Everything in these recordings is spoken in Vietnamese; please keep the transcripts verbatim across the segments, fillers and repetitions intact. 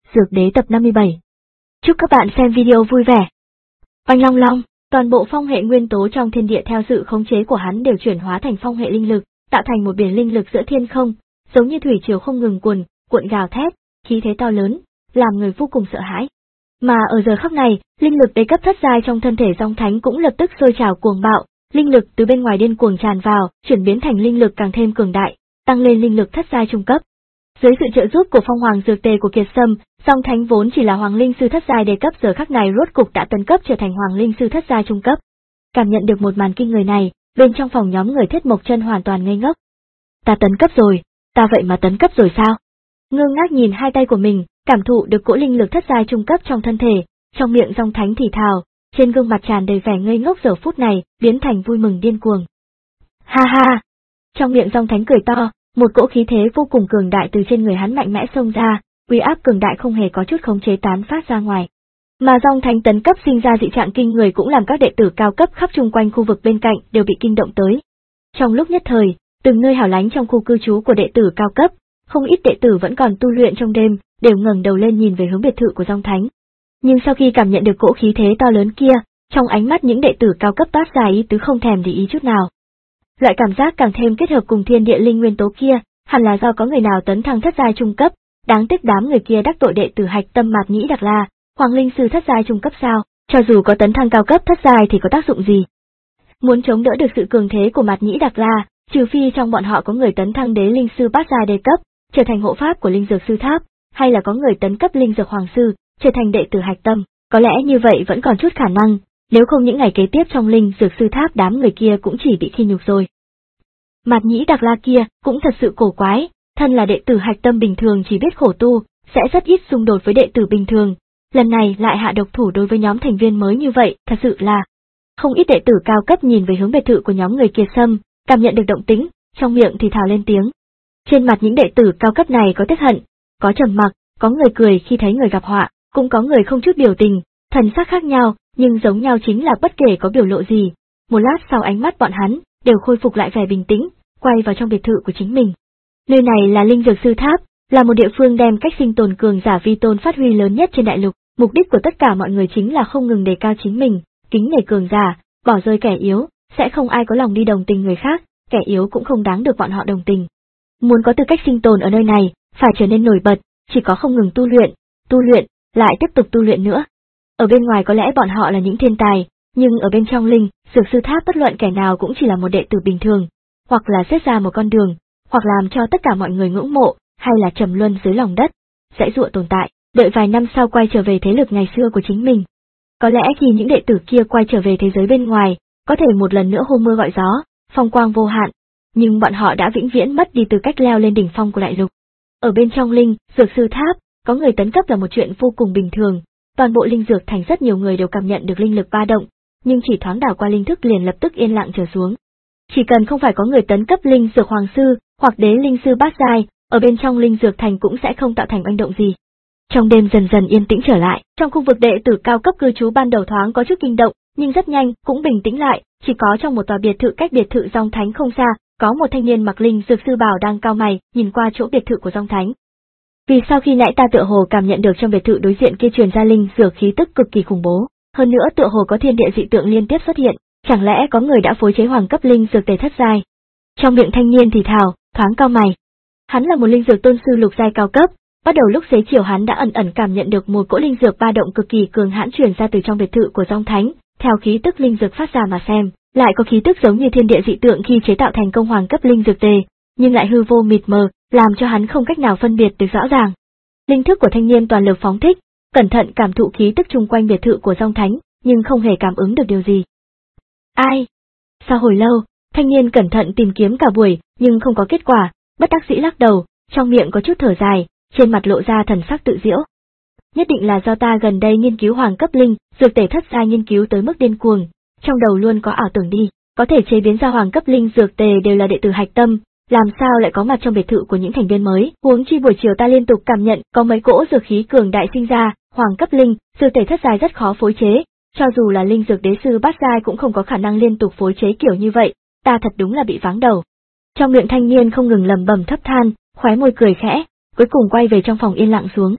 Dược Đế tập năm mươi bảy. Chúc các bạn xem video vui vẻ. Oanh long long, toàn bộ phong hệ nguyên tố trong thiên địa theo sự khống chế của hắn đều chuyển hóa thành phong hệ linh lực, tạo thành một biển linh lực giữa thiên không, giống như thủy triều không ngừng cuồn, cuộn gào thét, khí thế to lớn, làm người vô cùng sợ hãi. Mà ở giờ khắc này, linh lực đế cấp thất giai trong thân thể Dòng Thánh cũng lập tức sôi trào cuồng bạo, linh lực từ bên ngoài điên cuồng tràn vào, chuyển biến thành linh lực càng thêm cường đại, tăng lên linh lực thất giai trung cấp. Dưới sự trợ giúp của phong hoàng dược tề của Kiệt Sâm, Dòng Thánh vốn chỉ là hoàng linh sư thất giai đề cấp giờ khắc này rốt cục đã tấn cấp trở thành hoàng linh sư thất giai trung cấp. Cảm nhận được một màn kinh người này, bên trong phòng nhóm người Thiết Mộc Chân hoàn toàn ngây ngốc. Ta tấn cấp rồi, ta vậy mà tấn cấp rồi sao? Ngơ ngác nhìn hai tay của mình, cảm thụ được cỗ linh lực thất giai trung cấp trong thân thể, trong miệng Dòng Thánh thì thào, trên gương mặt tràn đầy vẻ ngây ngốc giờ phút này biến thành vui mừng điên cuồng. Ha ha! Trong miệng Dòng Thánh cười to, một cỗ khí thế vô cùng cường đại từ trên người hắn mạnh mẽ xông ra, uy áp cường đại không hề có chút khống chế tán phát ra ngoài. Mà Dòng Thánh tấn cấp sinh ra dị trạng kinh người cũng làm các đệ tử cao cấp khắp chung quanh khu vực bên cạnh đều bị kinh động tới. Trong lúc nhất thời, từng nơi hẻo lánh trong khu cư trú của đệ tử cao cấp, không ít đệ tử vẫn còn tu luyện trong đêm, đều ngẩng đầu lên nhìn về hướng biệt thự của Dòng Thánh. Nhưng sau khi cảm nhận được cỗ khí thế to lớn kia, trong ánh mắt những đệ tử cao cấp toát ra ý tứ không thèm để ý chút nào. Loại cảm giác càng thêm kết hợp cùng thiên địa linh nguyên tố kia, hẳn là do có người nào tấn thăng thất giai trung cấp, đáng tiếc đám người kia đắc tội đệ tử Hạch Tâm Mạt Nhĩ Đặc La, hoàng linh sư thất giai trung cấp sao, cho dù có tấn thăng cao cấp thất giai thì có tác dụng gì? Muốn chống đỡ được sự cường thế của Mạt Nhĩ Đặc La, trừ phi trong bọn họ có người tấn thăng đế linh sư bát giai đề cấp, trở thành hộ pháp của linh dược sư tháp, hay là có người tấn cấp linh dược hoàng sư, trở thành đệ tử Hạch Tâm, có lẽ như vậy vẫn còn chút khả năng, nếu không những ngày kế tiếp trong linh dược sư tháp đám người kia cũng chỉ bị khi nhục rồi. Mạt Nhĩ Đặc La kia cũng thật sự cổ quái, thân là đệ tử Hạch Tâm bình thường chỉ biết khổ tu, sẽ rất ít xung đột với đệ tử bình thường, lần này lại hạ độc thủ đối với nhóm thành viên mới như vậy, thật sự là. Không ít đệ tử cao cấp nhìn về hướng biệt thự của nhóm người Kiệt Sâm, cảm nhận được động tĩnh, trong miệng thì thào lên tiếng. Trên mặt những đệ tử cao cấp này có tiếc hận, có trầm mặc, có người cười khi thấy người gặp họa, cũng có người không chút biểu tình, thần sắc khác nhau, nhưng giống nhau chính là bất kể có biểu lộ gì, một lát sau ánh mắt bọn hắn đều khôi phục lại vẻ bình tĩnh, quay vào trong biệt thự của chính mình. Nơi này là linh dược sư tháp, là một địa phương đem cách sinh tồn cường giả vi tôn phát huy lớn nhất trên đại lục, mục đích của tất cả mọi người chính là không ngừng đề cao chính mình, kính nể cường giả, bỏ rơi kẻ yếu, sẽ không ai có lòng đi đồng tình người khác, kẻ yếu cũng không đáng được bọn họ đồng tình. Muốn có tư cách sinh tồn ở nơi này, phải trở nên nổi bật, chỉ có không ngừng tu luyện, tu luyện, lại tiếp tục tu luyện nữa. Ở bên ngoài có lẽ bọn họ là những thiên tài, nhưng ở bên trong linh, dược sư tháp bất luận kẻ nào cũng chỉ là một đệ tử bình thường, hoặc là xếp ra một con đường, hoặc làm cho tất cả mọi người ngưỡng mộ, hay là trầm luân dưới lòng đất, dãy dụa tồn tại, đợi vài năm sau quay trở về thế lực ngày xưa của chính mình. Có lẽ khi những đệ tử kia quay trở về thế giới bên ngoài, có thể một lần nữa hô mưa gọi gió, phong quang vô hạn, nhưng bọn họ đã vĩnh viễn mất đi tư cách leo lên đỉnh phong của đại lục. Ở bên trong linh, dược sư tháp, có người tấn cấp là một chuyện vô cùng bình thường, toàn bộ linh dược thành rất nhiều người đều cảm nhận được linh lực ba động, nhưng chỉ thoáng đảo qua linh thức liền lập tức yên lặng trở xuống. Chỉ cần không phải có người tấn cấp linh dược hoàng sư, hoặc đế linh sư bát giai, ở bên trong linh dược thành cũng sẽ không tạo thành oanh động gì. Trong đêm dần dần yên tĩnh trở lại, trong khu vực đệ tử cao cấp cư trú ban đầu thoáng có chút kinh động, nhưng rất nhanh cũng bình tĩnh lại, chỉ có trong một tòa biệt thự cách biệt thự Dòng Thánh không xa, có một thanh niên mặc linh dược sư bào đang cau mày, nhìn qua chỗ biệt thự của Dòng Thánh. Vì sau khi nãy ta tựa hồ cảm nhận được trong biệt thự đối diện kia truyền ra linh dược khí tức cực kỳ khủng bố, hơn nữa tựa hồ có thiên địa dị tượng liên tiếp xuất hiện, chẳng lẽ có người đã phối chế hoàng cấp linh dược tề thất giai? Trong miệng thanh niên thì thào, thoáng cau mày. Hắn là một linh dược tôn sư lục giai cao cấp, bắt đầu lúc xế chiều hắn đã ẩn ẩn cảm nhận được một cỗ linh dược ba động cực kỳ cường hãn truyền ra từ trong biệt thự của Dòng Thánh, theo khí tức linh dược phát ra mà xem, lại có khí tức giống như thiên địa dị tượng khi chế tạo thành công hoàng cấp linh dược tề, nhưng lại hư vô mịt mờ, làm cho hắn không cách nào phân biệt được rõ ràng. Linh thức của thanh niên toàn lực phóng thích, cẩn thận cảm thụ khí tức chung quanh biệt thự của Dòng Thánh, nhưng không hề cảm ứng được điều gì. Ai? Sau hồi lâu, thanh niên cẩn thận tìm kiếm cả buổi, nhưng không có kết quả, bất đắc dĩ lắc đầu, trong miệng có chút thở dài, trên mặt lộ ra thần sắc tự giễu. Nhất định là do ta gần đây nghiên cứu hoàng cấp linh, dược tề thất giai nghiên cứu tới mức điên cuồng, trong đầu luôn có ảo tưởng đi, có thể chế biến ra hoàng cấp linh dược tề đều là đệ tử Hạch Tâm, làm sao lại có mặt trong biệt thự của những thành viên mới, huống chi buổi chiều ta liên tục cảm nhận có mấy cỗ dược khí cường đại sinh ra, hoàng cấp linh, dược tề thất giai rất khó phối chế, cho dù là linh dược đế sư bát giai cũng không có khả năng liên tục phối chế kiểu như vậy, ta thật đúng là bị váng đầu. Trong miệng thanh niên không ngừng lẩm bẩm thấp than, khóe môi cười khẽ, cuối cùng quay về trong phòng yên lặng xuống.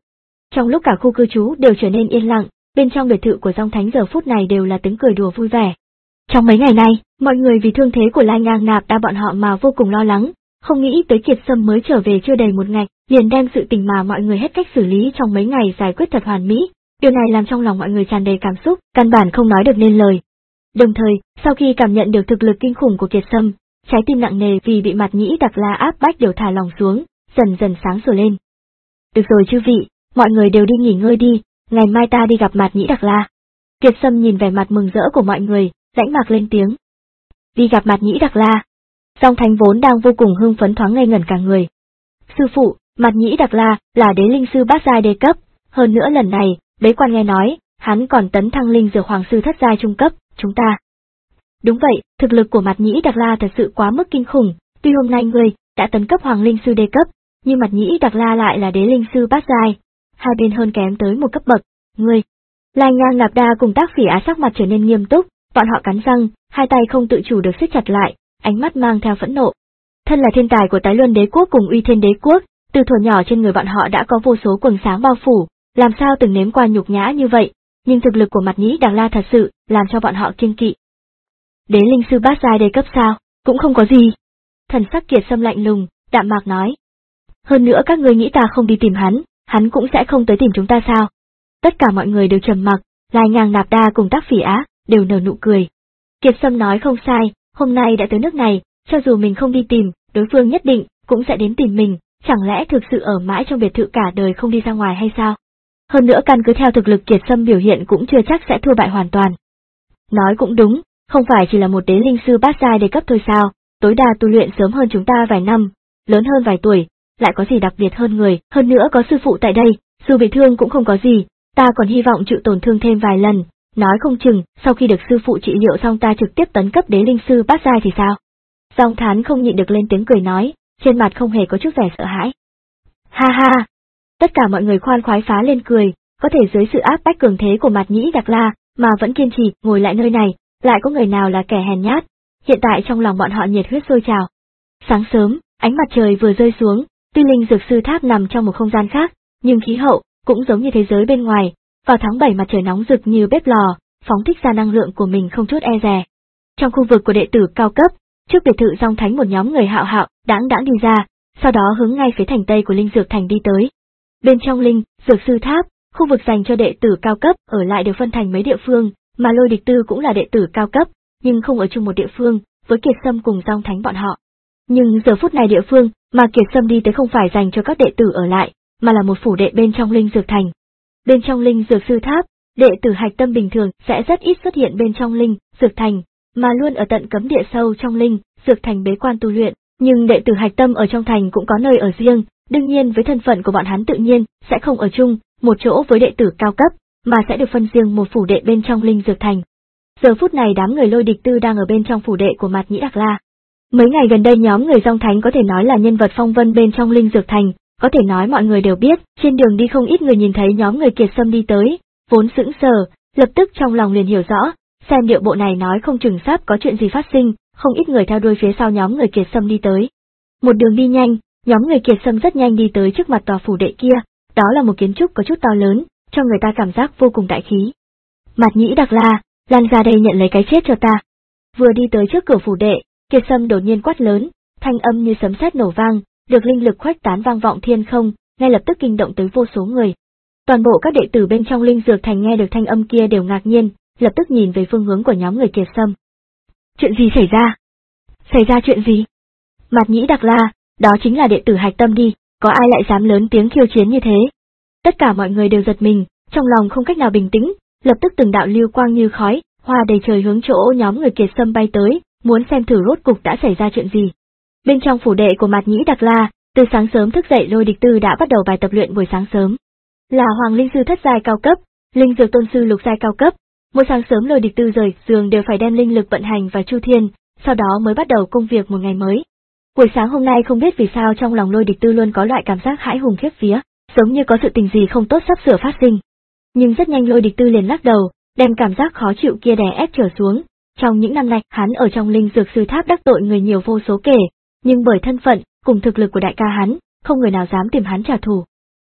Trong lúc cả khu cư trú đều trở nên yên lặng, bên trong biệt thự của Dòng Thánh giờ phút này đều là tiếng cười đùa vui vẻ. Trong mấy ngày nay, mọi người vì thương thế của Lai Ngang Nạp Đa bọn họ mà vô cùng lo lắng, không nghĩ tới Kiệt Sâm mới trở về chưa đầy một ngày, liền đem sự tình mà mọi người hết cách xử lý trong mấy ngày giải quyết thật hoàn mỹ. Điều này làm trong lòng mọi người tràn đầy cảm xúc, căn bản không nói được nên lời. Đồng thời, sau khi cảm nhận được thực lực kinh khủng của Kiệt Sâm, trái tim nặng nề vì bị Mạt Nhĩ Đặc La áp bách đều thả lòng xuống, dần dần sáng sủa lên. Được rồi chư vị, mọi người đều đi nghỉ ngơi đi, ngày mai ta đi gặp Mạt Nhĩ Đặc La. Kiệt Sâm nhìn vẻ mặt mừng rỡ của mọi người, lãnh mạc lên tiếng. Đi gặp Mạt Nhĩ Đặc La. Dòng Thánh vốn đang vô cùng hưng phấn thoáng ngây ngẩn cả người. Sư phụ, Mạt Nhĩ Đặc La là đế linh sư bát giai đế cấp, hơn nữa lần này, bế quan nghe nói, hắn còn tấn thăng linh dược hoàng sư thất giai trung cấp, chúng ta. Đúng vậy, thực lực của Mạt Nhĩ Đặc La thật sự quá mức kinh khủng, tuy hôm nay ngươi đã tấn cấp hoàng linh sư đế cấp, nhưng Mạt Nhĩ Đặc La lại là đế linh sư bát giai, hai bên hơn kém tới một cấp bậc, ngươi. Lai Ngang Nạp Đa cùng Tác Phỉ Á sắc mặt trở nên nghiêm túc, bọn họ cắn răng, hai tay không tự chủ được siết chặt lại, ánh mắt mang theo phẫn nộ. Thân là thiên tài của Tái Luân Đế quốc cùng Uy Thiên Đế quốc, từ thuở nhỏ trên người bọn họ đã có vô số quầng sáng bao phủ, làm sao từng nếm qua nhục nhã như vậy, nhưng thực lực của Mạt Nhĩ Đặc La thật sự làm cho bọn họ kiêng kỵ. Đế linh sư bát giai đế cấp sao, cũng không có gì. Thần sắc Kiệt Sâm lạnh lùng, đạm mạc nói. Hơn nữa các ngươi nghĩ ta không đi tìm hắn, hắn cũng sẽ không tới tìm chúng ta sao? Tất cả mọi người đều trầm mặc, Lai Ngang Nạp Đa cùng Tác Phỉ Á đều nở nụ cười. Kiệt Sâm nói không sai, hôm nay đã tới nước này, cho dù mình không đi tìm, đối phương nhất định cũng sẽ đến tìm mình, chẳng lẽ thực sự ở mãi trong biệt thự cả đời không đi ra ngoài hay sao? Hơn nữa căn cứ theo thực lực Kiệt Sâm biểu hiện cũng chưa chắc sẽ thua bại hoàn toàn. Nói cũng đúng, không phải chỉ là một đế linh sư bát giai đế cấp thôi sao, tối đa tu luyện sớm hơn chúng ta vài năm, lớn hơn vài tuổi, lại có gì đặc biệt hơn người, hơn nữa có sư phụ tại đây, dù bị thương cũng không có gì, ta còn hy vọng chịu tổn thương thêm vài lần, nói không chừng, sau khi được sư phụ trị liệu xong ta trực tiếp tấn cấp đế linh sư bát giai thì sao? Dòng Thán không nhịn được lên tiếng cười nói, trên mặt không hề có chút vẻ sợ hãi. Ha ha! Tất cả mọi người khoan khoái phá lên cười, có thể dưới sự áp bách cường thế của Mạt Nhĩ Đặc La, mà vẫn kiên trì ngồi lại nơi này, lại có người nào là kẻ hèn nhát, hiện tại trong lòng bọn họ nhiệt huyết sôi trào. Sáng sớm, ánh mặt trời vừa rơi xuống, tuy linh dược sư tháp nằm trong một không gian khác, nhưng khí hậu cũng giống như thế giới bên ngoài, vào tháng bảy mặt trời nóng rực như bếp lò, phóng thích ra năng lượng của mình không chút e dè. Trong khu vực của đệ tử cao cấp, trước biệt thự Dòng Thánh một nhóm người hạo hạo đãng đãng đi ra, sau đó hướng ngay phía thành tây của linh dược thành đi tới. Bên trong linh dược sư tháp, khu vực dành cho đệ tử cao cấp ở lại đều phân thành mấy địa phương, mà Lôi Địch Tư cũng là đệ tử cao cấp, nhưng không ở chung một địa phương với Kiệt Sâm cùng Dòng Thánh bọn họ. Nhưng giờ phút này địa phương mà Kiệt Sâm đi tới không phải dành cho các đệ tử ở lại, mà là một phủ đệ bên trong linh dược thành. Bên trong linh dược sư tháp, đệ tử hạch tâm bình thường sẽ rất ít xuất hiện bên trong linh dược thành, mà luôn ở tận cấm địa sâu trong linh dược thành bế quan tu luyện, nhưng đệ tử hạch tâm ở trong thành cũng có nơi ở riêng, đương nhiên với thân phận của bọn hắn tự nhiên sẽ không ở chung một chỗ với đệ tử cao cấp, mà sẽ được phân riêng một phủ đệ bên trong linh dược thành. Giờ phút này đám người Lôi Địch Tư đang ở bên trong phủ đệ của Mạt Nhĩ Đặc La. Mấy ngày gần đây nhóm người Dòng Thánh có thể nói là nhân vật phong vân bên trong linh dược thành, có thể nói mọi người đều biết, trên đường đi không ít người nhìn thấy nhóm người Kiệt Sâm đi tới, vốn sững sờ, lập tức trong lòng liền hiểu rõ, xem điệu bộ này nói không chừng sắp có chuyện gì phát sinh, không ít người theo đuôi phía sau nhóm người Kiệt Sâm đi tới. Một đường đi nhanh, nhóm người Kiệt Sâm rất nhanh đi tới trước mặt tòa phủ đệ kia, đó là một kiến trúc có chút to lớn, cho người ta cảm giác vô cùng đại khí. Mạt Nhĩ Đặc La, lan ra đây nhận lấy cái chết cho ta. Vừa đi tới trước cửa phủ đệ, Kiệt Sâm đột nhiên quát lớn, thanh âm như sấm sét nổ vang, được linh lực khuếch tán vang vọng thiên không, ngay lập tức kinh động tới vô số người. Toàn bộ các đệ tử bên trong linh dược thành nghe được thanh âm kia đều ngạc nhiên, lập tức nhìn về phương hướng của nhóm người Kiệt Sâm. Chuyện gì xảy ra? Xảy ra chuyện gì? Mạt Nhĩ Đặc La, đó chính là đệ tử hạch tâm đi, có ai lại dám lớn tiếng khiêu chiến như thế? Tất cả mọi người đều giật mình, trong lòng không cách nào bình tĩnh, lập tức từng đạo lưu quang như khói, hoa đầy trời hướng chỗ nhóm người Kiệt Sâm bay tới, muốn xem thử rốt cục đã xảy ra chuyện gì. Bên trong phủ đệ của Mạt Nhĩ Đặc La, từ sáng sớm thức dậy Lôi Địch Tư đã bắt đầu bài tập luyện buổi sáng sớm. Là Hoàng Linh Sư thất giai cao cấp, Linh Dược Tôn Sư lục giai cao cấp, mỗi sáng sớm Lôi Địch Tư rời giường đều phải đem linh lực vận hành và chu thiên, sau đó mới bắt đầu công việc một ngày mới. Buổi sáng hôm nay không biết vì sao trong lòng Lôi Địch Tư luôn có loại cảm giác hãi hùng khiếp vía, giống như có sự tình gì không tốt sắp sửa phát sinh. Nhưng rất nhanh Lôi Địch Tư liền lắc đầu, đem cảm giác khó chịu kia đè ép trở xuống. Trong những năm nay, hắn ở trong linh dược sư tháp đắc tội người nhiều vô số kể, nhưng bởi thân phận cùng thực lực của đại ca hắn, không người nào dám tìm hắn trả thù.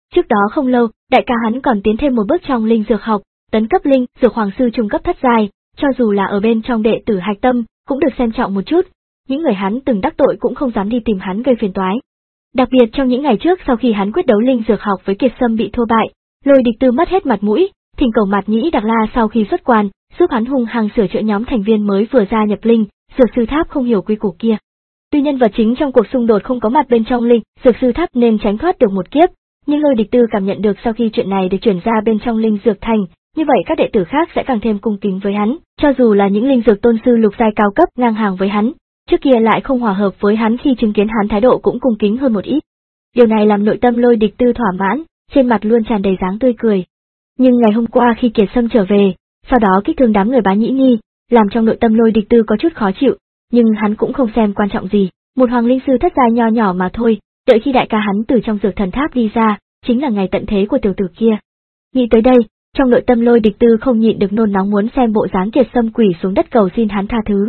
Trước đó không lâu, đại ca hắn còn tiến thêm một bước trong linh dược học, tấn cấp linh dược hoàng sư trung cấp thất giai, cho dù là ở bên trong đệ tử hạch tâm, cũng được xem trọng một chút. Những người hắn từng đắc tội cũng không dám đi tìm hắn gây phiền toái. Đặc biệt trong những ngày trước sau khi hắn quyết đấu linh dược học với Kiệt Sâm bị thua bại, Lôi Địch Tư mất hết mặt mũi, thỉnh cầu Mạt Nhĩ Đặc La sau khi xuất quan, giúp hắn hung hăng sửa chữa nhóm thành viên mới vừa gia nhập linh dược sư tháp không hiểu quy củ kia. Tuy nhân vật chính trong cuộc xung đột không có mặt bên trong linh dược sư tháp nên tránh thoát được một kiếp, nhưng Lôi Địch Tư cảm nhận được sau khi chuyện này được chuyển ra bên trong linh dược thành, như vậy các đệ tử khác sẽ càng thêm cung kính với hắn, cho dù là những linh dược tôn sư lục giai cao cấp ngang hàng với hắn, trước kia lại không hòa hợp với hắn khi chứng kiến hắn thái độ cũng cung kính hơn một ít. Điều này làm nội tâm Lôi Địch Tư thỏa mãn, trên mặt luôn tràn đầy dáng tươi cười. Nhưng ngày hôm qua khi Kiệt Sâm trở về, sau đó kích thương đám người Bá Nhĩ Nhi, làm trong nội tâm Lôi Địch Tư có chút khó chịu, nhưng hắn cũng không xem quan trọng gì, một hoàng linh sư thất giai nho nhỏ mà thôi, đợi khi đại ca hắn từ trong dược thần tháp đi ra, chính là ngày tận thế của tiểu tử kia. Nghĩ tới đây, trong nội tâm Lôi Địch Tư không nhịn được nôn nóng muốn xem bộ dáng Kiệt Sâm quỳ xuống đất cầu xin hắn tha thứ.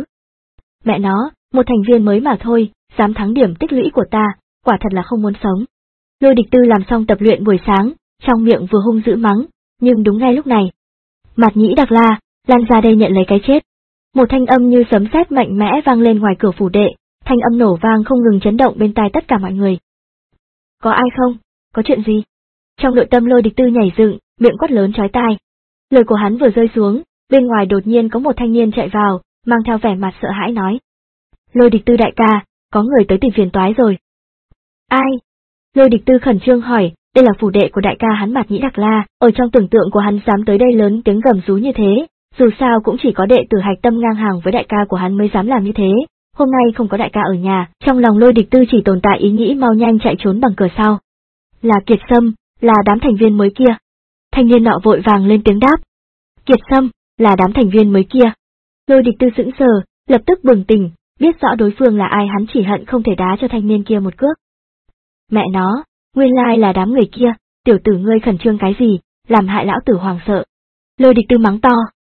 Mẹ nó, một thành viên mới mà thôi, dám thắng điểm tích lũy của ta, quả thật là không muốn sống. Lôi Địch Tư làm xong tập luyện buổi sáng, trong miệng vừa hung dữ mắng, nhưng đúng ngay lúc này, Mạt Nhĩ Đặc La, lan ra đây nhận lấy cái chết. Một thanh âm như sấm sét mạnh mẽ vang lên ngoài cửa phủ đệ, thanh âm nổ vang không ngừng chấn động bên tai tất cả mọi người. Có ai không? Có chuyện gì? Trong nội tâm Lôi Địch Tư nhảy dựng, miệng quát lớn chói tai. Lời của hắn vừa rơi xuống, bên ngoài đột nhiên có một thanh niên chạy vào, mang theo vẻ mặt sợ hãi nói. Lôi Địch Tư đại ca, có người tới tìm phiền toái rồi. Ai? Lôi Địch Tư khẩn trương hỏi, đây là phủ đệ của đại ca hắn Mạt Nhĩ Đặc La, ở trong tưởng tượng của hắn dám tới đây lớn tiếng gầm rú như thế, dù sao cũng chỉ có đệ tử hạch tâm ngang hàng với đại ca của hắn mới dám làm như thế. Hôm nay không có đại ca ở nhà, trong lòng Lôi Địch Tư chỉ tồn tại ý nghĩ mau nhanh chạy trốn bằng cửa sau. Là Kiệt Sâm, là đám thành viên mới kia. Thanh niên nọ vội vàng lên tiếng đáp. Kiệt Sâm, là đám thành viên mới kia. Lôi Địch Tư sững sờ, lập tức bừng tỉnh, biết rõ đối phương là ai, hắn chỉ hận không thể đá cho thanh niên kia một cước. Mẹ nó, nguyên lai là đám người kia, tiểu tử ngươi khẩn trương cái gì, làm hại lão tử hoàng sợ. Lôi Địch Tư mắng to.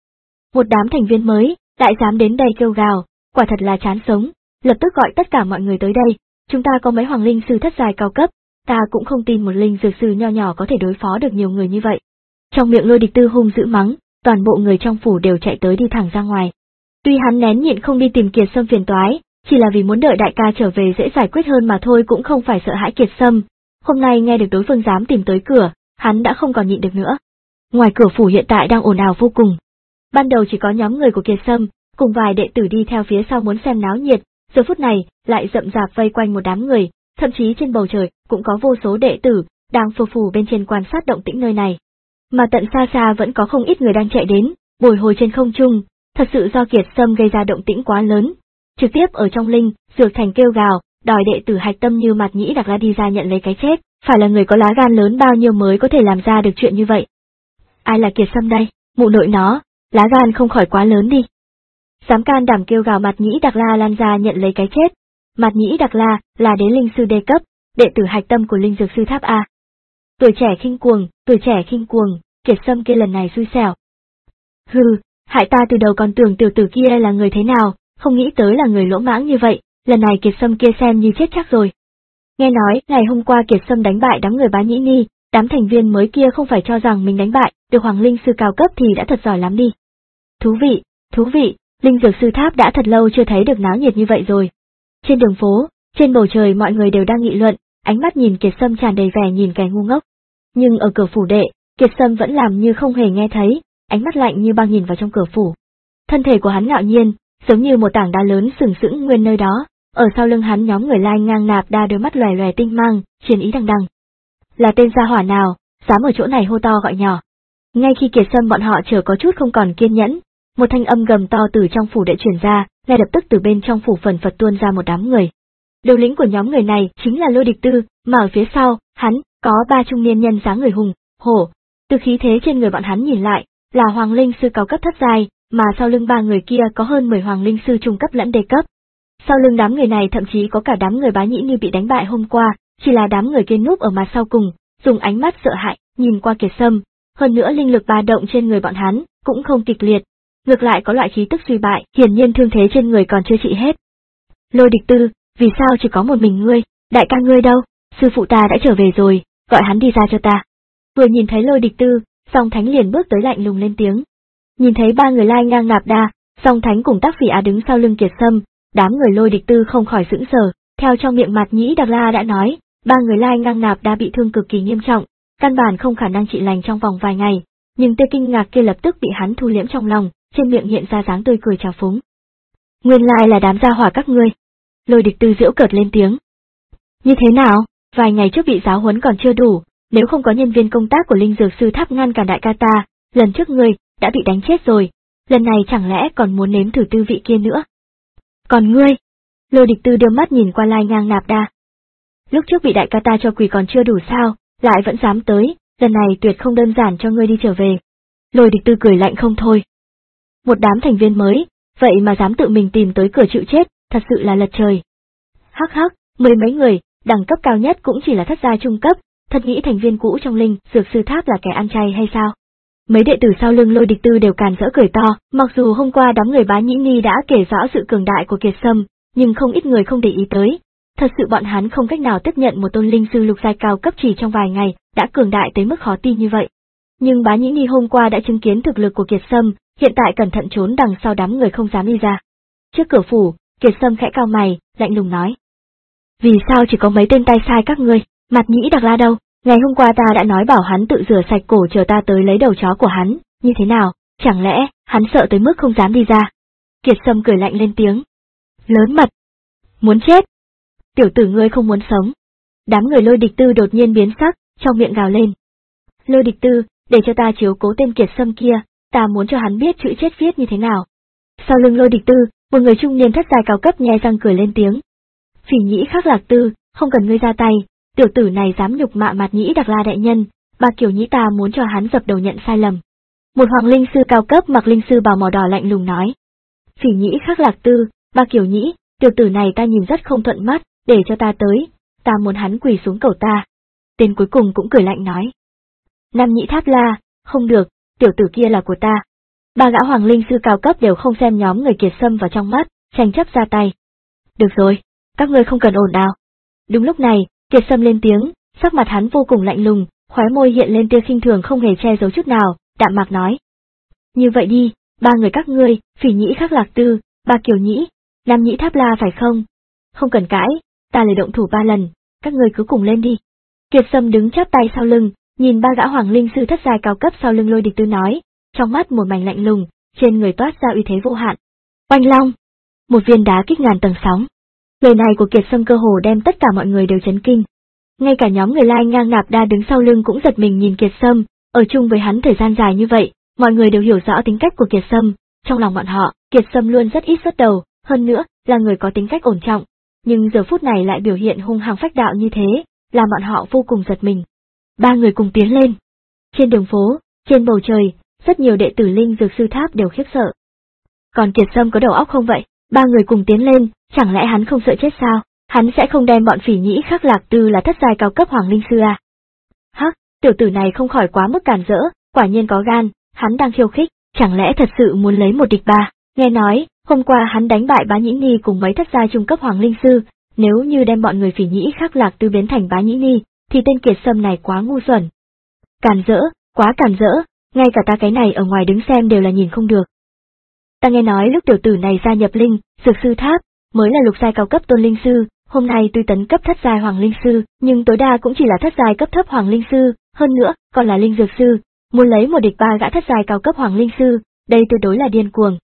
Một đám thành viên mới, lại dám đến đây kêu gào, quả thật là chán sống, lập tức gọi tất cả mọi người tới đây, chúng ta có mấy hoàng linh sư thất giai cao cấp, ta cũng không tin một linh dược sư nho nhỏ có thể đối phó được nhiều người như vậy. Trong miệng Lôi Địch Tư hung dữ mắng, toàn bộ người trong phủ đều chạy tới đi thẳng ra ngoài. Tuy hắn nén nhịn không đi tìm Kiệt Sâm phiền toái, chỉ là vì muốn đợi đại ca trở về dễ giải quyết hơn mà thôi, cũng không phải sợ hãi Kiệt Sâm. Hôm nay nghe được đối phương dám tìm tới cửa, hắn đã không còn nhịn được nữa. Ngoài cửa phủ hiện tại đang ồn ào vô cùng. Ban đầu chỉ có nhóm người của Kiệt Sâm, cùng vài đệ tử đi theo phía sau muốn xem náo nhiệt, giờ phút này lại rậm rạp vây quanh một đám người, thậm chí trên bầu trời cũng có vô số đệ tử đang phù phù bên trên quan sát động tĩnh nơi này. Mà tận xa xa vẫn có không ít người đang chạy đến, bồi hồi trên không trung, thật sự do Kiệt Sâm gây ra động tĩnh quá lớn. Trực tiếp ở trong linh dược thành kêu gào, đòi đệ tử hạch tâm như Mạt Nhĩ Đặc La đi ra nhận lấy cái chết, phải là người có lá gan lớn bao nhiêu mới có thể làm ra được chuyện như vậy. Ai là Kiệt Sâm đây? Mụ nội nó, lá gan không khỏi quá lớn đi. Dám can đảm kêu gào Mạt Nhĩ Đặc La lan ra nhận lấy cái chết. Mạt Nhĩ Đặc La là đế linh sư đê cấp, đệ tử hạch tâm của linh dược sư tháp A. Tuổi trẻ khinh cuồng, tuổi trẻ khinh cuồng, Kiệt Sâm kia lần này xui xẻo. Hừ, hại ta từ đầu còn tưởng tiểu tử kia là người thế nào, không nghĩ tới là người lỗ mãng như vậy, lần này Kiệt Sâm kia xem như chết chắc rồi. Nghe nói, ngày hôm qua Kiệt Sâm đánh bại đám người Bá Nhĩ Nhi, đám thành viên mới kia không phải cho rằng mình đánh bại được hoàng linh sư cao cấp thì đã thật giỏi lắm đi. Thú vị, thú vị, linh dược sư tháp đã thật lâu chưa thấy được náo nhiệt như vậy rồi. Trên đường phố, trên bầu trời mọi người đều đang nghị luận, ánh mắt nhìn Kiệt Sâm tràn đầy vẻ nhìn kẻ ngu ngốc. Nhưng ở cửa phủ đệ, Kiệt Sâm vẫn làm như không hề nghe thấy, ánh mắt lạnh như băng nhìn vào trong cửa phủ. Thân thể của hắn ngạo nhiên, giống như một tảng đá lớn sừng sững nguyên nơi đó, ở sau lưng hắn nhóm người lai ngang nạp đa đôi mắt lòe lòe tinh mang, chiến ý đằng đằng. Là tên gia hỏa nào, dám ở chỗ này hô to gọi nhỏ. Ngay khi Kiệt Sâm bọn họ chờ có chút không còn kiên nhẫn, một thanh âm gầm to từ trong phủ đệ truyền ra, ngay lập tức từ bên trong phủ phần phật tuôn ra một đám người. Đầu lĩnh của nhóm người này chính là Lôi Địch Tư, mà ở phía sau, hắn, có ba trung niên nhân dáng người hùng, hổ. Từ khí thế trên người bọn hắn nhìn lại, là hoàng linh sư cao cấp thất giai, mà sau lưng ba người kia có hơn mười hoàng linh sư trung cấp lẫn đề cấp. Sau lưng đám người này thậm chí có cả đám người Bá Nhĩ Nhi bị đánh bại hôm qua, chỉ là đám người kia núp ở mặt sau cùng, dùng ánh mắt sợ hãi nhìn qua Kiệt Sâm, hơn nữa linh lực ba động trên người bọn hắn cũng không kịch liệt, ngược lại có loại khí tức suy bại, hiển nhiên thương thế trên người còn chưa trị hết. Lôi Địch Tư, vì sao chỉ có một mình ngươi, đại ca ngươi đâu? Sư phụ ta đã trở về rồi, gọi hắn đi ra cho ta. Vừa nhìn thấy Lôi Địch Tư, Song Thánh liền bước tới lạnh lùng lên tiếng. Nhìn thấy ba người Lai Ngang Nạp Đa, Song Thánh cùng Tác Phỉ Á đứng sau lưng Kiệt Sâm, đám người Lôi Địch Tư không khỏi sững sờ, theo trong miệng Mạt Nhĩ Đặc La đã nói, ba người Lai Ngang Nạp Đa bị thương cực kỳ nghiêm trọng, căn bản không khả năng trị lành trong vòng vài ngày, nhưng tia kinh ngạc kia lập tức bị hắn thu liễm trong lòng, trên miệng hiện ra dáng tươi cười trào phúng. Nguyên lai là đám gia hỏa các ngươi. Lôi Địch Tư giễu cợt lên tiếng. Như thế nào, vài ngày trước bị giáo huấn còn chưa đủ, nếu không có nhân viên công tác của Linh Dược Sư Tháp ngăn cản đại ca ta, lần trước ngươi đã bị đánh chết rồi, lần này chẳng lẽ còn muốn nếm thử tư vị kia nữa? Còn ngươi? Lôi Địch Tư đưa mắt nhìn qua Lai Ngang Nạp Đa. Lúc trước bị đại ca ta cho quỳ còn chưa đủ sao, lại vẫn dám tới, lần này tuyệt không đơn giản cho ngươi đi trở về. Lôi Địch Tư cười lạnh không thôi. Một đám thành viên mới, vậy mà dám tự mình tìm tới cửa chịu chết, thật sự là lật trời. Hắc hắc, mười mấy người, đẳng cấp cao nhất cũng chỉ là thất giai trung cấp, thật nghĩ thành viên cũ trong Linh Dược Sư Tháp là kẻ ăn chay hay sao? Mấy đệ tử sau lưng Lôi Địch Tư đều càn rỡ cười to, mặc dù hôm qua đám người Bá Nhĩ Ni đã kể rõ sự cường đại của Kiệt Sâm, nhưng không ít người không để ý tới. Thật sự bọn hắn không cách nào tiếp nhận một tôn linh sư lục giai cao cấp chỉ trong vài ngày đã cường đại tới mức khó tin như vậy. Nhưng Bá Nhĩ Ni hôm qua đã chứng kiến thực lực của Kiệt Sâm, hiện tại cẩn thận trốn đằng sau đám người không dám đi ra. Trước cửa phủ, Kiệt Sâm khẽ cau mày, lạnh lùng nói: Vì sao chỉ có mấy tên tay sai các ngươi? Mạt Nhĩ Đặc La đâu? Ngày hôm qua ta đã nói bảo hắn tự rửa sạch cổ chờ ta tới lấy đầu chó của hắn, như thế nào? Chẳng lẽ hắn sợ tới mức không dám đi ra? Kiệt Sâm cười lạnh lên tiếng. Lớn mật! Muốn chết! Tiểu tử ngươi không muốn sống. Đám người Lôi Địch Tư đột nhiên biến sắc, trong miệng gào lên. Lôi Địch Tư, để cho ta chiếu cố tên Kiệt Sâm kia, ta muốn cho hắn biết chữ chết viết như thế nào. Sau lưng Lôi Địch Tư, một người trung niên thất giai cao cấp nhe răng cười lên tiếng. Phỉ Nhĩ Khắc Lạc Tư, không cần ngươi ra tay, tiểu tử này dám nhục mạ Mạt Nhĩ Đặc La đại nhân, bà Kiều Nhĩ ta muốn cho hắn dập đầu nhận sai lầm. Một hoàng linh sư cao cấp mặc linh sư bào màu đỏ lạnh lùng nói. Phỉ Nhĩ Khắc Lạc Tư, bà Kiều Nhĩ, tiểu tử này ta nhìn rất không thuận mắt, để cho ta tới, ta muốn hắn quỳ xuống cầu ta. Tên cuối cùng cũng cười lạnh nói. Nam Nhĩ Tháp La, không được, tiểu tử kia là của ta. Ba gã hoàng linh sư cao cấp đều không xem nhóm người Kiệt Sâm vào trong mắt, tranh chấp ra tay. Được rồi, các ngươi không cần ồn ào. Đúng lúc này, Kiệt Sâm lên tiếng, sắc mặt hắn vô cùng lạnh lùng, khóe môi hiện lên tia khinh thường không hề che giấu chút nào, đạm mạc nói. Như vậy đi, ba người các ngươi, Phỉ Nhĩ Khắc Lạc Tư, Ba Kiều Nhĩ, Nam Nhĩ Tháp La phải không? Không cần cãi, ta lời động thủ ba lần, các ngươi cứ cùng lên đi. Kiệt Sâm đứng chắp tay sau lưng, nhìn ba gã hoàng linh sư thất giai cao cấp sau lưng Lôi Địch Tư nói, trong mắt một mảnh lạnh lùng, trên người toát ra uy thế vô hạn. Oanh long! Một viên đá kích ngàn tầng sóng. Lời này của Kiệt Sâm cơ hồ đem tất cả mọi người đều chấn kinh. Ngay cả nhóm người Lai Ngang Nạp Đa đứng sau lưng cũng giật mình nhìn Kiệt Sâm, ở chung với hắn thời gian dài như vậy, mọi người đều hiểu rõ tính cách của Kiệt Sâm, trong lòng bọn họ, Kiệt Sâm luôn rất ít xuất đầu, hơn nữa, là người có tính cách ổn trọng, nhưng giờ phút này lại biểu hiện hung hăng phách đạo như thế, làm bọn họ vô cùng giật mình. Ba người cùng tiến lên. Trên đường phố, trên bầu trời, rất nhiều đệ tử Linh Dược Sư Tháp đều khiếp sợ. Còn Kiệt Sâm có đầu óc không vậy? Ba người cùng tiến lên, chẳng lẽ hắn không sợ chết sao? Hắn sẽ không đem bọn Phỉ Nhĩ Khắc Lạc Tư là thất giai cao cấp hoàng linh sư à? Hắc, tiểu tử này không khỏi quá mức càn rỡ, quả nhiên có gan, hắn đang khiêu khích, chẳng lẽ thật sự muốn lấy một địch ba? Nghe nói, hôm qua hắn đánh bại Bá Nhĩ Ni cùng mấy thất giai trung cấp hoàng linh sư, nếu như đem bọn người Phỉ Nhĩ Khắc Lạc Tư biến thành Bá Nhĩ Ni, thì tên Kiệt Sâm này quá ngu xuẩn. Càn rỡ, quá càn rỡ, ngay cả ta cái này ở ngoài đứng xem đều là nhìn không được. Ta nghe nói lúc tiểu tử này gia nhập Linh Dược Sư Tháp, mới là lục giai cao cấp tôn linh sư, hôm nay tuy tấn cấp thất giai hoàng linh sư, nhưng tối đa cũng chỉ là thất giai cấp thấp hoàng linh sư, hơn nữa, còn là linh dược sư, muốn lấy một địch ba gã thất giai cao cấp hoàng linh sư, đây tuyệt đối là điên cuồng.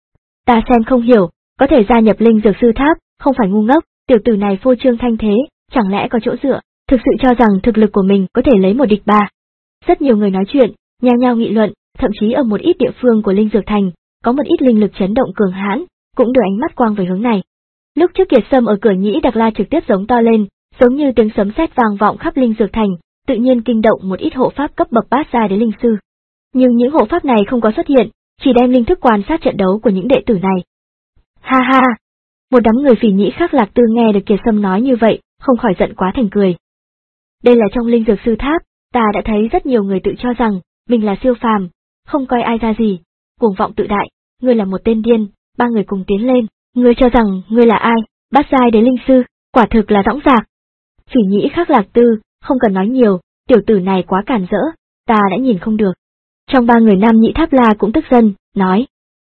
Ta xem không hiểu, có thể gia nhập Linh Dược Sư Tháp, không phải ngu ngốc, tiểu tử này phô trương thanh thế, chẳng lẽ có chỗ dựa, thực sự cho rằng thực lực của mình có thể lấy một địch ba. Rất nhiều người nói chuyện, nhao nhao nghị luận, thậm chí ở một ít địa phương của Linh Dược Thành, có một ít linh lực chấn động cường hãn, cũng đưa ánh mắt quang về hướng này. Lúc trước Kiệt Sâm ở cửa Nhĩ Đặc La trực tiếp giống to lên, giống như tiếng sấm sét vang vọng khắp Linh Dược Thành, tự nhiên kinh động một ít hộ pháp cấp bậc bát giai đến linh sư. Nhưng những hộ pháp này không có xuất hiện, chỉ đem linh thức quan sát trận đấu của những đệ tử này. Ha ha! Một đám người Phỉ Nhĩ Khắc Lạc Tư nghe được Kiệt Sâm nói như vậy, không khỏi giận quá thành cười. Đây là trong Linh Dược Sư Tháp, ta đã thấy rất nhiều người tự cho rằng mình là siêu phàm, không coi ai ra gì, cuồng vọng tự đại, ngươi là một tên điên. Ba người cùng tiến lên, ngươi cho rằng ngươi là ai? Bát giai đến linh sư, quả thực là dõng dạc. Phỉ Nhĩ Khắc Lạc Tư, không cần nói nhiều, tiểu tử này quá càn rỡ, ta đã nhìn không được. Trong ba người Nam Nhĩ Tháp La cũng tức giận, nói.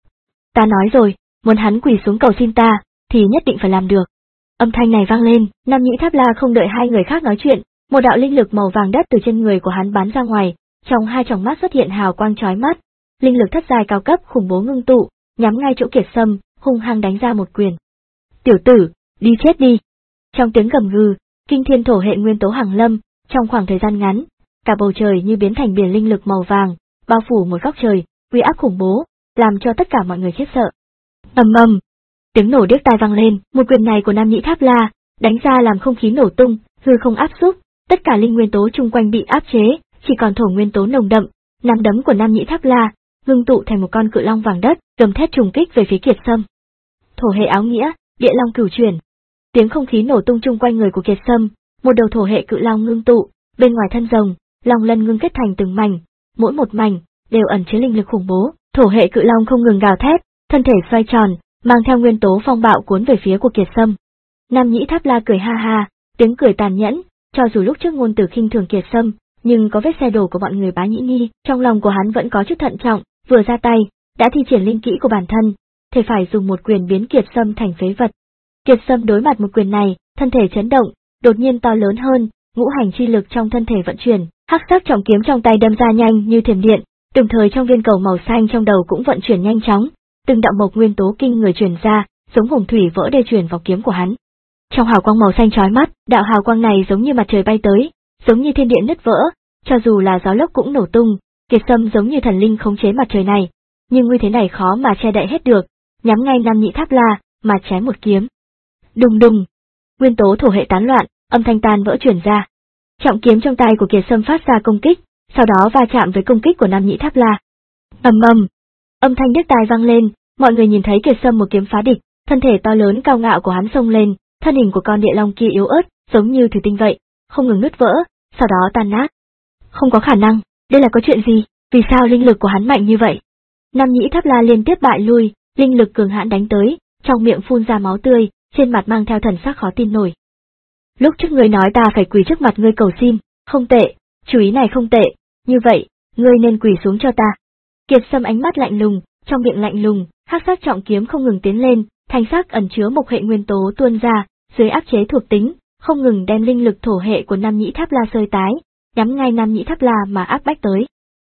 Ta nói rồi, muốn hắn quỳ xuống cầu xin ta, thì nhất định phải làm được. Âm thanh này vang lên, Nam Nhĩ Tháp La không đợi hai người khác nói chuyện, một đạo linh lực màu vàng đất từ trên người của hắn bắn ra ngoài, trong hai tròng mắt xuất hiện hào quang chói mắt, linh lực thất giai cao cấp khủng bố ngưng tụ, nhắm ngay chỗ Kiệt Sâm, hung hăng đánh ra một quyền. Tiểu tử, đi chết đi! Trong tiếng gầm gừ, kinh thiên thổ hệ nguyên tố hàng lâm, trong khoảng thời gian ngắn, cả bầu trời như biến thành biển linh lực màu vàng, bao phủ một góc trời, uy áp khủng bố, làm cho tất cả mọi người khiếp sợ. Ầm ầm, tiếng nổ điếc tai vang lên, một quyền này của Nam Nhĩ Tháp La đánh ra làm không khí nổ tung, hư không áp xúc, tất cả linh nguyên tố chung quanh bị áp chế, chỉ còn thổ nguyên tố nồng đậm. Nắm đấm của Nam Nhĩ Tháp La ngưng tụ thành một con cự long vàng đất, gầm thét trùng kích về phía Kiệt Sâm. Thổ hệ áo nghĩa, địa long cửu chuyển. Tiếng không khí nổ tung chung quanh người của Kiệt Sâm, một đầu thổ hệ cự long ngưng tụ, bên ngoài thân rồng, long lân ngưng kết thành từng mảnh, mỗi một mảnh đều ẩn chứa linh lực khủng bố. Thổ hệ cự long không ngừng gào thét, thân thể xoay tròn, mang theo nguyên tố phong bạo cuốn về phía của Kiệt Sâm. Nam Nhĩ Tháp La cười ha ha, tiếng cười tàn nhẫn, cho dù lúc trước ngôn từ khinh thường Kiệt Sâm, nhưng có vết xe đổ của bọn người Bá Nhĩ Nhi, trong lòng của hắn vẫn có chút thận trọng, vừa ra tay, đã thi triển linh kỹ của bản thân, thể phải dùng một quyền biến Kiệt Sâm thành phế vật. Kiệt Sâm đối mặt một quyền này, thân thể chấn động, đột nhiên to lớn hơn, ngũ hành chi lực trong thân thể vận chuyển, hắc sắc trọng kiếm trong tay đâm ra nhanh như thiểm điện, đồng thời trong viên cầu màu xanh trong đầu cũng vận chuyển nhanh chóng, từng đạo mộc nguyên tố kinh người truyền ra, giống hồng thủy vỡ đê truyền vào kiếm của hắn. Trong hào quang màu xanh chói mắt, đạo hào quang này giống như mặt trời bay tới, giống như thiên địa nứt vỡ, cho dù là gió lốc cũng nổ tung. Kiệt Sâm giống như thần linh khống chế mặt trời này, nhưng nguy thế này khó mà che đậy hết được, nhắm ngay Nam Nhĩ Tháp La mà chém một kiếm. Đùng đùng, nguyên tố thổ hệ tán loạn, âm thanh tan vỡ truyền ra. Trọng kiếm trong tay của Kiệt Sâm phát ra công kích, sau đó va chạm với công kích của Nam Nhĩ Tháp La. Ầm ầm, âm thanh điếc tai vang lên, mọi người nhìn thấy Kiệt Sâm một kiếm phá địch, thân thể to lớn cao ngạo của hắn xông lên, thân hình của con địa long kia yếu ớt, giống như thủy tinh vậy, không ngừng nứt vỡ, sau đó tan nát. Không có khả năng, đây là có chuyện gì? Vì sao linh lực của hắn mạnh như vậy? Nam Nhĩ Tháp La liên tiếp bại lui, linh lực cường hãn đánh tới, trong miệng phun ra máu tươi, trên mặt mang theo thần sắc khó tin nổi. Lúc trước ngươi nói ta phải quỳ trước mặt ngươi cầu xin, không tệ, chú ý này không tệ, như vậy, ngươi nên quỳ xuống cho ta. Kiệt Sâm ánh mắt lạnh lùng, trong miệng lạnh lùng, hắc sắc trọng kiếm không ngừng tiến lên, thanh sắc ẩn chứa mộc hệ nguyên tố tuôn ra, dưới áp chế thuộc tính, không ngừng đem linh lực thổ hệ của Nam Nhĩ Tháp La sơi tái, nhắm ngay Nam Nhĩ Tháp La mà áp bách tới.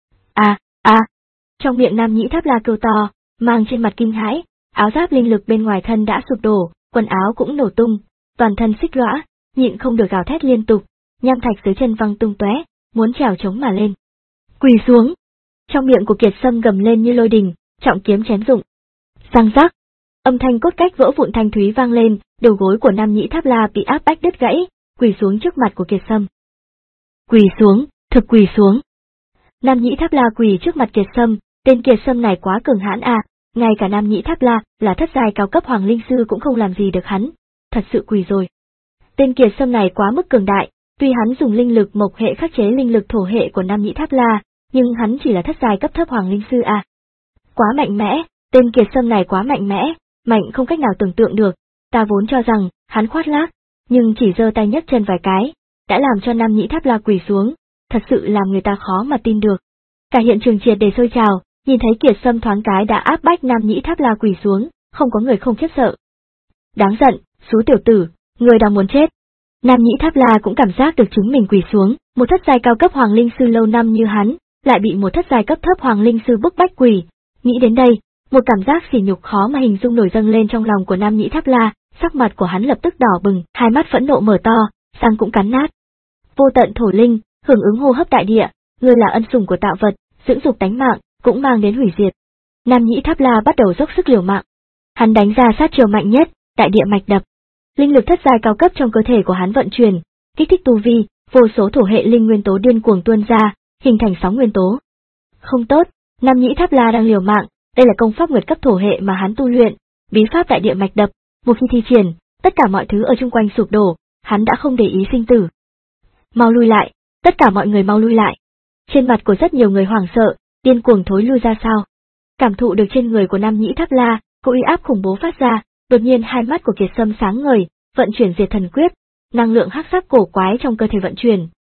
À, à, trong miệng Nam Nhĩ Tháp La kêu to, mang trên mặt kinh hãi, áo giáp linh lực bên ngoài thân đã sụp đổ, quần áo cũng nổ tung, toàn thân xích lõa, nhịn không được gào thét liên tục, nham thạch dưới chân văng tung tóe, muốn trèo chống mà lên. Quỳ xuống! Trong miệng của Kiệt Sâm gầm lên như lôi đình, trọng kiếm chém rụng. Răng rắc! Âm thanh cốt cách vỡ vụn thanh thúy vang lên, đầu gối của Nam Nhĩ Tháp La bị áp bách đứt gãy, quỳ xuống trước mặt của Kiệt Sâm. Quỳ xuống, thực quỳ xuống. Nam Nhĩ Tháp La quỳ trước mặt Kiệt Sâm, tên Kiệt Sâm này quá cường hãn à, ngay cả Nam Nhĩ Tháp La là thất giai cao cấp hoàng linh sư cũng không làm gì được hắn, thật sự quỳ rồi. Tên Kiệt Sâm này quá mức cường đại, tuy hắn dùng linh lực mộc hệ khắc chế linh lực thổ hệ của Nam Nhĩ Tháp La, nhưng hắn chỉ là thất giai cấp thấp hoàng linh sư à. Quá mạnh mẽ, tên Kiệt Sâm này quá mạnh mẽ, mạnh không cách nào tưởng tượng được, ta vốn cho rằng hắn khoác lác, nhưng chỉ giơ tay nhấc chân vài cái, đã làm cho Nam Nhĩ Tháp La quỳ xuống, thật sự làm người ta khó mà tin được. Cả hiện trường triệt để sôi trào, nhìn thấy Kiệt Sâm thoáng cái đã áp bách Nam Nhĩ Tháp La quỳ xuống, không có người không khiếp sợ. Đáng giận, xú tiểu tử, người đang muốn chết. Nam Nhĩ Tháp La cũng cảm giác được chính mình quỳ xuống, một thất giai cao cấp hoàng linh sư lâu năm như hắn, lại bị một thất giai cấp thấp hoàng linh sư bức bách quỳ. Nghĩ đến đây, một cảm giác sỉ nhục khó mà hình dung nổi dâng lên trong lòng của Nam Nhĩ Tháp La, sắc mặt của hắn lập tức đỏ bừng, hai mắt phẫn nộ mở to, răng cũng cắn nát. Vô tận thổ linh, hưởng ứng hô hấp đại địa, ngươi là ân sủng của tạo vật, dưỡng dục tánh mạng, cũng mang đến hủy diệt. Nam Nhĩ Tháp La bắt đầu dốc sức liều mạng. Hắn đánh ra sát chiêu mạnh nhất, đại địa mạch đập. Linh lực thất giai cao cấp trong cơ thể của hắn vận chuyển, kích thích tu vi, vô số thổ hệ linh nguyên tố điên cuồng tuôn ra, hình thành sóng nguyên tố. Không tốt, Nam Nhĩ Tháp La đang liều mạng, đây là công pháp nguyệt cấp thổ hệ mà hắn tu luyện, bí pháp đại địa mạch đập, một khi thi triển, tất cả mọi thứ ở chung quanh sụp đổ, hắn đã không để ý sinh tử. Mau lui lại, tất cả mọi người mau lui lại. Trên mặt của rất nhiều người hoảng sợ, điên cuồng thối lui ra sau. Cảm thụ được trên người của Nam Nhĩ Tháp La, có uy áp khủng bố phát ra, đột nhiên hai mắt của Kiệt Sâm sáng ngời, vận chuyển diệt thần quyết, năng lượng hắc sắc cổ quái trong cơ thể vận chuyển,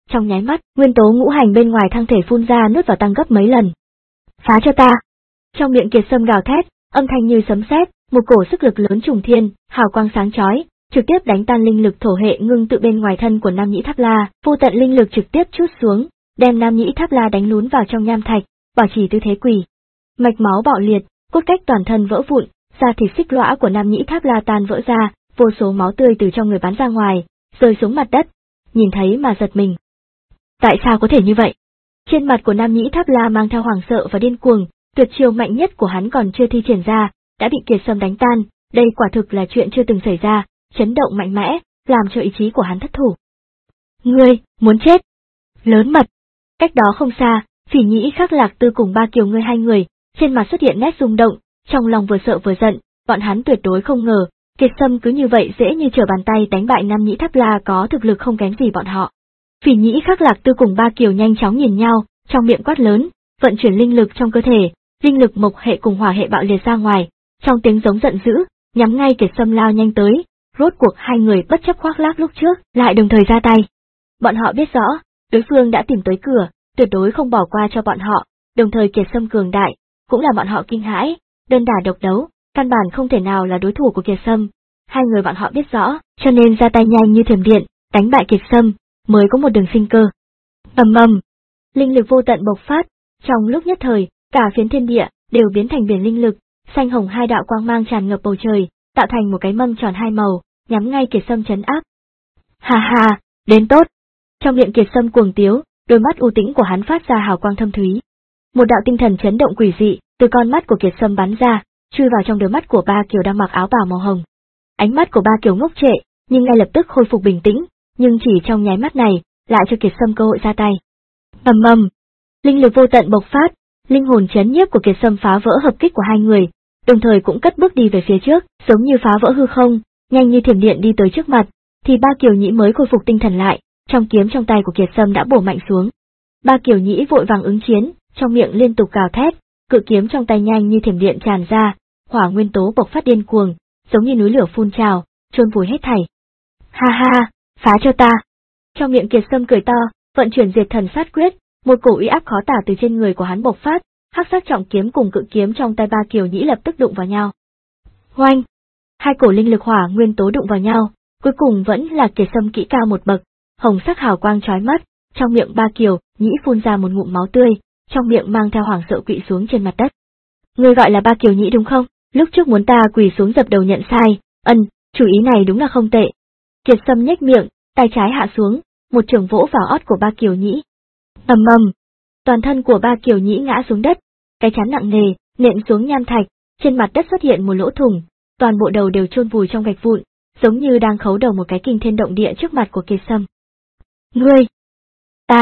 trong nháy mắt, nguyên tố ngũ hành bên ngoài thân thể phun ra nuốt vào tăng gấp mấy lần. Phá cho ta! Trong miệng Kiệt Sâm gào thét, âm thanh như sấm sét, một cổ sức lực lớn trùng thiên, hào quang sáng chói, trực tiếp đánh tan linh lực thổ hệ ngưng tự bên ngoài thân của Nam Nhĩ Tháp La, vô tận linh lực trực tiếp trút xuống, đem Nam Nhĩ Tháp La đánh lún vào trong nham thạch, bảo trì tư thế quỳ. Mạch máu bạo liệt, cốt cách toàn thân vỡ vụn, da thịt xích lõa của Nam Nhĩ Tháp La tan vỡ ra, vô số máu tươi từ trong người bắn ra ngoài, rơi xuống mặt đất, nhìn thấy mà giật mình. Tại sao có thể như vậy? Trên mặt của Nam Nhĩ Tháp La mang theo hoảng sợ và điên cuồng, tuyệt chiêu mạnh nhất của hắn còn chưa thi triển ra, đã bị Kiệt Sâm đánh tan, đây quả thực là chuyện chưa từng xảy ra, chấn động mạnh mẽ, làm cho ý chí của hắn thất thủ. Ngươi, muốn chết! Lớn mật! Cách đó không xa, Phỉ Nhĩ Khắc Lạc Tư cùng Ba Kiều Ngươi hai người, trên mặt xuất hiện nét rung động, trong lòng vừa sợ vừa giận, bọn hắn tuyệt đối không ngờ, Kiệt Sâm cứ như vậy dễ như trở bàn tay đánh bại Nam Nhĩ Tháp La có thực lực không kém gì bọn họ. Phỉ Nhĩ Khắc Lạc Tư cùng Ba Kiều nhanh chóng nhìn nhau, trong miệng quát lớn, vận chuyển linh lực trong cơ thể, linh lực mộc hệ cùng hỏa hệ bạo liệt ra ngoài, trong tiếng giống giận dữ, nhắm ngay Kiệt Sâm lao nhanh tới, rốt cuộc hai người bất chấp khoác lác lúc trước, lại đồng thời ra tay. Bọn họ biết rõ, đối phương đã tìm tới cửa, tuyệt đối không bỏ qua cho bọn họ, đồng thời Kiệt Sâm cường đại, cũng là bọn họ kinh hãi, đơn đả độc đấu, căn bản không thể nào là đối thủ của Kiệt Sâm. Hai người bọn họ biết rõ, cho nên ra tay nhanh như thiểm điện, đánh bại Kiệt Sâm, mới có một đường sinh cơ. Ầm ầm, linh lực vô tận bộc phát, trong lúc nhất thời, cả phiến thiên địa đều biến thành biển linh lực, xanh hồng hai đạo quang mang tràn ngập bầu trời, tạo thành một cái mâm tròn hai màu, nhắm ngay Kiệt Sâm trấn áp. Hà hà, đến tốt. Trong miệng Kiệt Sâm cuồng tiếu, đôi mắt u tĩnh của hắn phát ra hào quang thâm thúy. Một đạo tinh thần chấn động quỷ dị từ con mắt của Kiệt Sâm bắn ra, chui vào trong đôi mắt của Ba Kiều đang mặc áo bào màu hồng. Ánh mắt của Ba Kiều ngốc trệ, nhưng ngay lập tức khôi phục bình tĩnh, nhưng chỉ trong nháy mắt này, lại cho Kiệt Sâm cơ hội ra tay. Ầm ầm, linh lực vô tận bộc phát, linh hồn chấn nhiếp của Kiệt Sâm phá vỡ hợp kích của hai người, đồng thời cũng cất bước đi về phía trước, giống như phá vỡ hư không, nhanh như thiểm điện đi tới trước mặt, thì Ba Kiều Nhĩ mới khôi phục tinh thần lại, trong kiếm trong tay của Kiệt Sâm đã bổ mạnh xuống. Ba Kiều Nhĩ vội vàng ứng chiến, trong miệng liên tục gào thét, cự kiếm trong tay nhanh như thiểm điện tràn ra, hỏa nguyên tố bộc phát điên cuồng, giống như núi lửa phun trào, chôn vùi hết thảy. Ha ha, phá cho ta! Trong miệng Kiệt Sâm cười to, vận chuyển diệt thần sát quyết, một cổ uy áp khó tả từ trên người của hắn bộc phát, hắc sắc trọng kiếm cùng cự kiếm trong tay Ba Kiều Nhĩ lập tức đụng vào nhau. Oanh! Hai cổ linh lực hỏa nguyên tố đụng vào nhau, cuối cùng vẫn là Kiệt Sâm kỹ cao một bậc, hồng sắc hào quang chói mắt, trong miệng Ba Kiều Nhĩ phun ra một ngụm máu tươi, trong miệng mang theo hoảng sợ quỵ xuống trên mặt đất. Ngươi gọi là Ba Kiều Nhĩ đúng không? Lúc trước muốn ta quỳ xuống dập đầu nhận sai, ân, chủ ý này đúng là không tệ. Kiệt Sâm nhếch miệng, tay trái hạ xuống, một trường vỗ vào ót của Ba Kiều Nhĩ. Ầm ầm, toàn thân của Ba Kiều Nhĩ ngã xuống đất, cái chán nặng nề, nện xuống nham thạch, trên mặt đất xuất hiện một lỗ thủng, toàn bộ đầu đều chôn vùi trong gạch vụn, giống như đang khấu đầu một cái kinh thiên động địa trước mặt của Kiệt Sâm. Ngươi! Ta!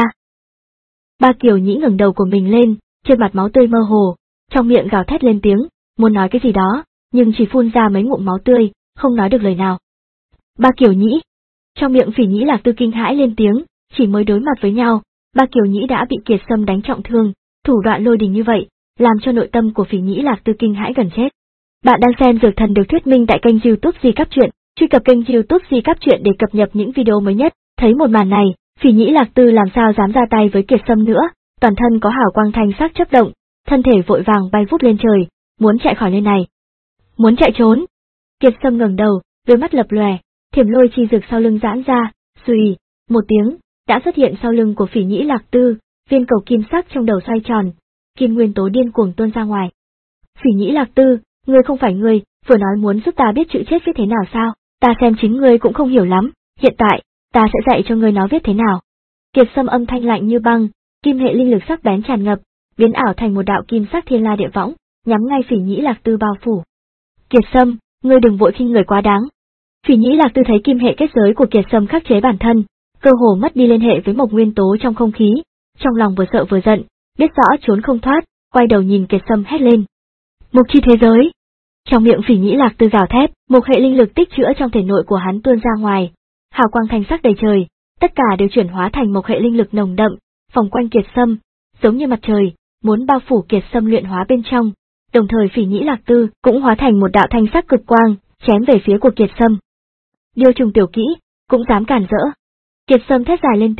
Ba Kiều Nhĩ ngẩng đầu của mình lên, trên mặt máu tươi mơ hồ, trong miệng gào thét lên tiếng, muốn nói cái gì đó, nhưng chỉ phun ra mấy ngụm máu tươi, không nói được lời nào. Ba Kiều Nhĩ! Trong miệng Phỉ Nhĩ Lạc Tư kinh hãi lên tiếng, chỉ mới đối mặt với nhau, Ba Kiều Nhĩ đã bị Kiệt Sâm đánh trọng thương, thủ đoạn lôi đình như vậy, làm cho nội tâm của Phỉ Nhĩ Lạc Tư kinh hãi gần chết. Bạn đang xem Dược Thần được thuyết minh tại kênh YouTube Di Cáp Truyện, truy cập kênh YouTube Di Cáp Truyện để cập nhật những video mới nhất. Thấy một màn này, Phỉ Nhĩ Lạc Tư làm sao dám ra tay với Kiệt Sâm nữa, toàn thân có hào quang thanh sắc chớp động, thân thể vội vàng bay vút lên trời, muốn chạy khỏi nơi này. Muốn chạy trốn? Kiệt Sâm ngẩng đầu, đôi mắt lập lòe, thiểm lôi chi dược sau lưng giãn ra, xùy, một tiếng, đã xuất hiện sau lưng của Phỉ Nhĩ Lạc Tư, viên cầu kim sắc trong đầu xoay tròn, kim nguyên tố điên cuồng tuôn ra ngoài. Phỉ Nhĩ Lạc Tư, ngươi không phải ngươi, vừa nói muốn giúp ta biết chữ chết viết thế nào sao? Ta xem chính ngươi cũng không hiểu lắm, hiện tại, ta sẽ dạy cho ngươi nói viết thế nào. Kiệt Sâm âm thanh lạnh như băng, kim hệ linh lực sắc bén tràn ngập, biến ảo thành một đạo kim sắc thiên la địa võng, nhắm ngay Phỉ Nhĩ Lạc Tư bao phủ. Kiệt Sâm, ngươi đừng vội khinh người quá đáng. Phỉ Nhĩ Lạc Tư thấy kim hệ kết giới của Kiệt Sâm khắc chế bản thân, cơ hồ mất đi liên hệ với mộc nguyên tố trong không khí, trong lòng vừa sợ vừa giận, biết rõ trốn không thoát, quay đầu nhìn Kiệt Sâm hét lên. Mộc chi thế giới! Trong miệng Phỉ Nhĩ Lạc Tư gào thét, mộc hệ linh lực tích trữ trong thể nội của hắn tuôn ra ngoài, hào quang thanh sắc đầy trời, tất cả đều chuyển hóa thành mộc hệ linh lực nồng đậm, vòng quanh Kiệt Sâm, giống như mặt trời, muốn bao phủ Kiệt Sâm luyện hóa bên trong. Đồng thời Phỉ Nhĩ Lạc Tư cũng hóa thành một đạo thanh sắc cực quang, chém về phía của Kiệt Sâm. Điêu trùng tiểu kỹ, cũng dám cản rỡ. Kiệt Sâm thét dài lên tiếng,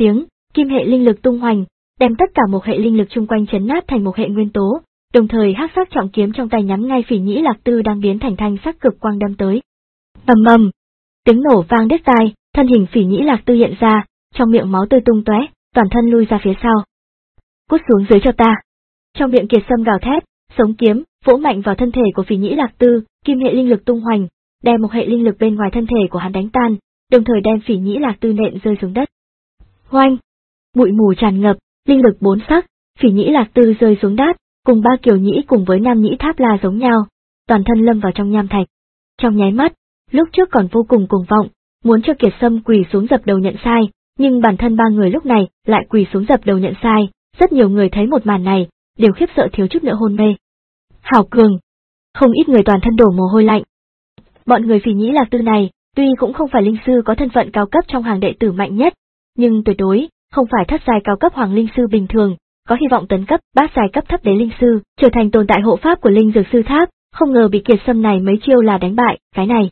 kim hệ linh lực tung hoành, đem tất cả một hệ linh lực chung quanh chấn nát thành một hệ nguyên tố, đồng thời hắc sắc trọng kiếm trong tay nhắm ngay Phỉ Nhĩ Lạc Tư đang biến thành thanh sắc cực quang đâm tới. Bầm bầm, tiếng nổ vang đứt tai, thân hình Phỉ Nhĩ Lạc Tư hiện ra, trong miệng máu tươi tung tóe, toàn thân lui ra phía sau. Cút xuống dưới cho ta. Trong miệng Kiệt Sâm gào thét, sống kiếm vỗ mạnh vào thân thể của Phỉ Nhĩ Lạc Tư, kim hệ linh lực tung hoành, đem một hệ linh lực bên ngoài thân thể của hắn đánh tan, đồng thời đem Phỉ Nhĩ Lạc Tư nện rơi xuống đất. Hoanh! Bụi mù tràn ngập, linh lực bốn sắc, Phỉ Nhĩ Lạc Tư rơi xuống đất, cùng ba Kiều Nhĩ cùng với Nam Nhĩ Tháp La giống nhau, toàn thân lâm vào trong nham thạch. Trong nháy mắt, lúc trước còn vô cùng cuồng vọng, muốn cho Kiệt Sâm quỳ xuống dập đầu nhận sai, nhưng bản thân ba người lúc này lại quỳ xuống dập đầu nhận sai, rất nhiều người thấy một màn này, đều khiếp sợ thiếu chút nữa hôn mê. Hảo cường! Không ít người toàn thân đổ mồ hôi lạnh. Bọn người Phỉ Nhĩ Lạc Tư này, tuy cũng không phải linh sư có thân phận cao cấp trong hàng đệ tử mạnh nhất, nhưng tuyệt đối không phải thất giai cao cấp hoàng linh sư bình thường, có hy vọng tấn cấp bát giai cấp thấp đế linh sư, trở thành tồn tại hộ pháp của linh dược sư tháp, không ngờ bị Kiệt Sâm này mấy chiêu là đánh bại, cái này.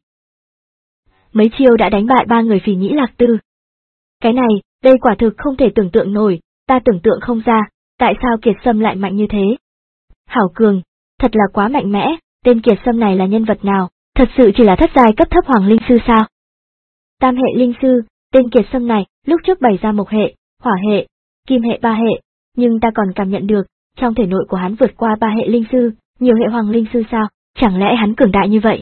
Mấy chiêu đã đánh bại ba người Phỉ Nhĩ Lạc Tư. Cái này, đây quả thực không thể tưởng tượng nổi, ta tưởng tượng không ra, tại sao Kiệt Sâm lại mạnh như thế. Hảo cường, thật là quá mạnh mẽ, tên Kiệt Sâm này là nhân vật nào, thật sự chỉ là thất giai cấp thấp hoàng linh sư sao? Tam hệ linh sư, tên Kiệt Sâm này, lúc trước bày ra mộc hệ, hỏa hệ, kim hệ ba hệ, nhưng ta còn cảm nhận được, trong thể nội của hắn vượt qua ba hệ linh sư, nhiều hệ hoàng linh sư sao, chẳng lẽ hắn cường đại như vậy?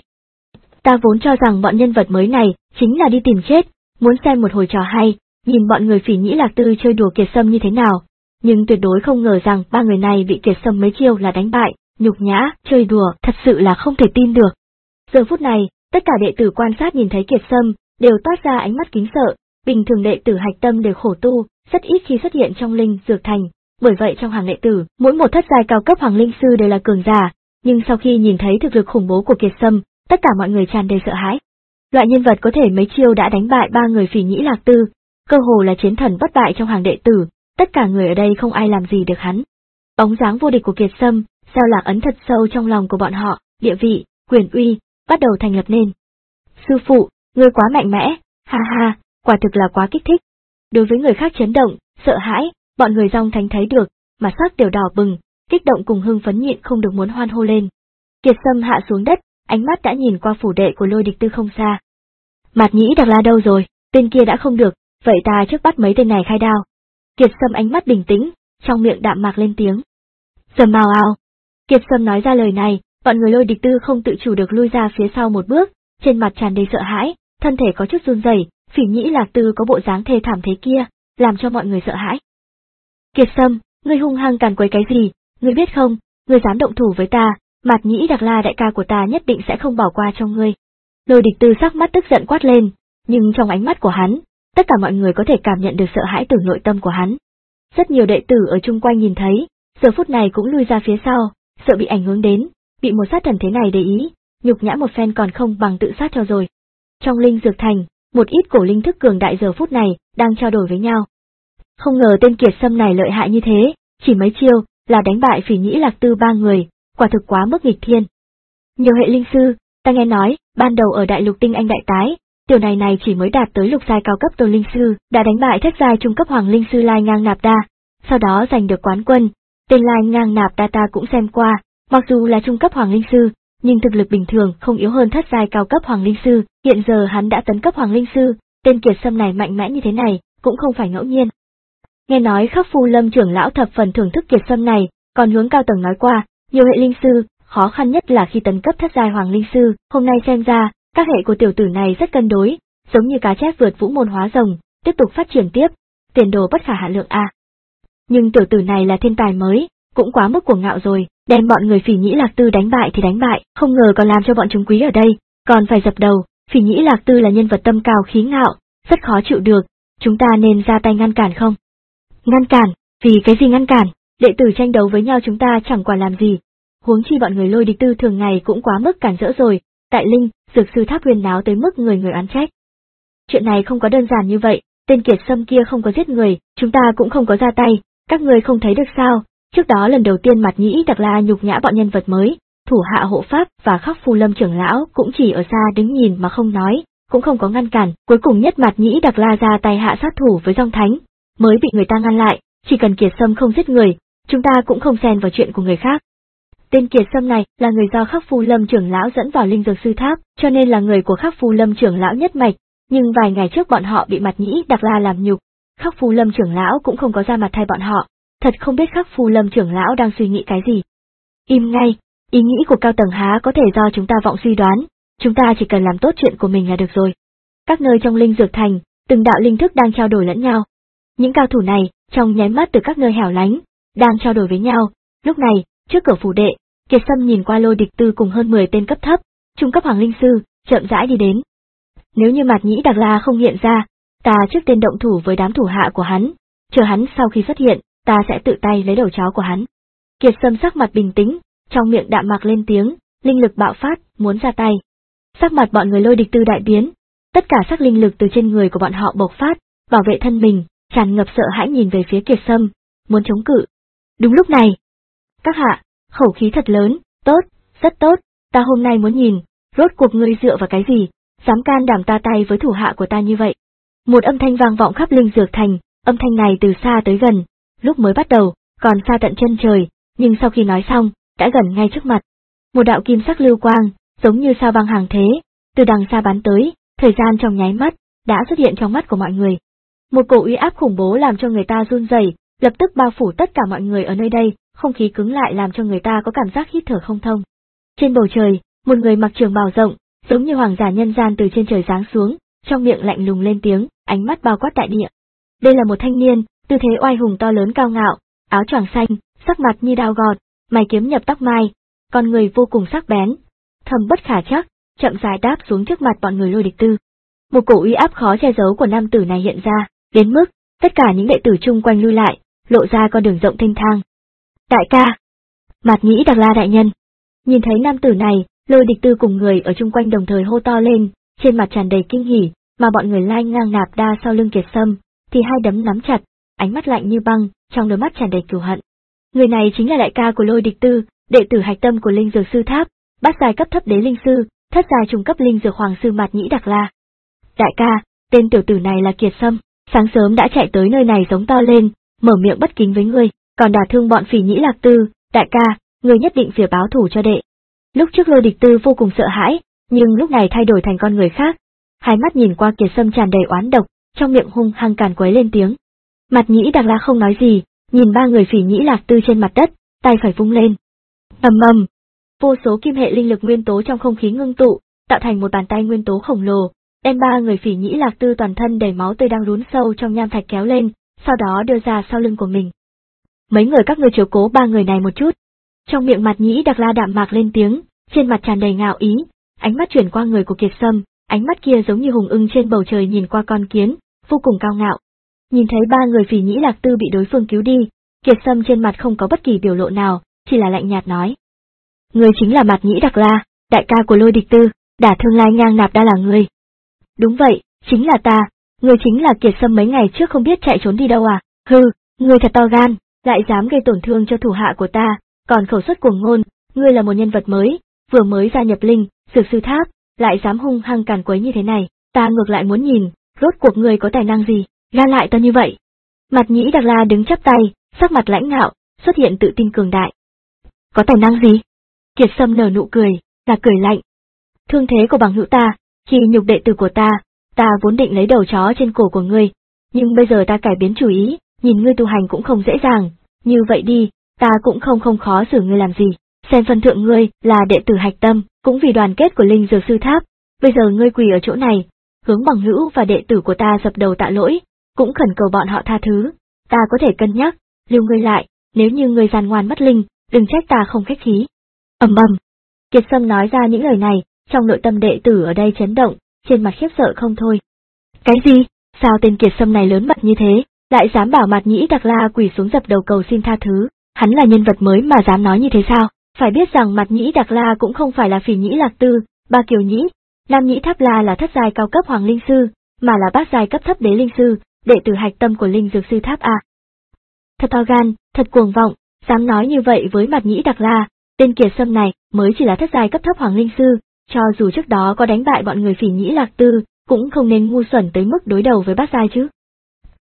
Ta vốn cho rằng bọn nhân vật mới này, chính là đi tìm chết, muốn xem một hồi trò hay, nhìn bọn người Phỉ Nhĩ Lạc Tư chơi đùa Kiệt Sâm như thế nào, nhưng tuyệt đối không ngờ rằng ba người này bị Kiệt Sâm mấy chiêu là đánh bại, nhục nhã, chơi đùa, thật sự là không thể tin được. Giờ phút này, tất cả đệ tử quan sát nhìn thấy Kiệt Sâm, đều toát ra ánh mắt kính sợ, bình thường đệ tử hạch tâm đều khổ tu, rất ít khi xuất hiện trong linh dược thành, bởi vậy trong hàng đệ tử, mỗi một thất giai cao cấp hoàng linh sư đều là cường giả, nhưng sau khi nhìn thấy thực lực khủng bố của Kiệt Sâm, tất cả mọi người tràn đầy sợ hãi. Loại nhân vật có thể mấy chiêu đã đánh bại ba người Phỉ Nhĩ Lạc Tư, cơ hồ là chiến thần bất bại trong hàng đệ tử, tất cả người ở đây không ai làm gì được hắn. Bóng dáng vô địch của Kiệt Sâm, gieo lạc ấn thật sâu trong lòng của bọn họ, địa vị, quyền uy, bắt đầu thành lập nên. Sư phụ, ngươi quá mạnh mẽ, ha ha, quả thực là quá kích thích. Đối với người khác chấn động, sợ hãi, bọn người Dòng Thánh thấy được, mặt sắc đều đỏ bừng, kích động cùng hưng phấn nhịn không được muốn hoan hô lên. Kiệt Sâm hạ xuống đất, ánh mắt đã nhìn qua phủ đệ của Lôi Địch Tư không xa. Mạt Nhĩ Đặc La đâu rồi, tên kia đã không được, vậy ta trước bắt mấy tên này khai đao. Kiệt Sâm ánh mắt bình tĩnh, trong miệng đạm mạc lên tiếng. Dầm ào ào. Kiệt Sâm nói ra lời này, bọn người Lôi Địch Tư không tự chủ được lui ra phía sau một bước, trên mặt tràn đầy sợ hãi, thân thể có chút run rẩy. Phỉ Nhĩ Lạc Tư có bộ dáng thê thảm thế kia, làm cho mọi người sợ hãi. Kiệt Sâm, ngươi hung hăng càn quấy cái gì, ngươi biết không, ngươi dám động thủ với ta, Mạt Nhĩ Đặc La đại ca của ta nhất định sẽ không bỏ qua cho ngươi. Lôi Địch Tư sắc mắt tức giận quát lên, nhưng trong ánh mắt của hắn, tất cả mọi người có thể cảm nhận được sợ hãi từ nội tâm của hắn. Rất nhiều đệ tử ở chung quanh nhìn thấy, giờ phút này cũng lui ra phía sau, sợ bị ảnh hưởng đến, bị một sát thần thế này để ý, nhục nhã một phen còn không bằng tự sát cho rồi. Trong linh dược thành, một ít cổ linh thức cường đại giờ phút này đang trao đổi với nhau. Không ngờ tên Kiệt Sâm này lợi hại như thế, chỉ mấy chiêu là đánh bại Phỉ Nhĩ Lạc Tư ba người, quả thực quá mức nghịch thiên. Nhiều hệ linh sư, ta nghe nói, ban đầu ở đại lục Tinh Anh đại tái, tiểu này này chỉ mới đạt tới lục giai cao cấp tôn linh sư, đã đánh bại thất giai trung cấp hoàng linh sư Lai Ngang Nạp Đa, sau đó giành được quán quân. Tên Lai Ngang Nạp Đa ta cũng xem qua, mặc dù là trung cấp hoàng linh sư, nhưng thực lực bình thường không yếu hơn thất giai cao cấp hoàng linh sư, hiện giờ hắn đã tấn cấp hoàng linh sư, tên Kiệt Sâm này mạnh mẽ như thế này, cũng không phải ngẫu nhiên. Nghe nói Khắc Phu Lâm trưởng lão thập phần thưởng thức Kiệt Sâm này, còn hướng cao tầng nói qua, nhiều hệ linh sư, khó khăn nhất là khi tấn cấp thất giai hoàng linh sư, hôm nay xem ra, các hệ của tiểu tử này rất cân đối, giống như cá chép vượt vũ môn hóa rồng, tiếp tục phát triển tiếp, tiền đồ bất khả hạn lượng a. Nhưng tiểu tử này là thiên tài mới, cũng quá mức cuồng ngạo rồi, đem bọn người Phỉ Nhĩ Lạc Tư đánh bại thì đánh bại, không ngờ còn làm cho bọn chúng quý ở đây, còn phải dập đầu. Phỉ Nhĩ Lạc Tư là nhân vật tâm cao khí ngạo, rất khó chịu được, chúng ta nên ra tay ngăn cản không? Ngăn cản, vì cái gì ngăn cản, đệ tử tranh đấu với nhau chúng ta chẳng quản làm gì. Huống chi bọn người Lôi Địch Tư thường ngày cũng quá mức cản rỡ rồi, tại linh, dược sư tháp huyền náo tới mức người người oán trách. Chuyện này không có đơn giản như vậy, tên Kiệt Sâm kia không có giết người, chúng ta cũng không có ra tay, các người không thấy được sao, trước đó lần đầu tiên Mạt Nhĩ Đặc La nhục nhã bọn nhân vật mới, thủ hạ hộ pháp và Khắc Phu Lâm trưởng lão cũng chỉ ở xa đứng nhìn mà không nói, cũng không có ngăn cản, cuối cùng nhất Mạt Nhĩ Đặc La ra tay hạ sát thủ với Dòng Thánh, mới bị người ta ngăn lại, chỉ cần Kiệt Sâm không giết người, chúng ta cũng không xen vào chuyện của người khác. Tên Kiệt Sâm này là người do Khắc Phu Lâm trưởng lão dẫn vào Linh Dược Sư Tháp, cho nên là người của Khắc Phu Lâm trưởng lão nhất mạch, nhưng vài ngày trước bọn họ bị Mạt Nhĩ Đặc La làm nhục, Khắc Phu Lâm trưởng lão cũng không có ra mặt thay bọn họ, thật không biết Khắc Phu Lâm trưởng lão đang suy nghĩ cái gì. Im ngay, ý nghĩ của cao tầng há có thể do chúng ta vọng suy đoán, chúng ta chỉ cần làm tốt chuyện của mình là được rồi. Các nơi trong Linh Dược Thành, từng đạo linh thức đang trao đổi lẫn nhau. Những cao thủ này, trong nháy mắt từ các nơi hẻo lánh, đang trao đổi với nhau. Lúc này, trước cửa phủ đệ, Kiệt Sâm nhìn qua Lôi Địch Tư cùng hơn mười tên cấp thấp, trung cấp hoàng linh sư, chậm rãi đi đến. Nếu như Mạt Nhĩ Đặc La không hiện ra, ta trước tiên động thủ với đám thủ hạ của hắn, chờ hắn sau khi xuất hiện, ta sẽ tự tay lấy đầu chó của hắn. Kiệt Sâm sắc mặt bình tĩnh, trong miệng đạm mạc lên tiếng, linh lực bạo phát, muốn ra tay. Sắc mặt bọn người Lôi Địch Tư đại biến, tất cả sắc linh lực từ trên người của bọn họ bộc phát, bảo vệ thân mình, tràn ngập sợ hãi nhìn về phía Kiệt Sâm, muốn chống cự. Đúng lúc này, các hạ, khẩu khí thật lớn, tốt, rất tốt, ta hôm nay muốn nhìn, rốt cuộc ngươi dựa vào cái gì, dám can đảm ta tay với thủ hạ của ta như vậy. Một âm thanh vang vọng khắp Linh Dược Thành, âm thanh này từ xa tới gần, lúc mới bắt đầu, còn xa tận chân trời, nhưng sau khi nói xong, đã gần ngay trước mặt. Một đạo kim sắc lưu quang, giống như sao băng hàng thế, từ đằng xa bắn tới, thời gian trong nháy mắt, đã xuất hiện trong mắt của mọi người. Một cổ uy áp khủng bố làm cho người ta run rẩy, lập tức bao phủ tất cả mọi người ở nơi đây, không khí cứng lại làm cho người ta có cảm giác hít thở không thông. Trên bầu trời, một người mặc trường bào rộng, giống như hoàng giả nhân gian từ trên trời giáng xuống, trong miệng lạnh lùng lên tiếng, ánh mắt bao quát đại địa. Đây là một thanh niên, tư thế oai hùng to lớn cao ngạo, áo choàng xanh, sắc mặt như đao gọt, mày kiếm nhập tóc mai, con người vô cùng sắc bén, thầm bất khả trắc, chậm rãi đáp xuống trước mặt bọn người Lôi Địch Tư. Một cổ uy áp khó che giấu của nam tử này hiện ra, đến mức tất cả những đệ tử chung quanh lui lại, lộ ra con đường rộng thênh thang. Đại ca, Mạt Nhĩ Đặc La đại nhân. Nhìn thấy nam tử này, Lôi Địch Tư cùng người ở chung quanh đồng thời hô to lên, trên mặt tràn đầy kinh hỉ, mà bọn người Lai Ngang Nạp Đa sau lưng Kiệt Sâm, thì hai đấm nắm chặt, ánh mắt lạnh như băng, trong đôi mắt tràn đầy cừu hận. Người này chính là đại ca của Lôi Địch Tư, đệ tử hạch tâm của Linh Dược Sư Tháp, bát giai cấp thấp đế linh sư, thất giai trung cấp linh dược hoàng sư Mạt Nhĩ Đặc La. Đại ca, tên tiểu tử này là Kiệt Sâm, sáng sớm đã chạy tới nơi này giống to lên, mở miệng bất kính với ngươi, còn đả thương bọn Phỉ Nhĩ Lạc Tư, đại ca, ngươi nhất định phải báo thù cho đệ. Lúc trước Lôi Địch Tư vô cùng sợ hãi, nhưng lúc này thay đổi thành con người khác, hai mắt nhìn qua Kiệt Sâm tràn đầy oán độc, trong miệng hung hăng càn quấy lên tiếng. Mạt Nhĩ Đặc La không nói gì, nhìn ba người Phỉ Nhĩ Lạc Tư trên mặt đất, tay phải vung lên. Ầm ầm, vô số kim hệ linh lực nguyên tố trong không khí ngưng tụ, tạo thành một bàn tay nguyên tố khổng lồ, đem ba người Phỉ Nhĩ Lạc Tư toàn thân đầy máu tươi đang lún sâu trong nham thạch kéo lên, sau đó đưa ra sau lưng của mình. Mấy người các ngươi chiếu cố ba người này một chút. Trong miệng Mạt Nhĩ Đặc La đạm mạc lên tiếng, trên mặt tràn đầy ngạo ý, ánh mắt chuyển qua người của Kiệt Sâm, ánh mắt kia giống như hùng ưng trên bầu trời nhìn qua con kiến, vô cùng cao ngạo. Nhìn thấy ba người Phỉ Nhĩ Lạc Tư bị đối phương cứu đi, Kiệt Sâm trên mặt không có bất kỳ biểu lộ nào, chỉ là lạnh nhạt nói. Ngươi chính là Mạt Nhĩ Đặc La, đại ca của Lôi Địch Tư, đả thương Lai Ngang Nạp Đa là ngươi. Đúng vậy, chính là ta, ngươi chính là Kiệt Sâm mấy ngày trước không biết chạy trốn đi đâu à, hừ, ngươi thật to gan, lại dám gây tổn thương cho thủ hạ của ta, còn khẩu suất cuồng ngôn, ngươi là một nhân vật mới, vừa mới gia nhập Linh Dược Sư Tháp, lại dám hung hăng càn quấy như thế này, ta ngược lại muốn nhìn, rốt cuộc ngươi có tài năng gì, gan lại to như vậy. Mạt Nhĩ Đặc La đứng chắp tay, sắc mặt lãnh ngạo, xuất hiện tự tin cường đại. Có tài năng gì? Kiệt Sâm nở nụ cười, là cười lạnh. Thương thế của bằng hữu ta, khi nhục đệ tử của ta, ta vốn định lấy đầu chó trên cổ của ngươi, nhưng bây giờ ta cải biến chủ ý, nhìn ngươi tu hành cũng không dễ dàng, như vậy đi, ta cũng không không khó xử ngươi làm gì, xem phần thượng ngươi là đệ tử hạch tâm, cũng vì đoàn kết của Linh Dược Sư Tháp, bây giờ ngươi quỳ ở chỗ này, hướng bằng hữu và đệ tử của ta dập đầu tạ lỗi, cũng khẩn cầu bọn họ tha thứ, ta có thể cân nhắc, lưu ngươi lại, nếu như ngươi gian ngoan mất linh, đừng trách ta không khách khí. Ầm ầm, Kiệt Sâm nói ra những lời này, trong nội tâm đệ tử ở đây chấn động, trên mặt khiếp sợ không thôi. Cái gì? Sao tên Kiệt Sâm này lớn mật như thế, lại dám bảo Mạt Nhĩ Đặc La quỳ xuống dập đầu cầu xin tha thứ, hắn là nhân vật mới mà dám nói như thế sao? Phải biết rằng Mạt Nhĩ Đặc La cũng không phải là Phỉ Nhĩ Lạc Tư, Ba Kiều Nhĩ, Nam Nhĩ Tháp La là thất giai cao cấp hoàng linh sư, mà là bát giai cấp thấp đế linh sư, đệ tử hạch tâm của Linh Dược Sư Tháp a. Thật to gan, thật cuồng vọng, dám nói như vậy với Mạt Nhĩ Đặc La, tên Kiệt Sâm này mới chỉ là thất giai cấp thấp hoàng linh sư, cho dù trước đó có đánh bại bọn người Phỉ Nhĩ Lạc Tư, cũng không nên ngu xuẩn tới mức đối đầu với bát giai chứ.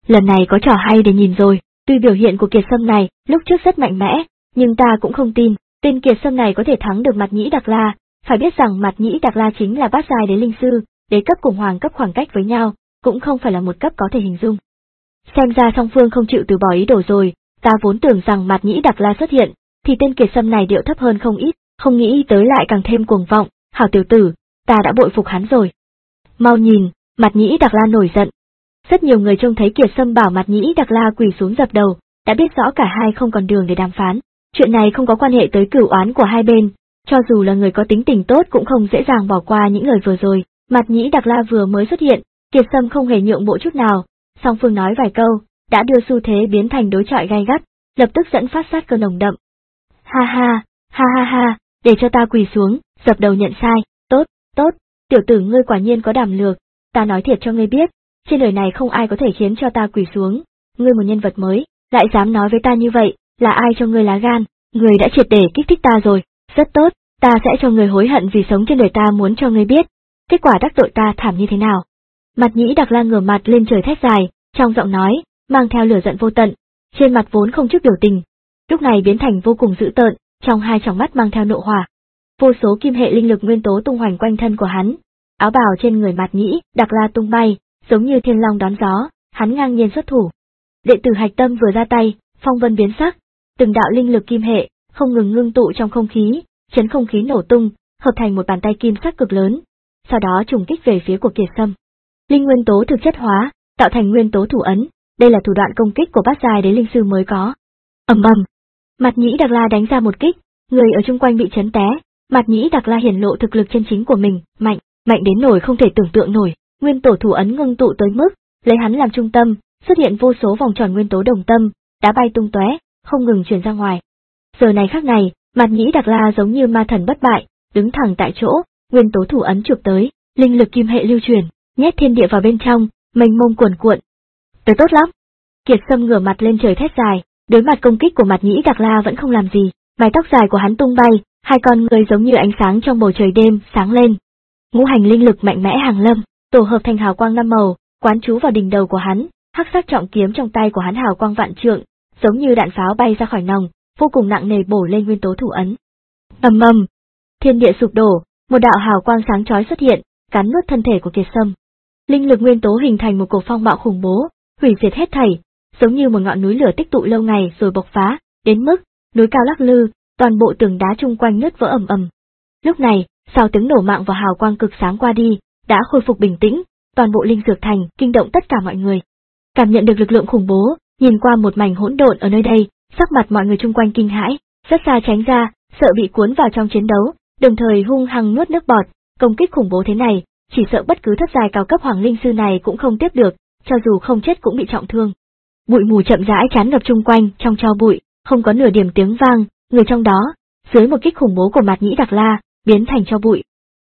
lần này có trò hay để nhìn rồi. Tuy biểu hiện của Kiệt Sâm này lúc trước rất mạnh mẽ, nhưng ta cũng không tin, tên Kiệt Sâm này có thể thắng được Mạt Nhĩ Đặc La. Phải biết rằng Mạt Nhĩ Đặc La chính là bát giai đế linh sư, đế cấp cùng hoàng cấp khoảng cách với nhau, cũng không phải là một cấp có thể hình dung. Xem ra song phương không chịu từ bỏ ý đồ rồi, ta vốn tưởng rằng Mạt Nhĩ Đặc La xuất hiện, thì tên Kiệt Sâm này điệu thấp hơn không ít, không nghĩ tới lại càng thêm cuồng vọng, hảo tiểu tử, ta đã bội phục hắn rồi. Mau nhìn, Mạt Nhĩ Đặc La nổi giận. Rất nhiều người trông thấy Kiệt Sâm bảo Mạt Nhĩ Đặc La quỳ xuống dập đầu, đã biết rõ cả hai không còn đường để đàm phán. Chuyện này không có quan hệ tới cửu oán của hai bên, cho dù là người có tính tình tốt cũng không dễ dàng bỏ qua những lời vừa rồi. Mạt Nhĩ Đặc La vừa mới xuất hiện, Kiệt Sâm không hề nhượng bộ chút nào, song phương nói vài câu, đã đưa xu thế biến thành đối chọi gay gắt, lập tức dẫn phát sát cơ nồng đậm. Ha ha, ha ha ha, để cho ta quỳ xuống, dập đầu nhận sai, tốt, tốt, tiểu tử ngươi quả nhiên có đảm lược, ta nói thiệt cho ngươi biết, trên đời này không ai có thể khiến cho ta quỳ xuống, ngươi một nhân vật mới, lại dám nói với ta như vậy, là ai cho ngươi lá gan, ngươi đã triệt để kích thích ta rồi, rất tốt, ta sẽ cho ngươi hối hận vì sống trên đời ta muốn cho ngươi biết, kết quả đắc tội ta thảm như thế nào. Mạt Nhĩ Đặc La ngửa mặt lên trời thét dài, trong giọng nói, mang theo lửa giận vô tận, trên mặt vốn không chút biểu tình, lúc này biến thành vô cùng dữ tợn, trong hai tròng mắt mang theo nộ hỏa. Vô số kim hệ linh lực nguyên tố tung hoành quanh thân của hắn, áo bào trên người Mạt Nhĩ Đặc La tung bay, giống như thiên long đón gió, hắn ngang nhiên xuất thủ. Đệ tử Hạch Tâm vừa ra tay, phong vân biến sắc, từng đạo linh lực kim hệ không ngừng ngưng tụ trong không khí, chấn không khí nổ tung, hợp thành một bàn tay kim sắc cực lớn, sau đó trùng kích về phía của Kiệt Sâm. Linh nguyên tố thực chất hóa, tạo thành nguyên tố thủ ấn, đây là thủ đoạn công kích của bát giai đế linh sư mới có. Ầm ầm, Mạt Nhĩ Đặc La đánh ra một kích, người ở chung quanh bị chấn té. Mạt Nhĩ Đặc La hiển lộ thực lực chân chính của mình, mạnh, mạnh đến nổi không thể tưởng tượng nổi. Nguyên tổ thủ ấn ngưng tụ tới mức, lấy hắn làm trung tâm, xuất hiện vô số vòng tròn nguyên tố đồng tâm, đá bay tung tóe, không ngừng truyền ra ngoài. Giờ này khắc này, Mạt Nhĩ Đặc La giống như ma thần bất bại, đứng thẳng tại chỗ, nguyên tố thủ ấn chụp tới, linh lực kim hệ lưu truyền, nhét thiên địa vào bên trong, mênh mông cuồn cuộn. Tới tốt lắm. Kiệt Sâm ngửa mặt lên trời thét dài, đối mặt công kích của Mạt Nhĩ Đặc La vẫn không làm gì, mái tóc dài của hắn tung bay, hai con người giống như ánh sáng trong bầu trời đêm sáng lên. Ngũ hành linh lực mạnh mẽ hàng lâm, tổ hợp thành hào quang năm màu, quán trú vào đỉnh đầu của hắn, hắc sắc trọng kiếm trong tay của hắn hào quang vạn trượng, giống như đạn pháo bay ra khỏi nòng, vô cùng nặng nề bổ lên nguyên tố thủ ấn. Ầm ầm, thiên địa sụp đổ, một đạo hào quang sáng chói xuất hiện, cắn nuốt thân thể của Kiệt Sâm. Linh lực nguyên tố hình thành một cổ phong bạo khủng bố, hủy diệt hết thảy, giống như một ngọn núi lửa tích tụ lâu ngày rồi bộc phá, đến mức núi cao lắc lư, toàn bộ tường đá chung quanh nứt vỡ ầm ầm. Lúc này, sau tiếng nổ mạng và hào quang cực sáng qua đi, đã khôi phục bình tĩnh, toàn bộ linh dược thành kinh động tất cả mọi người. Cảm nhận được lực lượng khủng bố, nhìn qua một mảnh hỗn độn ở nơi đây, sắc mặt mọi người chung quanh kinh hãi, rất xa tránh ra, sợ bị cuốn vào trong chiến đấu, đồng thời hung hăng nuốt nước bọt, công kích khủng bố thế này, chỉ sợ bất cứ thất giai cao cấp hoàng linh sư này cũng không tiếp được, cho dù không chết cũng bị trọng thương. Bụi mù chậm rãi tràn ngập chung quanh, trong tro bụi, không có nửa điểm tiếng vang, người trong đó, dưới một kích khủng bố của Mạt Nhĩ Đặc La, biến thành tro bụi.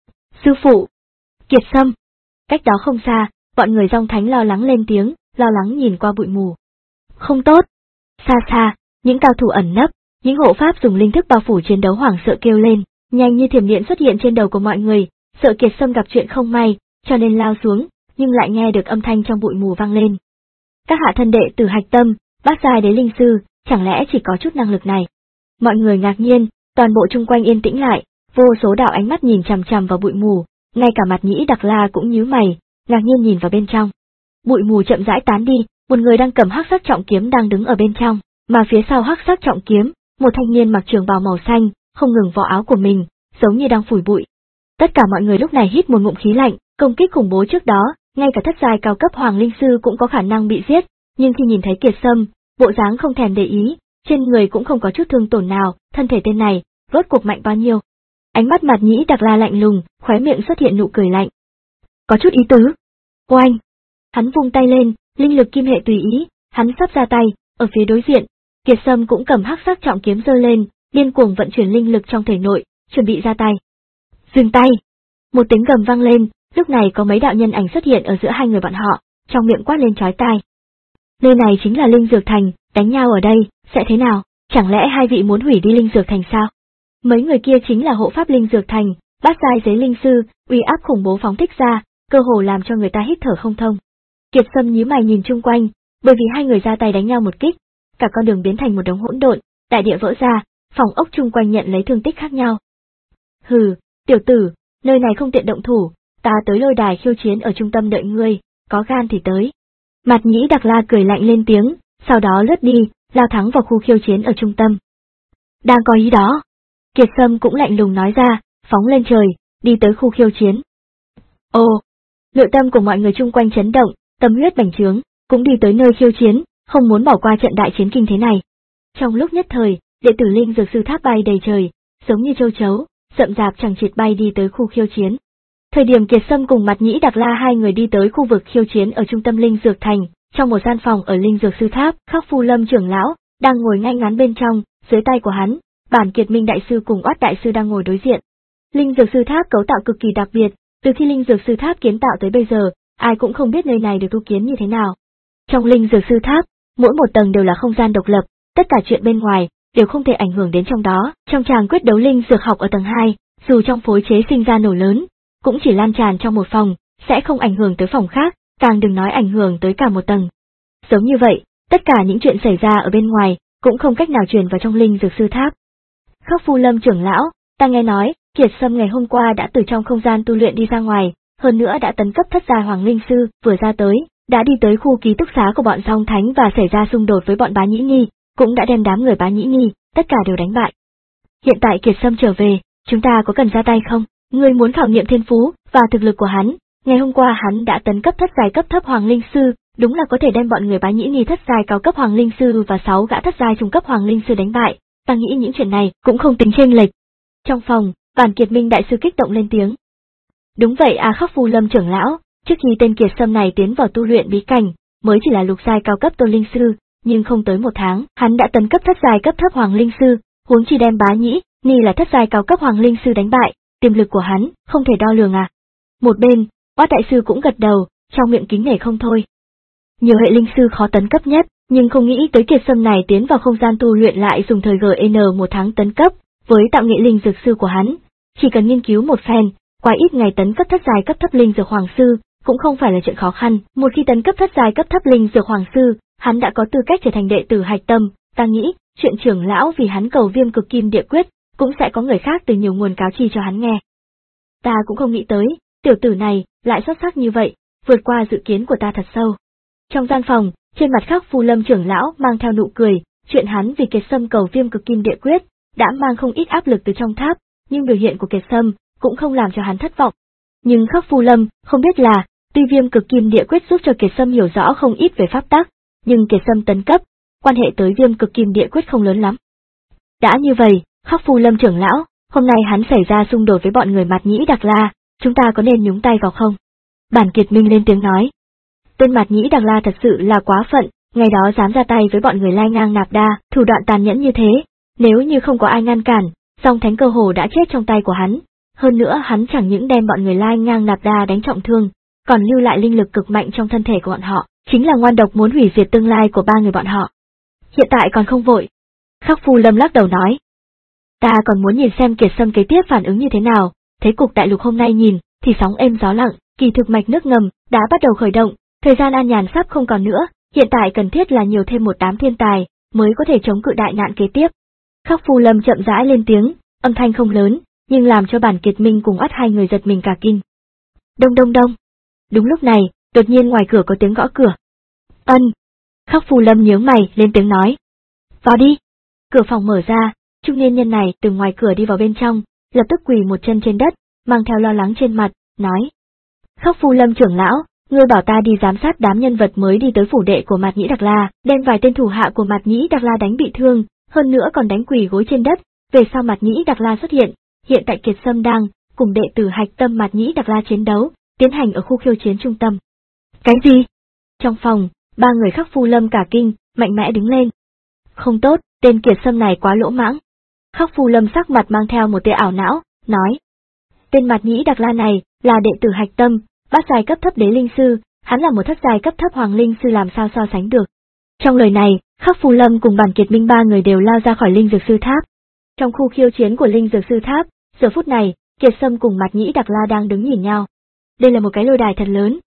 Sư phụ! Kiệt Sâm! Cách đó không xa, bọn người Dòng Thánh lo lắng lên tiếng, lo lắng nhìn qua bụi mù. Không tốt! Xa xa, những cao thủ ẩn nấp, những hộ pháp dùng linh thức bao phủ chiến đấu hoảng sợ kêu lên, nhanh như thiểm điện xuất hiện trên đầu của mọi người, sợ Kiệt Sâm gặp chuyện không may, cho nên lao xuống, nhưng lại nghe được âm thanh trong bụi mù vang lên. Các hạ thân đệ tử Hạch Tâm, bát giai đế linh sư, chẳng lẽ chỉ có chút năng lực này? Mọi người ngạc nhiên, toàn bộ chung quanh yên tĩnh lại, vô số đạo ánh mắt nhìn chằm chằm vào bụi mù, ngay cả Mạt Nhĩ Đặc La cũng nhíu mày, ngạc nhiên nhìn vào bên trong. Bụi mù chậm rãi tán đi, một người đang cầm hắc sắc trọng kiếm đang đứng ở bên trong, mà phía sau hắc sắc trọng kiếm, một thanh niên mặc trường bào màu xanh, không ngừng vò áo của mình, giống như đang phủi bụi. Tất cả mọi người lúc này hít một ngụm khí lạnh, công kích khủng bố trước đó, ngay cả thất giai cao cấp hoàng linh sư cũng có khả năng bị giết, nhưng khi nhìn thấy Kiệt Sâm, bộ dáng không thèm để ý, trên người cũng không có chút thương tổn nào, thân thể tên này, rốt cuộc mạnh bao nhiêu. Ánh mắt Mạt Nhĩ Đặc La lạnh lùng, khóe miệng xuất hiện nụ cười lạnh. Có chút ý tứ. Oanh! Hắn vung tay lên, linh lực kim hệ tùy ý, hắn sắp ra tay, ở phía đối diện, Kiệt Sâm cũng cầm hắc sắc trọng kiếm giơ lên, điên cuồng vận chuyển linh lực trong thể nội, chuẩn bị ra tay. Dừng tay! Một tiếng gầm vang lên, lúc này có mấy đạo nhân ảnh xuất hiện ở giữa hai người bọn họ, trong miệng quát lên chói tai. Nơi này chính là Linh Dược Thành, đánh nhau ở đây, sẽ thế nào? Chẳng lẽ hai vị muốn hủy đi Linh Dược Thành sao? Mấy người kia chính là hộ pháp Linh Dược Thành, bát giai giới linh sư, uy áp khủng bố phóng thích ra, cơ hồ làm cho người ta hít thở không thông. Kiệt Sâm nhíu mày nhìn chung quanh, Bởi vì hai người ra tay đánh nhau một kích, cả con đường biến thành một đống hỗn độn, đại địa vỡ ra, phòng ốc chung quanh nhận lấy thương tích khác nhau. Hừ, tiểu tử, nơi này không tiện động thủ, ta tới lôi đài khiêu chiến ở trung tâm đợi ngươi, có gan thì tới. Mạt Nhĩ Đặc La cười lạnh lên tiếng, sau đó lướt đi, lao thẳng vào khu khiêu chiến ở trung tâm. Đang có ý đó. Kiệt Sâm cũng lạnh lùng nói ra, phóng lên trời, đi tới khu khiêu chiến. Ồ, nội tâm của mọi người chung quanh chấn động, tâm huyết bành trướng, cũng đi tới nơi khiêu chiến, không muốn bỏ qua trận đại chiến kinh thế này. Trong lúc nhất thời, đệ tử Linh Dược Sư Tháp bay đầy trời, giống như châu chấu, rậm rạp chẳng chịt bay đi tới khu khiêu chiến. Thời điểm Kiệt Sâm cùng Mạt Nhĩ Đặc La hai người đi tới khu vực khiêu chiến ở trung tâm Linh Dược Thành, trong một gian phòng ở Linh Dược Sư Tháp, Khắc Phu Lâm trưởng lão đang ngồi ngay ngắn bên trong, dưới tay của hắn, Bản Kiệt Minh đại sư cùng Oát đại sư đang ngồi đối diện. Linh Dược Sư Tháp cấu tạo cực kỳ đặc biệt, từ khi Linh Dược Sư Tháp kiến tạo tới bây giờ, ai cũng không biết nơi này được tu kiến như thế nào. Trong Linh Dược Sư Tháp, mỗi một tầng đều là không gian độc lập, tất cả chuyện bên ngoài đều không thể ảnh hưởng đến trong đó. Trong tràng quyết đấu linh dược học ở tầng hai, dù trong phối chế sinh ra nổ lớn, cũng chỉ lan tràn trong một phòng, sẽ không ảnh hưởng tới phòng khác, càng đừng nói ảnh hưởng tới cả một tầng. Giống như vậy, tất cả những chuyện xảy ra ở bên ngoài cũng không cách nào truyền vào trong Linh Dược Sư Tháp. Khắc Phu Lâm trưởng lão, ta nghe nói, Kiệt Sâm ngày hôm qua đã từ trong không gian tu luyện đi ra ngoài, hơn nữa đã tấn cấp thất giai Hoàng Linh Sư, vừa ra tới, đã đi tới khu ký túc xá của bọn Song Thánh và xảy ra xung đột với bọn Bá Nhĩ Nhi, cũng đã đem đám người Bá Nhĩ Nhi, tất cả đều đánh bại. Hiện tại Kiệt Sâm trở về, chúng ta có cần ra tay không? Ngươi muốn khảo nghiệm thiên phú và thực lực của hắn, ngày hôm qua hắn đã tấn cấp thất giai cấp thấp Hoàng Linh Sư, đúng là có thể đem bọn người Bá Nhĩ Nhi thất giai cao cấp Hoàng Linh Sư và sáu gã thất giai trung cấp Hoàng Linh Sư đánh bại, ta nghĩ những chuyện này cũng không tính chênh lệch. Trong phòng, Bản Kiệt Minh đại sư kích động lên tiếng. Đúng vậy à Khắc Phu Lâm trưởng lão, trước khi tên Kiệt Sâm này tiến vào tu luyện bí cảnh, mới chỉ là lục giai cao cấp Tôn Linh Sư, nhưng không tới một tháng, hắn đã tấn cấp thất giai cấp thấp Hoàng Linh Sư, huống chi đem Bá Nhĩ Nhi là thất giai cao cấp Hoàng Linh Sư đánh bại, tiềm lực của hắn không thể đo lường à. Một bên, Oát đại sư cũng gật đầu, trong miệng kính nể không thôi. Nhiều hệ linh sư khó tấn cấp nhất, nhưng không nghĩ tới Kiệt Sâm này tiến vào không gian tu luyện lại dùng thời giê en một tháng tấn cấp, với tạo nghệ linh dược sư của hắn, chỉ cần nghiên cứu một phen, qua ít ngày tấn cấp thất giai cấp thấp linh dược hoàng sư, cũng không phải là chuyện khó khăn. Một khi tấn cấp thất giai cấp thấp linh dược hoàng sư, hắn đã có tư cách trở thành đệ tử hạch tâm, ta nghĩ, chuyện trưởng lão vì hắn cầu Viêm Cực Kim Địa Quyết, cũng sẽ có người khác từ nhiều nguồn cáo chi cho hắn nghe. Ta cũng không nghĩ tới, tiểu tử này lại xuất sắc như vậy, vượt qua dự kiến của ta thật sâu. Trong gian phòng, trên mặt Khắc Phu Lâm trưởng lão mang theo nụ cười, chuyện hắn vì Kiệt Sâm cầu Viêm Cực Kim Địa Quyết, đã mang không ít áp lực từ trong tháp, nhưng biểu hiện của Kiệt Sâm cũng không làm cho hắn thất vọng. Nhưng Khắc Phu Lâm không biết là, tuy Viêm Cực Kim Địa Quyết giúp cho Kiệt Sâm hiểu rõ không ít về pháp tắc, nhưng Kiệt Sâm tấn cấp, quan hệ tới Viêm Cực Kim Địa Quyết không lớn lắm. Đã như vậy, Khắc Phu Lâm trưởng lão, hôm nay hắn xảy ra xung đột với bọn người Mạt Nhĩ Đặc La, chúng ta có nên nhúng tay vào không? Bản Kiệt Minh lên tiếng nói. Tên Mạt Nhĩ Đặc La thật sự là quá phận, ngày đó dám ra tay với bọn người Lai Ngang Nạp Đa, thủ đoạn tàn nhẫn như thế, nếu như không có ai ngăn cản, Song Thánh cơ hồ đã chết trong tay của hắn. Hơn nữa hắn chẳng những đem bọn người Lai Ngang Nạp Đa đánh trọng thương, còn lưu lại linh lực cực mạnh trong thân thể của bọn họ, chính là ngoan độc muốn hủy diệt tương lai của ba người bọn họ. Hiện tại còn không vội. Khắc Phu Lâm lắc đầu nói. Ta còn muốn nhìn xem Kiệt Sâm kế tiếp phản ứng như thế nào, thế cục đại lục hôm nay nhìn, thì sóng êm gió lặng, kỳ thực mạch nước ngầm đã bắt đầu khởi động, thời gian an nhàn sắp không còn nữa, hiện tại cần thiết là nhiều thêm một đám thiên tài, mới có thể chống cự đại nạn kế tiếp. Khắc Phu Lâm chậm rãi lên tiếng, âm thanh không lớn, nhưng làm cho Bản Kiệt Minh cùng Oát hai người giật mình cả kinh. Đông đông đông. Đúng lúc này, đột nhiên ngoài cửa có tiếng gõ cửa. Ân. Khắc Phu Lâm nhướng mày lên tiếng nói. Vào đi. Cửa phòng mở ra, trung niên nhân này từ ngoài cửa đi vào bên trong, lập tức quỳ một chân trên đất, mang theo lo lắng trên mặt, nói. Khắc Phu Lâm trưởng lão, ngươi bảo ta đi giám sát đám nhân vật mới đi tới phủ đệ của Mạt Nhĩ Đặc La, đem vài tên thủ hạ của Mạt Nhĩ Đặc La đánh bị thương, hơn nữa còn đánh quỳ gối trên đất, về sau Mạt Nhĩ Đặc La xuất hiện, hiện tại Kiệt Sâm đang cùng đệ tử hạch tâm Mạt Nhĩ Đặc La chiến đấu, tiến hành ở khu khiêu chiến trung tâm. Cái gì? Trong phòng, ba người Khắc Phu Lâm cả kinh, mạnh mẽ đứng lên. Không tốt, tên Kiệt Sâm này quá lỗ mãng. Khắc Phu Lâm sắc mặt mang theo một tia ảo não, nói. Tên Mạt Nhĩ Đặc La này là đệ tử hạch tâm, bát giai cấp thấp đế linh sư, hắn là một thất giai cấp thấp hoàng linh sư, làm sao so sánh được. Trong lời này, Khắc Phu Lâm cùng Bản Kiệt Minh ba người đều lao ra khỏi Linh Dược Sư Tháp. Trong khu khiêu chiến của Linh Dược Sư Tháp, giờ phút này, Kiệt Sâm cùng Mạt Nhĩ Đặc La đang đứng nhìn nhau. Đây là một cái lôi đài thật lớn,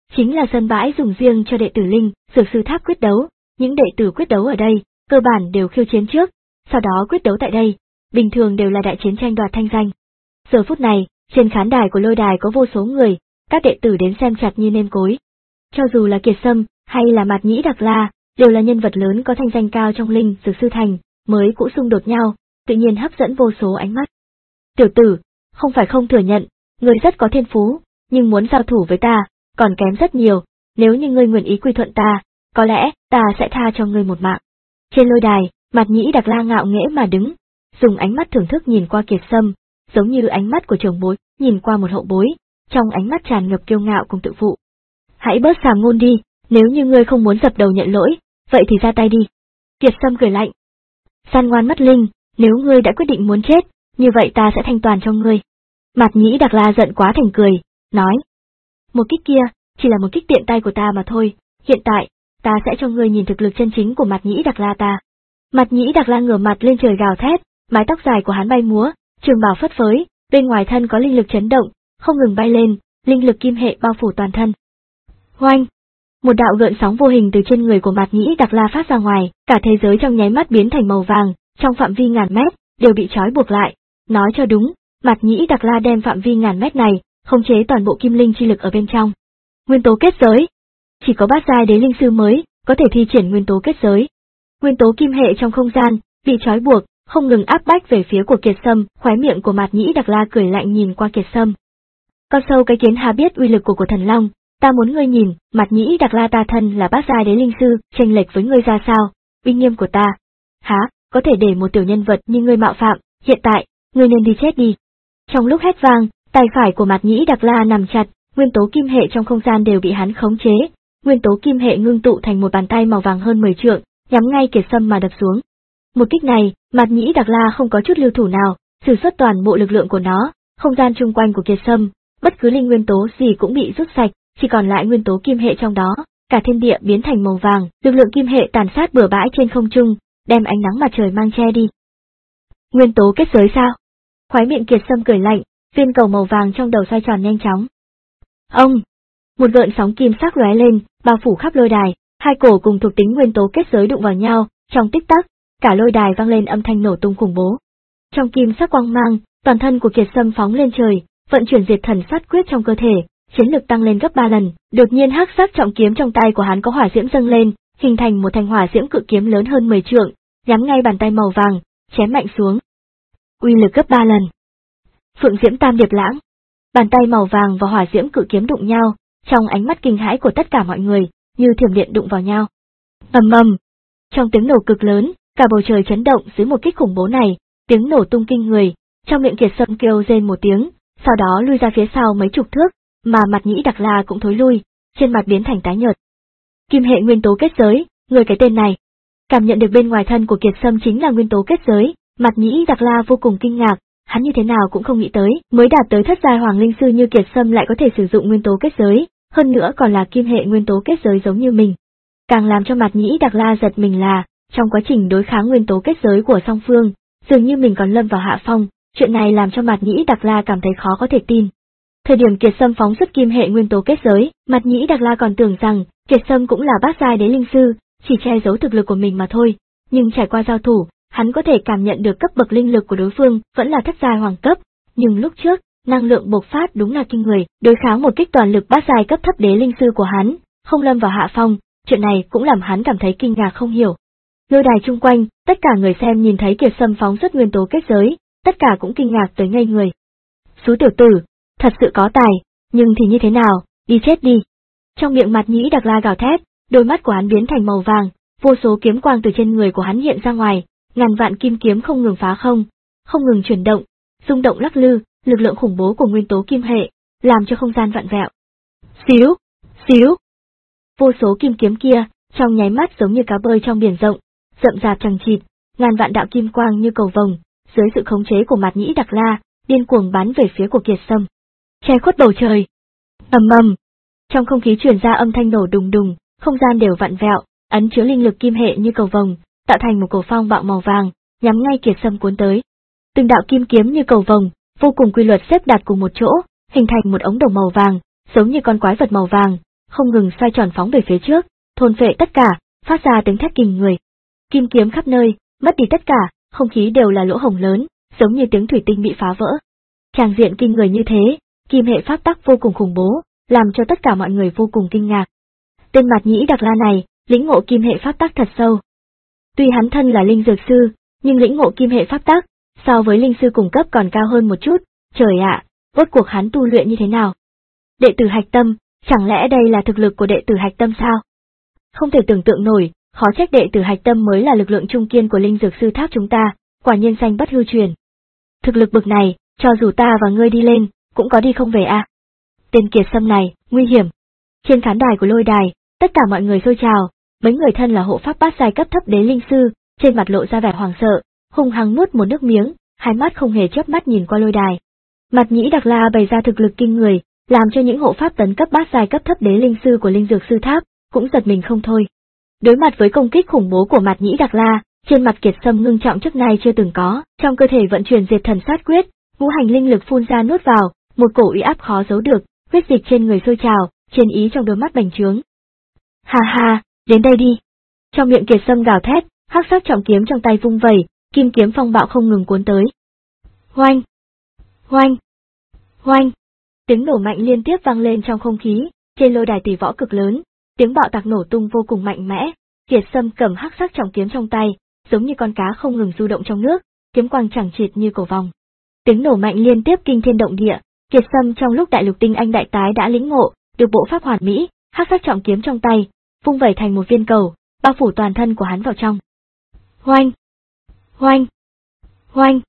chính là sân bãi dùng riêng cho đệ tử linh, dược sư tháp quyết đấu. Những đệ tử quyết đấu ở đây, cơ bản đều khiêu chiến trước, sau đó quyết đấu tại đây, bình thường đều là đại chiến tranh đoạt thanh danh. Giờ phút này, trên khán đài của lôi đài có vô số người, các đệ tử đến xem chặt như nêm cối. Cho dù là Kiệt Sâm, hay là Mạt Nhĩ Đặc La, đều là nhân vật lớn có thanh danh cao trong linh, dược sư thành, mới cũ xung đột nhau, tự nhiên hấp dẫn vô số ánh mắt. Tiểu tử, không phải không thừa nhận, ngươi rất có thiên phú, nhưng muốn giao thủ với ta, còn kém rất nhiều, nếu như ngươi nguyện ý quy thuận ta, có lẽ, ta sẽ tha cho ngươi một mạng. Trên lôi đài, Mạt Nhĩ Đặc La ngạo nghễ mà đứng, dùng ánh mắt thưởng thức nhìn qua Kiệt Sâm, giống như ánh mắt của trưởng bối, nhìn qua một hậu bối, trong ánh mắt tràn ngập kiêu ngạo cùng tự phụ. Hãy bớt sàm ngôn đi, nếu như ngươi không muốn dập đầu nhận lỗi, vậy thì ra tay đi. Kiệt Sâm cười lạnh. Gian ngoan mắt linh, nếu ngươi đã quyết định muốn chết, như vậy ta sẽ thanh toàn cho ngươi. Mạt Nhĩ Đặc La giận quá thành cười, nói. Một kích kia, chỉ là một kích tiện tay của ta mà thôi, hiện tại, ta sẽ cho ngươi nhìn thực lực chân chính của Mạt Nhĩ Đặc La ta. Mạt Nhĩ Đặc La ngửa mặt lên trời gào thét, mái tóc dài của hắn bay múa, trường bào phất phới, bên ngoài thân có linh lực chấn động, không ngừng bay lên, linh lực kim hệ bao phủ toàn thân. Oanh! Một đạo gợn sóng vô hình từ trên người của Mạt Nhĩ Đặc La phát ra ngoài, cả thế giới trong nháy mắt biến thành màu vàng, trong phạm vi ngàn mét, đều bị trói buộc lại. Nói cho đúng, Mạt Nhĩ Đặc La đem phạm vi ngàn mét này, khống chế toàn bộ kim linh chi lực ở bên trong. Nguyên tố kết giới. Chỉ có bát giai đế linh sư mới, có thể thi triển nguyên tố kết giới. Nguyên tố kim hệ trong không gian, bị trói buộc, không ngừng áp bách về phía của Kiệt Sâm, khóe miệng của Mạt Nhĩ Đặc La cười lạnh nhìn qua Kiệt Sâm. Con sâu cái kiến hà biết uy lực của của thần long, ta muốn ngươi nhìn, Mạt Nhĩ Đặc La ta thân là bát giai đế linh sư, chênh lệch với ngươi ra sao, uy nghiêm của ta. Hả, có thể để một tiểu nhân vật như ngươi mạo phạm, hiện tại, ngươi nên đi chết đi. Trong lúc hét vang, tay phải của Mạt Nhĩ Đặc La nằm chặt, nguyên tố kim hệ trong không gian đều bị hắn khống chế, nguyên tố kim hệ ngưng tụ thành một bàn tay màu vàng hơn mười trượng, nhắm ngay Kiệt Sâm mà đập xuống. Một kích này, Mạt Nhĩ Đặc La không có chút lưu thủ nào, sử xuất toàn bộ lực lượng của nó, không gian chung quanh của Kiệt Sâm, bất cứ linh nguyên tố gì cũng bị rút sạch, chỉ còn lại nguyên tố kim hệ trong đó, cả thiên địa biến thành màu vàng, lực lượng kim hệ tàn sát bừa bãi trên không trung, đem ánh nắng mặt trời mang che đi. Nguyên tố kết giới sao? Khóe miệng Kiệt Sâm cười lạnh, viên cầu màu vàng trong đầu xoay tròn nhanh chóng. Ông! Một gợn sóng kim sắc lóe lên, bao phủ khắp lôi đài, hai cổ cùng thuộc tính nguyên tố kết giới đụng vào nhau, trong tích tắc, cả lôi đài vang lên âm thanh nổ tung khủng bố. Trong kim sắc quang mang, toàn thân của Kiệt Sâm phóng lên trời, vận chuyển diệt thần sát quyết trong cơ thể, chiến lực tăng lên gấp ba lần. Đột nhiên hắc sắc trọng kiếm trong tay của hắn có hỏa diễm dâng lên, hình thành một thanh hỏa diễm cự kiếm lớn hơn mười trượng, nhắm ngay bàn tay màu vàng, chém mạnh xuống. Uy lực gấp ba lần. Phượng diễm tam điệp lãng. Bàn tay màu vàng và hỏa diễm cự kiếm đụng nhau, trong ánh mắt kinh hãi của tất cả mọi người, như thiểm điện đụng vào nhau. Ầm ầm. Trong tiếng nổ cực lớn, cả bầu trời chấn động dưới một kích khủng bố này, tiếng nổ tung kinh người, trong miệng Kiệt Sâm kêu rên một tiếng, sau đó lui ra phía sau mấy chục thước, mà Mạt Nhĩ Đặc La cũng thối lui, trên mặt biến thành tái nhợt. Kim hệ nguyên tố kết giới, người cái tên này. Cảm nhận được bên ngoài thân của Kiệt Sâm chính là nguyên tố kết giới, Mạt Nhĩ Đặc La vô cùng kinh ngạc, hắn như thế nào cũng không nghĩ tới, mới đạt tới thất giai hoàng linh sư như Kiệt Sâm lại có thể sử dụng nguyên tố kết giới, hơn nữa còn là kim hệ nguyên tố kết giới giống như mình. Càng làm cho Mạt Nhĩ Đặc La giật mình là, trong quá trình đối kháng nguyên tố kết giới của song phương, dường như mình còn lâm vào hạ phong, chuyện này làm cho Mạt Nhĩ Đặc La cảm thấy khó có thể tin. Thời điểm Kiệt Sâm phóng xuất kim hệ nguyên tố kết giới, Mạt Nhĩ Đặc La còn tưởng rằng Kiệt Sâm cũng là bát giai đế linh sư, chỉ che giấu thực lực của mình mà thôi, nhưng trải qua giao thủ, hắn có thể cảm nhận được cấp bậc linh lực của đối phương vẫn là thất giai hoàng cấp, nhưng lúc trước, năng lượng bộc phát đúng là kinh người, đối kháng một kích toàn lực bát giai cấp thấp đế linh sư của hắn, không lâm vào hạ phong, chuyện này cũng làm hắn cảm thấy kinh ngạc không hiểu. Lôi đài chung quanh, tất cả người xem nhìn thấy Kiệt Sâm phóng xuất nguyên tố kết giới, tất cả cũng kinh ngạc tới ngây người. Sú tiểu tử, thật sự có tài, nhưng thì như thế nào, đi chết đi. Trong miệng Mạt Nhĩ Đặc La gào thét, đôi mắt của hắn biến thành màu vàng, vô số kiếm quang từ trên người của hắn hiện ra ngoài, ngàn vạn kim kiếm không ngừng phá không, không ngừng chuyển động, rung động lắc lư, lực lượng khủng bố của nguyên tố kim hệ, làm cho không gian vặn vẹo. Xíu, xíu. Vô số kim kiếm kia, trong nháy mắt giống như cá bơi trong biển rộng, rậm rạp chằng chịt, ngàn vạn đạo kim quang như cầu vồng, dưới sự khống chế của Mạt Nhĩ Đặc La, điên cuồng bắn về phía của Kiệt Sâm. Che khuất bầu trời. Ầm ầm. Trong không khí truyền ra âm thanh nổ đùng đùng, không gian đều vặn vẹo, ấn chứa linh lực kim hệ như cầu vồng, tạo thành một cổ phong bạo màu vàng, nhắm ngay Kiệt Sâm cuốn tới. Từng đạo kim kiếm như cầu vồng, vô cùng quy luật xếp đặt cùng một chỗ, hình thành một ống đồng màu vàng, giống như con quái vật màu vàng, không ngừng xoay tròn phóng về phía trước, thôn phệ tất cả, phát ra tiếng thét kinh người. Kim kiếm khắp nơi, mất đi tất cả, không khí đều là lỗ hổng lớn, giống như tiếng thủy tinh bị phá vỡ. Tràng diện kinh người như thế, kim hệ pháp tắc vô cùng khủng bố, làm cho tất cả mọi người vô cùng kinh ngạc. Tên Mạt Nhĩ Đặc La này, lĩnh ngộ kim hệ pháp tắc thật sâu. Tuy hắn thân là linh dược sư, nhưng lĩnh ngộ kim hệ pháp tắc, so với linh sư cùng cấp còn cao hơn một chút, trời ạ, rốt cuộc hắn tu luyện như thế nào? Đệ tử Hạch Tâm, chẳng lẽ đây là thực lực của đệ tử Hạch Tâm sao? Không thể tưởng tượng nổi, khó trách đệ tử Hạch Tâm mới là lực lượng trung kiên của linh dược sư tháp chúng ta, quả nhiên danh bất hư truyền. Thực lực bực này, cho dù ta và ngươi đi lên, cũng có đi không về a. À? Tên Kiệt Sâm này, nguy hiểm. Trên khán đài của lôi đài, tất cả mọi người sôi trào, mấy người thân là hộ pháp bát giai cấp thấp đế linh sư, trên mặt lộ ra vẻ hoảng sợ, hung hăng nuốt một nước miếng, hai mắt không hề chớp mắt nhìn qua lôi đài. Mạt Nhĩ Đặc La bày ra thực lực kinh người, làm cho những hộ pháp tấn cấp bát giai cấp thấp đế linh sư của linh dược sư tháp cũng giật mình không thôi. Đối mặt với công kích khủng bố của Mạt Nhĩ Đặc La, trên mặt Kiệt Sâm ngưng trọng trước nay chưa từng có, trong cơ thể vận chuyển diệt thần sát quyết, ngũ hành linh lực phun ra nuốt vào, một cổ uy áp khó giấu được, huyết dịch trên người sôi trào, chiến ý trong đôi mắt bành trướng. Ha ha, đến đây đi. Trong miệng Kiệt Sâm gào thét, hắc sắc trọng kiếm trong tay vung vẩy, kim kiếm phong bạo không ngừng cuốn tới. Hoanh, hoanh, hoanh. Tiếng nổ mạnh liên tiếp vang lên trong không khí, trên lôi đài tỷ võ cực lớn, tiếng bạo tạc nổ tung vô cùng mạnh mẽ. Kiệt Sâm cầm hắc sắc trọng kiếm trong tay, giống như con cá không ngừng du động trong nước, kiếm quang chẳng chịt như cầu vòng. Tiếng nổ mạnh liên tiếp kinh thiên động địa, Kiệt Sâm trong lúc đại lục tinh anh đại tái đã lĩnh ngộ được bộ pháp hoàn mỹ, hắc sắc trọng kiếm trong tay, vung vẩy thành một viên cầu, bao phủ toàn thân của hắn vào trong. Hoanh, hoanh, hoanh.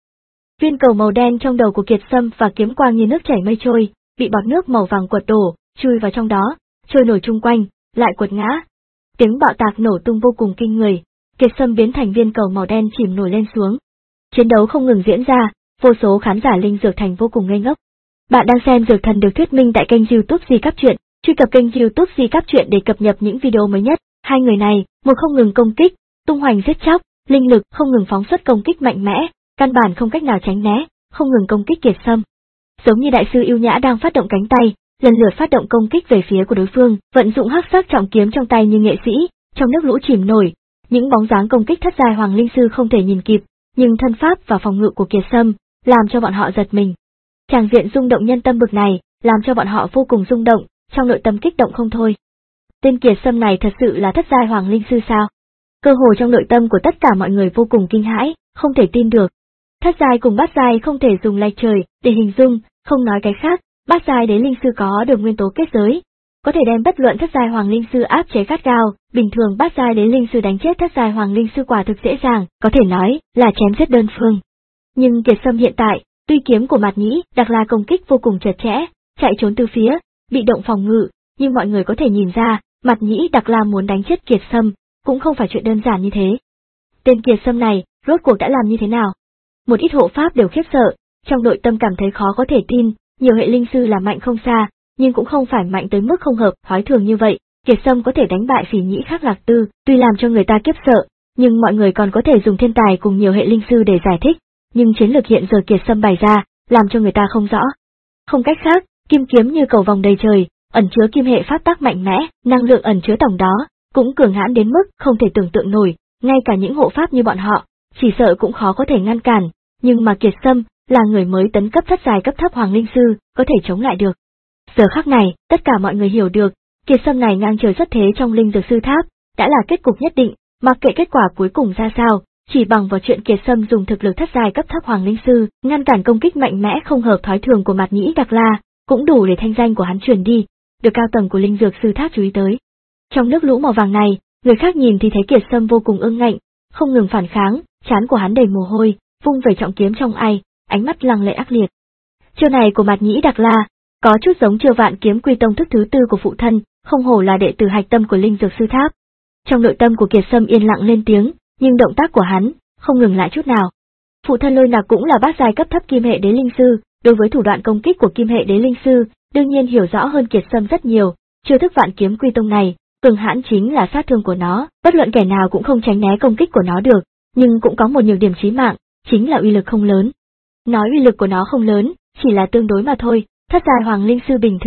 Viên cầu màu đen trong đầu của Kiệt Sâm và kiếm quang như nước chảy mây trôi, bị bọt nước màu vàng quật đổ, chui vào trong đó, trôi nổi chung quanh, lại quật ngã. Tiếng bạo tạc nổ tung vô cùng kinh người, Kiệt Sâm biến thành viên cầu màu đen chìm nổi lên xuống. Chiến đấu không ngừng diễn ra, vô số khán giả linh dược thành vô cùng ngây ngốc. Bạn đang xem Dược Thần được thuyết minh tại kênh YouTube Di Cáp Truyện, truy cập kênh YouTube Di Cáp Truyện để cập nhật những video mới nhất. Hai người này, một không ngừng công kích, tung hoành giết chóc, linh lực không ngừng phóng xuất công kích mạnh mẽ, căn bản không cách nào tránh né, không ngừng công kích Kiệt Sâm. Giống như đại sư yêu nhã đang phát động cánh tay, lần lượt phát động công kích về phía của đối phương, vận dụng hắc sắc trọng kiếm trong tay như nghệ sĩ, trong nước lũ chìm nổi, những bóng dáng công kích thất giai hoàng linh sư không thể nhìn kịp, nhưng thân pháp và phòng ngự của Kiệt Sâm làm cho bọn họ giật mình. Tràng diện rung động nhân tâm bực này, làm cho bọn họ vô cùng rung động, trong nội tâm kích động không thôi. Tên Kiệt Sâm này thật sự là thất giai hoàng linh sư sao? Cơ hồ trong nội tâm của tất cả mọi người vô cùng kinh hãi, không thể tin được. Thất giai cùng bát giai không thể dùng lệch trời để hình dung, không nói cái khác, bát giai đế linh sư có được nguyên tố kết giới, có thể đem bất luận thất giai hoàng linh sư áp chế gắt gao, bình thường bát giai đế linh sư đánh chết thất giai hoàng linh sư quả thực dễ dàng, có thể nói là chém giết đơn phương. Nhưng Kiệt Sâm hiện tại, tuy kiếm của Mạt Nhĩ Đặc La công kích vô cùng chật chẽ, chạy trốn từ phía, bị động phòng ngự, nhưng mọi người có thể nhìn ra, Mạt Nhĩ Đặc La muốn đánh chết Kiệt Sâm, cũng không phải chuyện đơn giản như thế. Tên Kiệt Sâm này, rốt cuộc đã làm như thế nào? Một ít hộ pháp đều khiếp sợ, trong nội tâm cảm thấy khó có thể tin, nhiều hệ linh sư là mạnh không xa, nhưng cũng không phải mạnh tới mức không hợp thói thường như vậy. Kiệt Sâm có thể đánh bại Phỉ Nhĩ Khắc Lạc Tư, tuy làm cho người ta kiếp sợ, nhưng mọi người còn có thể dùng thiên tài cùng nhiều hệ linh sư để giải thích, nhưng chiến lược hiện giờ Kiệt Sâm bày ra, làm cho người ta không rõ. Không cách khác, kim kiếm như cầu vòng đầy trời, ẩn chứa kim hệ pháp tắc mạnh mẽ, năng lượng ẩn chứa tổng đó, cũng cường hãn đến mức không thể tưởng tượng nổi, ngay cả những hộ pháp như bọn họ, chỉ sợ cũng khó có thể ngăn cản, nhưng mà Kiệt Sâm là người mới tấn cấp thất giai cấp thấp hoàng linh sư, có thể chống lại được. Giờ khắc này, tất cả mọi người hiểu được, Kiệt Sâm này ngang trời xuất thế trong linh dược sư tháp, đã là kết cục nhất định, mặc kệ kết quả cuối cùng ra sao, chỉ bằng vào chuyện Kiệt Sâm dùng thực lực thất giai cấp thấp hoàng linh sư, ngăn cản công kích mạnh mẽ không hợp thói thường của Mạt Nhĩ Đặc La, cũng đủ để thanh danh của hắn truyền đi, được cao tầng của linh dược sư tháp chú ý tới. Trong nước lũ màu vàng này, người khác nhìn thì thấy Kiệt Sâm vô cùng ương ngạnh, không ngừng phản kháng, trán của hắn đầy mồ hôi, vung về trọng kiếm trong ai, ánh mắt lăng lệ ác liệt. Chiêu này của Mạt Nhĩ Đặc La, có chút giống chiêu Vạn Kiếm Quy Tông thức thứ tư của phụ thân, không hổ là đệ tử hạch tâm của linh dược sư tháp. Trong nội tâm của Kiệt Sâm yên lặng lên tiếng, nhưng động tác của hắn không ngừng lại chút nào. Phụ thân Lôi Nạc cũng là bát giai cấp thấp kim hệ đế linh sư, đối với thủ đoạn công kích của kim hệ đế linh sư, đương nhiên hiểu rõ hơn Kiệt Sâm rất nhiều. Chiêu thức Vạn Kiếm Quy Tông này, cường hãn chính là sát thương của nó, bất luận kẻ nào cũng không tránh né công kích của nó được, nhưng cũng có một nhược điểm chí mạng, chính là uy lực không lớn. Nói uy lực của nó không lớn, chỉ là tương đối mà thôi, thất giai hoàng linh sư bình thường,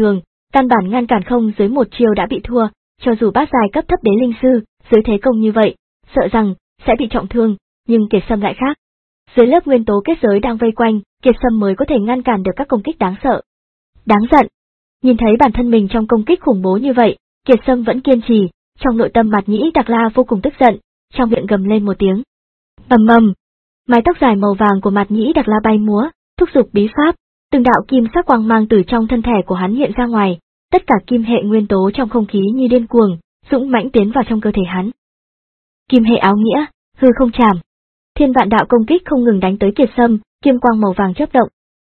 căn bản ngăn cản không dưới một chiêu đã bị thua, cho dù bát giai cấp thấp đế linh sư, dưới thế công như vậy, sợ rằng sẽ bị trọng thương, nhưng Kiệt Sâm lại khác. Dưới lớp nguyên tố kết giới đang vây quanh, Kiệt Sâm mới có thể ngăn cản được các công kích đáng sợ. Đáng giận. Nhìn thấy bản thân mình trong công kích khủng bố như vậy, Kiệt Sâm vẫn kiên trì, trong nội tâm Mạt Nhĩ Đặc La vô cùng tức giận, trong miệng gầm lên một tiếng. Ầm ầm, mái tóc dài màu vàng của Mạt Nhĩ Đặc La bay múa, thúc giục bí pháp, từng đạo kim sắc quang mang từ trong thân thể của hắn hiện ra ngoài, tất cả kim hệ nguyên tố trong không khí như điên cuồng, dũng mãnh tiến vào trong cơ thể hắn. Kim hệ áo nghĩa, hư không chạm. Thiên vạn đạo công kích không ngừng đánh tới Kiệt Sâm, kim quang màu vàng chớp động.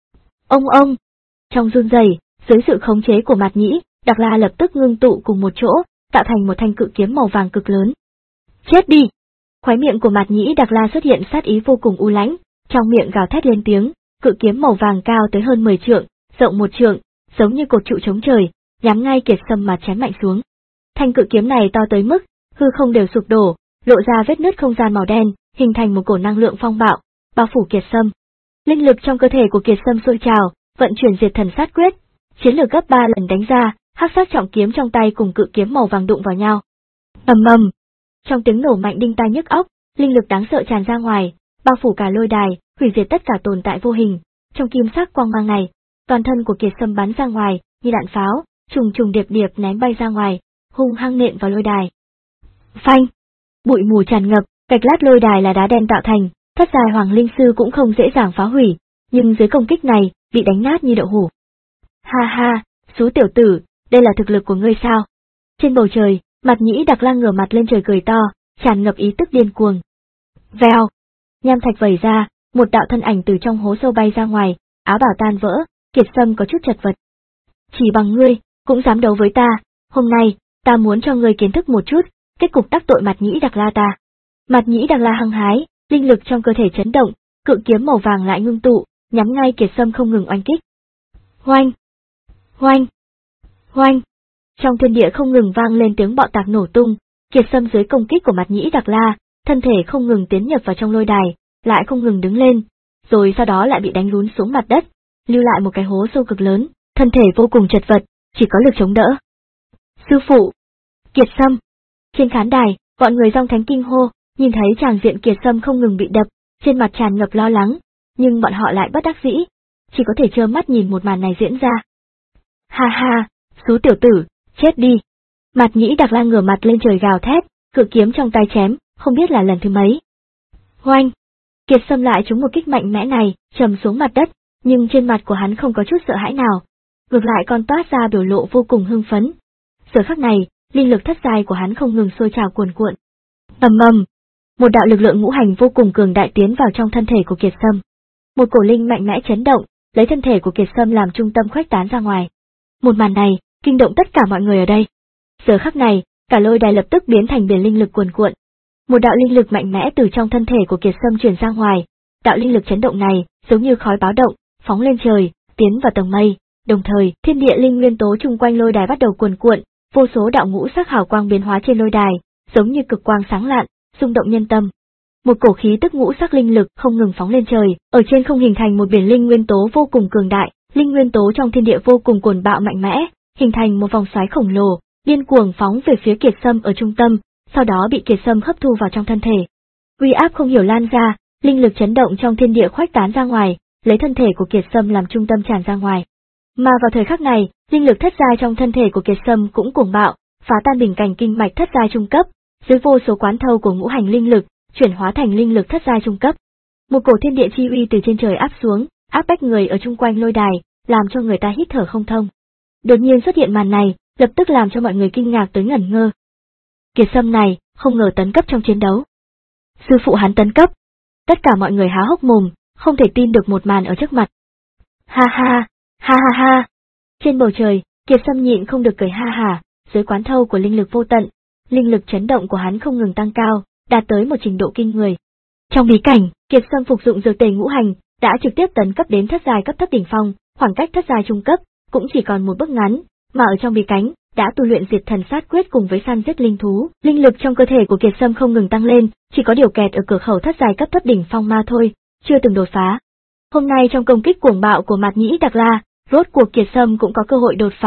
Ông ông, trong run rẩy, dưới sự khống chế của Mạt Nhĩ, Đặc La lập tức ngưng tụ cùng một chỗ, tạo thành một thanh cự kiếm màu vàng cực lớn. Chết đi! Khóe miệng của Mạt Nhĩ Đặc La xuất hiện sát ý vô cùng u lãnh, trong miệng gào thét lên tiếng, cự kiếm màu vàng cao tới hơn mười trượng, rộng một trượng, giống như cột trụ chống trời, nhắm ngay Kiệt Sâm mà chém mạnh xuống. Thanh cự kiếm này to tới mức hư không đều sụp đổ, lộ ra vết nứt không gian màu đen, hình thành một cổ năng lượng phong bạo, bao phủ Kiệt Sâm. Linh lực trong cơ thể của Kiệt Sâm sôi trào, vận chuyển diệt thần sát quyết, chiến lược gấp ba lần đánh ra, hắc sát trọng kiếm trong tay cùng cự kiếm màu vàng đụng vào nhau. Ầm ầm, trong tiếng nổ mạnh đinh tai nhức óc, linh lực đáng sợ tràn ra ngoài, bao phủ cả lôi đài, hủy diệt tất cả tồn tại vô hình. Trong kim sắc quang mang này, toàn thân của Kiệt Sâm bắn ra ngoài, như đạn pháo, trùng trùng điệp điệp ném bay ra ngoài, hung hăng nện vào lôi đài. Phanh! Bụi mù tràn ngập, gạch lát lôi đài là đá đen tạo thành, thất giai hoàng linh sư cũng không dễ dàng phá hủy, nhưng dưới công kích này, bị đánh nát như đậu hũ. Ha ha, xú tiểu tử, đây là thực lực của ngươi sao? Trên bầu trời, Mạt Nhĩ Đặc La ngửa mặt lên trời cười to, tràn ngập ý tức điên cuồng. Vèo! Nham thạch vẩy ra, một đạo thân ảnh từ trong hố sâu bay ra ngoài, áo bào tan vỡ, Kiệt Sâm có chút chật vật. Chỉ bằng ngươi, cũng dám đấu với ta, hôm nay, ta muốn cho ngươi kiến thức một chút, kết cục đắc tội Mạt Nhĩ Đặc La ta. Mạt Nhĩ Đặc La hăng hái, linh lực trong cơ thể chấn động, cự kiếm màu vàng lại ngưng tụ, nhắm ngay Kiệt Sâm không ngừng oanh kích. Hoanh! Hoanh! Hoanh! Trong thiên địa không ngừng vang lên tiếng bạo tạc nổ tung, Kiệt Sâm dưới công kích của Mạt Nhĩ Đặc La, thân thể không ngừng tiến nhập vào trong lôi đài, lại không ngừng đứng lên, rồi sau đó lại bị đánh lún xuống mặt đất, lưu lại một cái hố sâu cực lớn, thân thể vô cùng chật vật, chỉ có lực chống đỡ. Sư phụ! Kiệt Sâm! Trên khán đài, bọn người Dòng Thánh kinh hô, nhìn thấy tràng diện Kiệt Sâm không ngừng bị đập, trên mặt tràn ngập lo lắng, nhưng bọn họ lại bất đắc dĩ, chỉ có thể trơ mắt nhìn một màn này diễn ra. Ha ha, xú tiểu tử, chết đi! Mạt Nhĩ Đặc La ngửa mặt lên trời gào thét, cự kiếm trong tay chém, không biết là lần thứ mấy. Hoanh! Kiệt Sâm lại trúng một kích mạnh mẽ này, trầm xuống mặt đất, nhưng trên mặt của hắn không có chút sợ hãi nào, ngược lại còn toát ra biểu lộ vô cùng hưng phấn. Giờ khắc này, linh lực thất giai của hắn không ngừng sôi trào cuồn cuộn. Ầm ầm, một đạo lực lượng ngũ hành vô cùng cường đại tiến vào trong thân thể của Kiệt Sâm. Một cổ linh mạnh mẽ chấn động, lấy thân thể của Kiệt Sâm làm trung tâm khuếch tán ra ngoài. Một màn này, kinh động tất cả mọi người ở đây. Giờ khắc này, cả lôi đài lập tức biến thành biển linh lực cuồn cuộn. Một đạo linh lực mạnh mẽ từ trong thân thể của Kiệt Sâm truyền ra ngoài, đạo linh lực chấn động này, giống như khói báo động, phóng lên trời, tiến vào tầng mây, đồng thời, thiên địa linh nguyên tố chung quanh lôi đài bắt đầu cuồn cuộn, vô số đạo ngũ sắc hào quang biến hóa trên lôi đài, giống như cực quang sáng lạn, rung động nhân tâm. Một cổ khí tức ngũ sắc linh lực không ngừng phóng lên trời, ở trên không hình thành một biển linh nguyên tố vô cùng cường đại, linh nguyên tố trong thiên địa vô cùng cuồn bạo mạnh mẽ, hình thành một vòng xoáy khổng lồ, điên cuồng phóng về phía Kiệt Sâm ở trung tâm, sau đó bị Kiệt Sâm hấp thu vào trong thân thể. Uy áp không hiểu lan ra, linh lực chấn động trong thiên địa khuếch tán ra ngoài, lấy thân thể của Kiệt Sâm làm trung tâm tràn ra ngoài. Mà vào thời khắc này, linh lực thất giai trong thân thể của Kiệt Sâm cũng cuồng bạo, phá tan bình cảnh kinh mạch thất giai trung cấp, dưới vô số quán thâu của ngũ hành linh lực, chuyển hóa thành linh lực thất giai trung cấp. Một cổ thiên địa chi uy từ trên trời áp xuống, áp bách người ở chung quanh lôi đài, làm cho người ta hít thở không thông. Đột nhiên xuất hiện màn này, lập tức làm cho mọi người kinh ngạc tới ngẩn ngơ. Kiệt Sâm này, không ngờ tấn cấp trong chiến đấu. Sư phụ hắn tấn cấp. Tất cả mọi người há hốc mồm, không thể tin được một màn ở trước mặt. Ha ha, ha ha ha. Trên bầu trời, Kiệt Sâm nhịn không được cười ha hả, dưới quán thâu của linh lực vô tận, linh lực chấn động của hắn không ngừng tăng cao, đạt tới một trình độ kinh người. Trong bí cảnh, Kiệt Sâm phục dụng dược tề ngũ hành, đã trực tiếp tấn cấp đến thất giai cấp thấp đỉnh phong, khoảng cách thất giai trung cấp cũng chỉ còn một bước ngắn, mà ở trong bí cảnh đã tu luyện diệt thần sát quyết cùng với săn giết linh thú, linh lực trong cơ thể của Kiệt Sâm không ngừng tăng lên, chỉ có điều kẹt ở cửa khẩu thất giai cấp thấp đỉnh phong mà thôi, chưa từng đột phá. Hôm nay trong công kích cuồng bạo của Mạt Nhĩ Đặc La, rốt cuộc Kiệt Sâm cũng có cơ hội đột phá,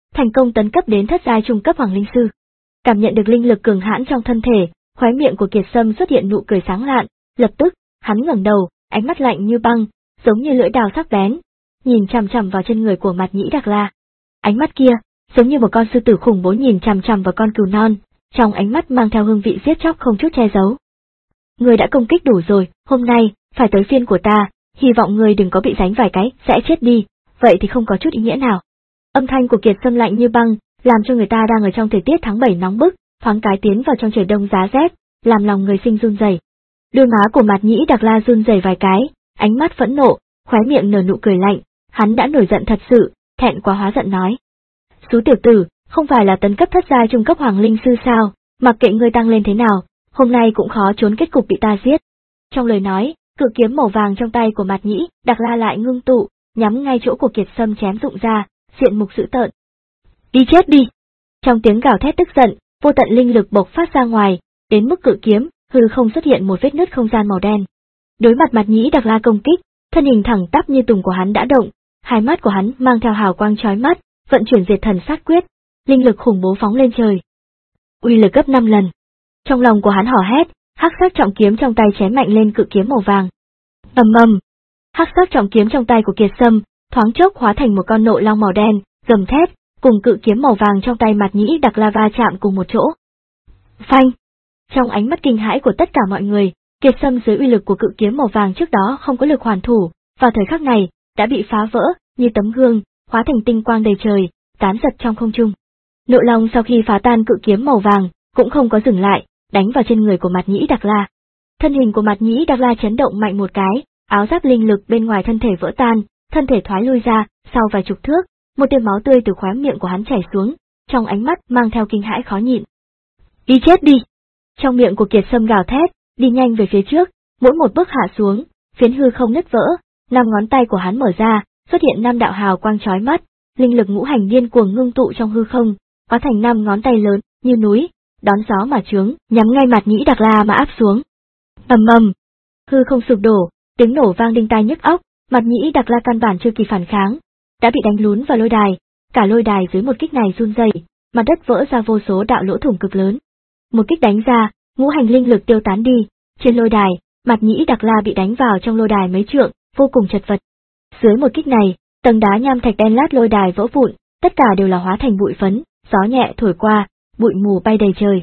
thành công tấn cấp đến thất giai trung cấp hoàng linh sư. Cảm nhận được linh lực cường hãn trong thân thể, khóe miệng của Kiệt Sâm xuất hiện nụ cười sáng lạn, lập tức, hắn ngẩng đầu, ánh mắt lạnh như băng, giống như lưỡi đao sắc bén, nhìn chằm chằm vào chân người của Mạt Nhĩ Đặc La. Ánh mắt kia, giống như một con sư tử khủng bố nhìn chằm chằm vào con cừu non, trong ánh mắt mang theo hương vị giết chóc không chút che giấu. Người đã công kích đủ rồi, hôm nay, phải tới phiên của ta, hy vọng người đừng có bị đánh vài cái, sẽ chết đi, vậy thì không có chút ý nghĩa nào. Âm thanh của Kiệt Sâm lạnh như băng, làm cho người ta đang ở trong thời tiết tháng bảy nóng bức, thoáng cái tiến vào trong trời đông giá rét, làm lòng người sinh run rẩy. Đôi má của Mạt Nhĩ Đặc La run rẩy vài cái, ánh mắt phẫn nộ, khóe miệng nở nụ cười lạnh, hắn đã nổi giận thật sự, thẹn quá hóa giận nói: "Sú tiểu tử, không phải là tấn cấp thất giai trung cấp hoàng linh sư sao, mặc kệ ngươi tăng lên thế nào, hôm nay cũng khó trốn kết cục bị ta giết." Trong lời nói, cự kiếm màu vàng trong tay của Mạt Nhĩ Đặc La lại ngưng tụ, nhắm ngay chỗ của Kiệt Sâm chém rụng ra, diện mục dữ tợn. "Đi chết đi!" Trong tiếng gào thét tức giận, vô tận linh lực bộc phát ra ngoài, đến mức cự kiếm, hư không xuất hiện một vết nứt không gian màu đen. Đối mặt Mạt Nhĩ Đặc La công kích, thân hình thẳng tắp như tùng của hắn đã động, hai mắt của hắn mang theo hào quang chói mắt, vận chuyển diệt thần sát quyết, linh lực khủng bố phóng lên trời. Uy lực gấp năm lần. Trong lòng của hắn hò hét, hắc sắc trọng kiếm trong tay chém mạnh lên cự kiếm màu vàng. Ầm ầm. Hắc sắc trọng kiếm trong tay của Kiệt Sâm thoáng chốc hóa thành một con nộ long màu đen, gầm thét, cùng cự kiếm màu vàng trong tay Mạt Nhĩ Đặc La va chạm cùng một chỗ. Phanh! Trong ánh mắt kinh hãi của tất cả mọi người, Kiệt Sâm dưới uy lực của cự kiếm màu vàng trước đó không có lực hoàn thủ, vào thời khắc này đã bị phá vỡ như tấm gương, hóa thành tinh quang đầy trời, tán giật trong không trung. Nộ long sau khi phá tan cự kiếm màu vàng cũng không có dừng lại, đánh vào trên người của Mạt Nhĩ Đặc La. Thân hình của Mạt Nhĩ Đặc La chấn động mạnh một cái, áo giáp linh lực bên ngoài thân thể vỡ tan, thân thể thoái lui ra, sau vài chục thước, một tia máu tươi từ khóe miệng của hắn chảy xuống, trong ánh mắt mang theo kinh hãi khó nhịn. "Đi chết đi!" Trong miệng của Kiệt Sâm gào thét, đi nhanh về phía trước, mỗi một bước hạ xuống, phiến hư không nứt vỡ, năm ngón tay của hắn mở ra, xuất hiện năm đạo hào quang chói mắt, linh lực ngũ hành điên cuồng ngưng tụ trong hư không, hóa thành năm ngón tay lớn như núi, đón gió mà trướng, nhắm ngay Mạt Nhĩ Đặc La mà áp xuống. Ầm ầm, hư không sụp đổ, tiếng nổ vang đinh tai nhức óc, Mạt Nhĩ Đặc La căn bản chưa kịp phản kháng, đã bị đánh lún vào lôi đài, cả lôi đài dưới một kích này run rẩy, mặt đất vỡ ra vô số đạo lỗ thủng cực lớn. Một kích đánh ra, ngũ hành linh lực tiêu tán đi, trên lôi đài, Mạt Nhĩ Đặc La bị đánh vào trong lôi đài mấy trượng, vô cùng chật vật. Dưới một kích này, tầng đá nham thạch đen lát lôi đài vỡ vụn, tất cả đều là hóa thành bụi phấn, gió nhẹ thổi qua, bụi mù bay đầy trời.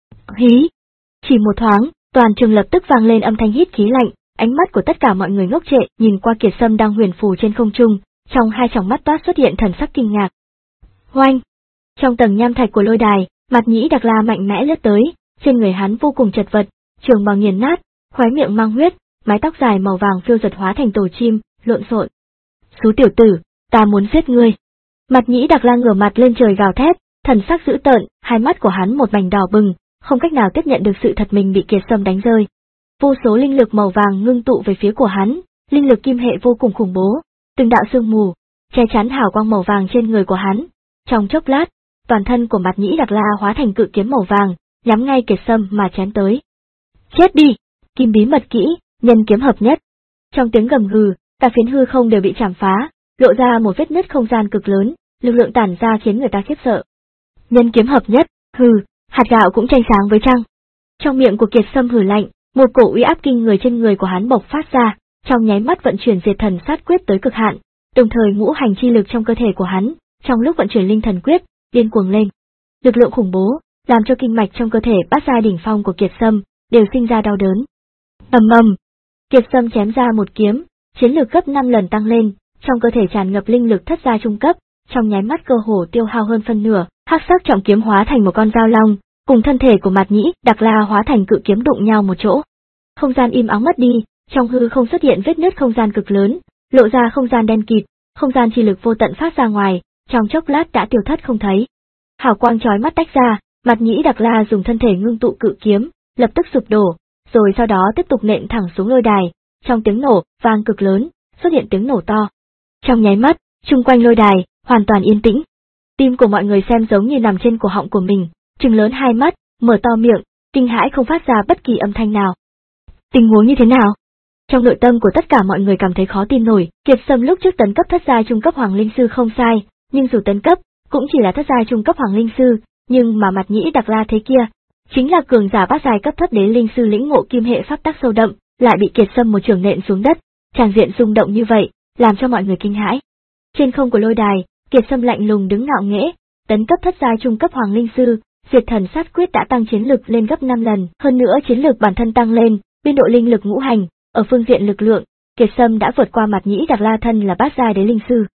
Hí! Chỉ một thoáng, toàn trường lập tức vang lên âm thanh hít khí lạnh, ánh mắt của tất cả mọi người ngốc trệ nhìn qua Kiệt Sâm đang huyền phù trên không trung, trong hai tròng mắt toát xuất hiện thần sắc kinh ngạc. Oanh! Trong tầng nham thạch của lôi đài, Mạt Nhĩ Đặc La mạnh mẽ lướt tới, trên người hắn vô cùng chật vật, trường bào nghiền nát, khóe miệng mang huyết, mái tóc dài màu vàng phiêu giật hóa thành tổ chim, lộn xộn. "Sú tiểu tử, ta muốn giết ngươi!" Mạt Nhĩ Đặc La ngửa mặt lên trời gào thét, thần sắc dữ tợn, hai mắt của hắn một mảnh đỏ bừng, không cách nào tiếp nhận được sự thật mình bị Kiệt Sâm đánh rơi. Vô số linh lực màu vàng ngưng tụ về phía của hắn, linh lực kim hệ vô cùng khủng bố, từng đạo sương mù che chắn hào quang màu vàng trên người của hắn. Trong chốc lát, toàn thân của Mạt Nhĩ Đặc La hóa thành cự kiếm màu vàng, nhắm ngay Kiệt Sâm mà chém tới. "Chết đi!" Kim bí mật kỹ, nhân kiếm hợp nhất. Trong tiếng gầm gừ, cả phiến hư không đều bị chảm phá, lộ ra một vết nứt không gian cực lớn, lực lượng tản ra khiến người ta khiếp sợ. Nhân kiếm hợp nhất, hừ, hạt gạo cũng tranh sáng với trăng. Trong miệng của Kiệt Sâm hừ lạnh, một cổ uy áp kinh người trên người của hắn bộc phát ra, trong nháy mắt vận chuyển diệt thần sát quyết tới cực hạn, đồng thời ngũ hành chi lực trong cơ thể của hắn, trong lúc vận chuyển linh thần quyết, điên cuồng lên. Lực lượng khủng bố, làm cho kinh mạch trong cơ thể bát giai đỉnh phong của Kiệt Sâm đều sinh ra đau đớn. Ầm ầm, Kiệt Sâm chém ra một kiếm, chiến lực gấp năm lần tăng lên, trong cơ thể tràn ngập linh lực thất giai trung cấp, trong nháy mắt cơ hồ tiêu hao hơn phân nửa, hắc sắc trọng kiếm hóa thành một con dao long, cùng thân thể của Mạt Nhĩ Đặc La hóa thành cự kiếm đụng nhau một chỗ. Không gian im ắng mất đi, trong hư không xuất hiện vết nứt không gian cực lớn, lộ ra không gian đen kịt, không gian chi lực vô tận phát ra ngoài, trong chốc lát đã tiêu thất không thấy. Hào quang chói mắt tách ra, Mạt Nhĩ Đặc La dùng thân thể ngưng tụ cự kiếm, lập tức sụp đổ, rồi sau đó tiếp tục nện thẳng xuống lôi đài, trong tiếng nổ vang cực lớn, xuất hiện tiếng nổ to. Trong nháy mắt, chung quanh lôi đài hoàn toàn yên tĩnh. Tim của mọi người xem giống như nằm trên cổ họng của mình, trừng lớn hai mắt, mở to miệng, kinh hãi không phát ra bất kỳ âm thanh nào. Tình huống như thế nào? Trong nội tâm của tất cả mọi người cảm thấy khó tin nổi, Kiệt Sâm lúc trước tấn cấp thất giai trung cấp hoàng linh sư không sai, nhưng dù tấn cấp, cũng chỉ là thất giai trung cấp hoàng linh sư, nhưng mà Mạt Nhĩ Đặc La thế kia, chính là cường giả bát giai cấp thấp đế linh sư lĩnh ngộ kim hệ pháp tắc sâu đậm, lại bị Kiệt Sâm một trường nện xuống đất, tràng diện rung động như vậy, làm cho mọi người kinh hãi. Trên không của lôi đài, Kiệt Sâm lạnh lùng đứng ngạo nghễ, tấn cấp thất giai trung cấp hoàng linh sư, Diệt Thần Sát Quyết đã tăng chiến lực lên gấp năm lần, hơn nữa chiến lực bản thân tăng lên, biên độ linh lực ngũ hành, ở phương diện lực lượng, Kiệt Sâm đã vượt qua Mạt Nhĩ Đặc La thân là bát giai đế linh sư.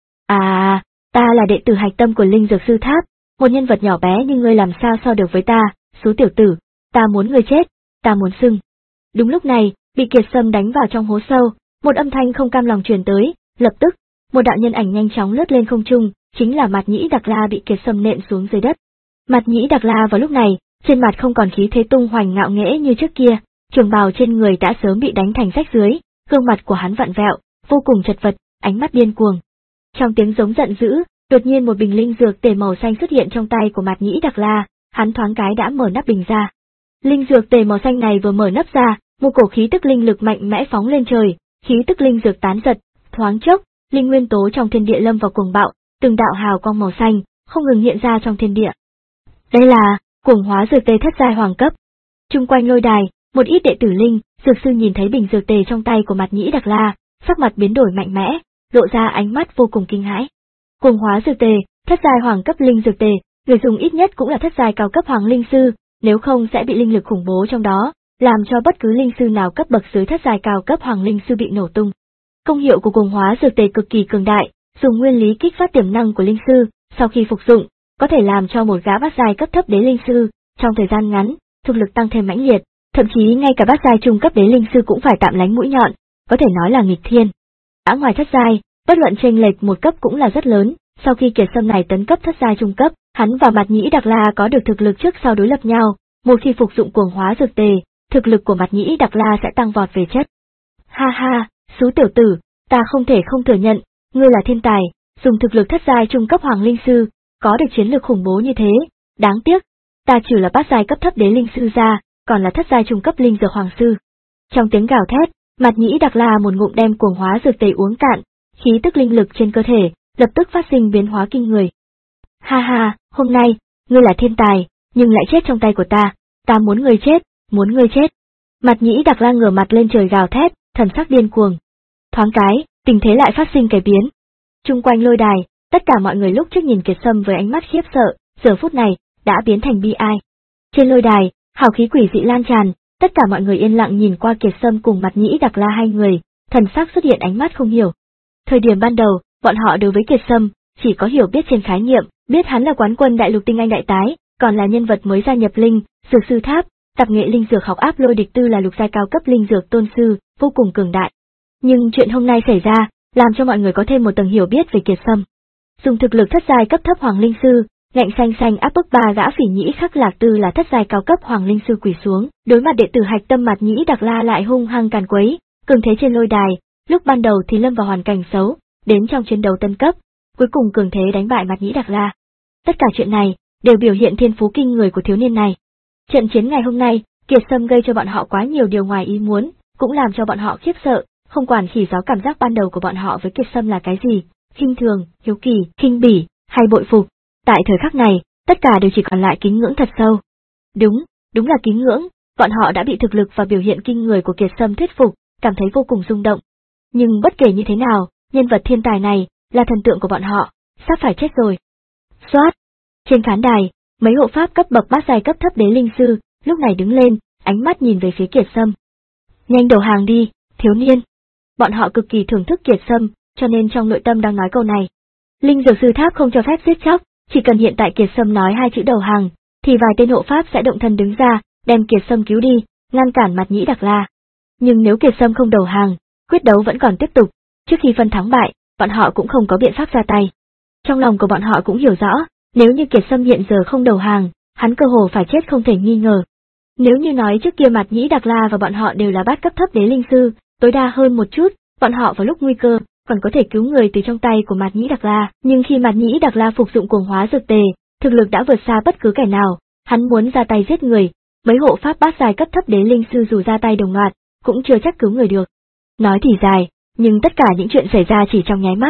À, ta là đệ tử hạch tâm của Linh Dược Sư Tháp, một nhân vật nhỏ bé như ngươi làm sao so được với ta, số tiểu tử, ta muốn ngươi chết, ta muốn xưng. Đúng lúc này, bị Kiệt Sâm đánh vào trong hố sâu, một âm thanh không cam lòng truyền tới, lập tức, một đạo nhân ảnh nhanh chóng lướt lên không trung, chính là Mạt Nhĩ Đặc La bị Kiệt Sâm nện xuống dưới đất. Mạt Nhĩ Đặc La vào lúc này, trên mặt không còn khí thế tung hoành ngạo nghễ như trước kia, trường bào trên người đã sớm bị đánh thành rách dưới, gương mặt của hắn vặn vẹo, vô cùng chật vật, ánh mắt điên cuồng. Trong tiếng giống giận dữ, đột nhiên một bình linh dược tề màu xanh xuất hiện trong tay của Mạt Nhĩ Đặc La, hắn thoáng cái đã mở nắp bình ra. Linh dược tề màu xanh này vừa mở nắp ra, một cổ khí tức linh lực mạnh mẽ phóng lên trời, khí tức linh dược tán giật, thoáng chốc, linh nguyên tố trong thiên địa lâm vào cuồng bạo, từng đạo hào quang màu xanh không ngừng hiện ra trong thiên địa. Đây là cuồng hóa dược tề thất giai hoàng cấp. Chung quanh lôi đài, một ít đệ tử linh, dược sư nhìn thấy bình dược tề trong tay của Mạt Nhĩ Đặc La, sắc mặt biến đổi mạnh mẽ, lộ ra ánh mắt vô cùng kinh hãi. Cuồng hóa dược tề, thất giai hoàng cấp linh dược tề, người dùng ít nhất cũng là thất giai cao cấp hoàng linh sư, nếu không sẽ bị linh lực khủng bố trong đó, làm cho bất cứ linh sư nào cấp bậc dưới thất giai cao cấp hoàng linh sư bị nổ tung. Công hiệu của cuồng hóa dược tề cực kỳ cường đại, dùng nguyên lý kích phát tiềm năng của linh sư, sau khi phục dụng, có thể làm cho một gã bát giai cấp thấp đế linh sư, trong thời gian ngắn, thực lực tăng thêm mãnh liệt, thậm chí ngay cả bát giai trung cấp đế linh sư cũng phải tạm lánh mũi nhọn, có thể nói là nghịch thiên. Đã ngoài thất giai, bất luận chênh lệch một cấp cũng là rất lớn, sau khi Kiệt Sâm này tấn cấp thất giai trung cấp, hắn và Mạt Nhĩ Đặc La có được thực lực trước sau đối lập nhau, một khi phục dụng cuồng hóa dược tề, thực lực của Mạt Nhĩ Đặc La sẽ tăng vọt về chất. Ha ha, số tiểu tử, ta không thể không thừa nhận, ngươi là thiên tài, dùng thực lực thất giai trung cấp hoàng linh sư, có được chiến lược khủng bố như thế, đáng tiếc, ta trừ là bát giai cấp thấp đế linh sư ra, còn là thất giai trung cấp linh dược hoàng sư. Trong tiếng gào thét, Mạt Nhĩ Đặc La một ngụm đem cuồng hóa dược tề uống cạn, khí tức linh lực trên cơ thể lập tức phát sinh biến hóa kinh người. Ha ha, hôm nay, ngươi là thiên tài, nhưng lại chết trong tay của ta, ta muốn ngươi chết, muốn ngươi chết. Mạt Nhĩ Đặc La ngửa mặt lên trời gào thét, thần sắc điên cuồng. Thoáng cái, tình thế lại phát sinh cải biến. Chung quanh lôi đài, tất cả mọi người lúc trước nhìn Kiệt Sâm với ánh mắt khiếp sợ, giờ phút này đã biến thành bi ai. Trên lôi đài, hào khí quỷ dị lan tràn, tất cả mọi người yên lặng nhìn qua Kiệt Sâm cùng Mạt Nhĩ Đặc La hai người, thần sắc xuất hiện ánh mắt không hiểu. Thời điểm ban đầu, bọn họ đối với Kiệt Sâm chỉ có hiểu biết trên khái niệm, biết hắn là quán quân đại lục tinh anh đại tái, còn là nhân vật mới gia nhập Linh Dược Sư Tháp, tập nghệ linh dược học áp lôi địch tư là lục giai cao cấp linh dược tôn sư, vô cùng cường đại. Nhưng chuyện hôm nay xảy ra, làm cho mọi người có thêm một tầng hiểu biết về Kiệt Sâm. Dùng thực lực thất giai cấp thấp hoàng linh sư, ngạnh xanh xanh áp bức ba gã Phỉ Nhĩ Khắc Lạc Tư là thất giai cao cấp hoàng linh sư quỳ xuống, đối mặt đệ tử hạch tâm Mạt Nhĩ Đặc La lại hung hăng càn quấy, cường thế trên lôi đài, lúc ban đầu thì lâm vào hoàn cảnh xấu, đến trong chiến đấu tân cấp, cuối cùng cường thế đánh bại Mạt Nhĩ Đặc La. Tất cả chuyện này đều biểu hiện thiên phú kinh người của thiếu niên này. Trận chiến ngày hôm nay, Kiệt Sâm gây cho bọn họ quá nhiều điều ngoài ý muốn, cũng làm cho bọn họ khiếp sợ, không quản khỉ gió cảm giác ban đầu của bọn họ với Kiệt Sâm là cái gì, khinh thường, hiếu kỳ, khinh bỉ, hay bội phục. Tại thời khắc này, tất cả đều chỉ còn lại kính ngưỡng thật sâu. Đúng, đúng là kính ngưỡng, bọn họ đã bị thực lực và biểu hiện kinh người của Kiệt Sâm thuyết phục, cảm thấy vô cùng rung động. Nhưng bất kể như thế nào, nhân vật thiên tài này là thần tượng của bọn họ, sắp phải chết rồi. Xoát! Trên khán đài, mấy hộ pháp cấp bậc bát giai cấp thấp đế linh sư lúc này đứng lên, ánh mắt nhìn về phía Kiệt Sâm. Nhanh đầu hàng đi, thiếu niên. Bọn họ cực kỳ thưởng thức Kiệt Sâm, cho nên trong nội tâm đang nói câu này. Linh Dược Sư Tháp không cho phép giết chóc, chỉ cần hiện tại Kiệt Sâm nói hai chữ đầu hàng, thì vài tên hộ pháp sẽ động thân đứng ra, đem Kiệt Sâm cứu đi, ngăn cản Mạt Nhĩ Đặc La. Nhưng nếu Kiệt Sâm không đầu hàng, quyết đấu vẫn còn tiếp tục, trước khi phân thắng bại, bọn họ cũng không có biện pháp ra tay. Trong lòng của bọn họ cũng hiểu rõ, nếu như Kiệt Sâm hiện giờ không đầu hàng, hắn cơ hồ phải chết không thể nghi ngờ. Nếu như nói trước kia Mạt Nhĩ Đặc La và bọn họ đều là bát cấp thấp đế linh sư, tối đa hơn một chút, bọn họ vào lúc nguy cơ còn có thể cứu người từ trong tay của Mạt Nhĩ Đặc La, nhưng khi Mạt Nhĩ Đặc La phục dụng cuồng hóa dược tề, thực lực đã vượt xa bất cứ kẻ nào, hắn muốn ra tay giết người, mấy hộ pháp bát giai cấp thấp đế linh sư dù ra tay đồng loạt, cũng chưa chắc cứu người được. Nói thì dài, nhưng tất cả những chuyện xảy ra chỉ trong nháy mắt.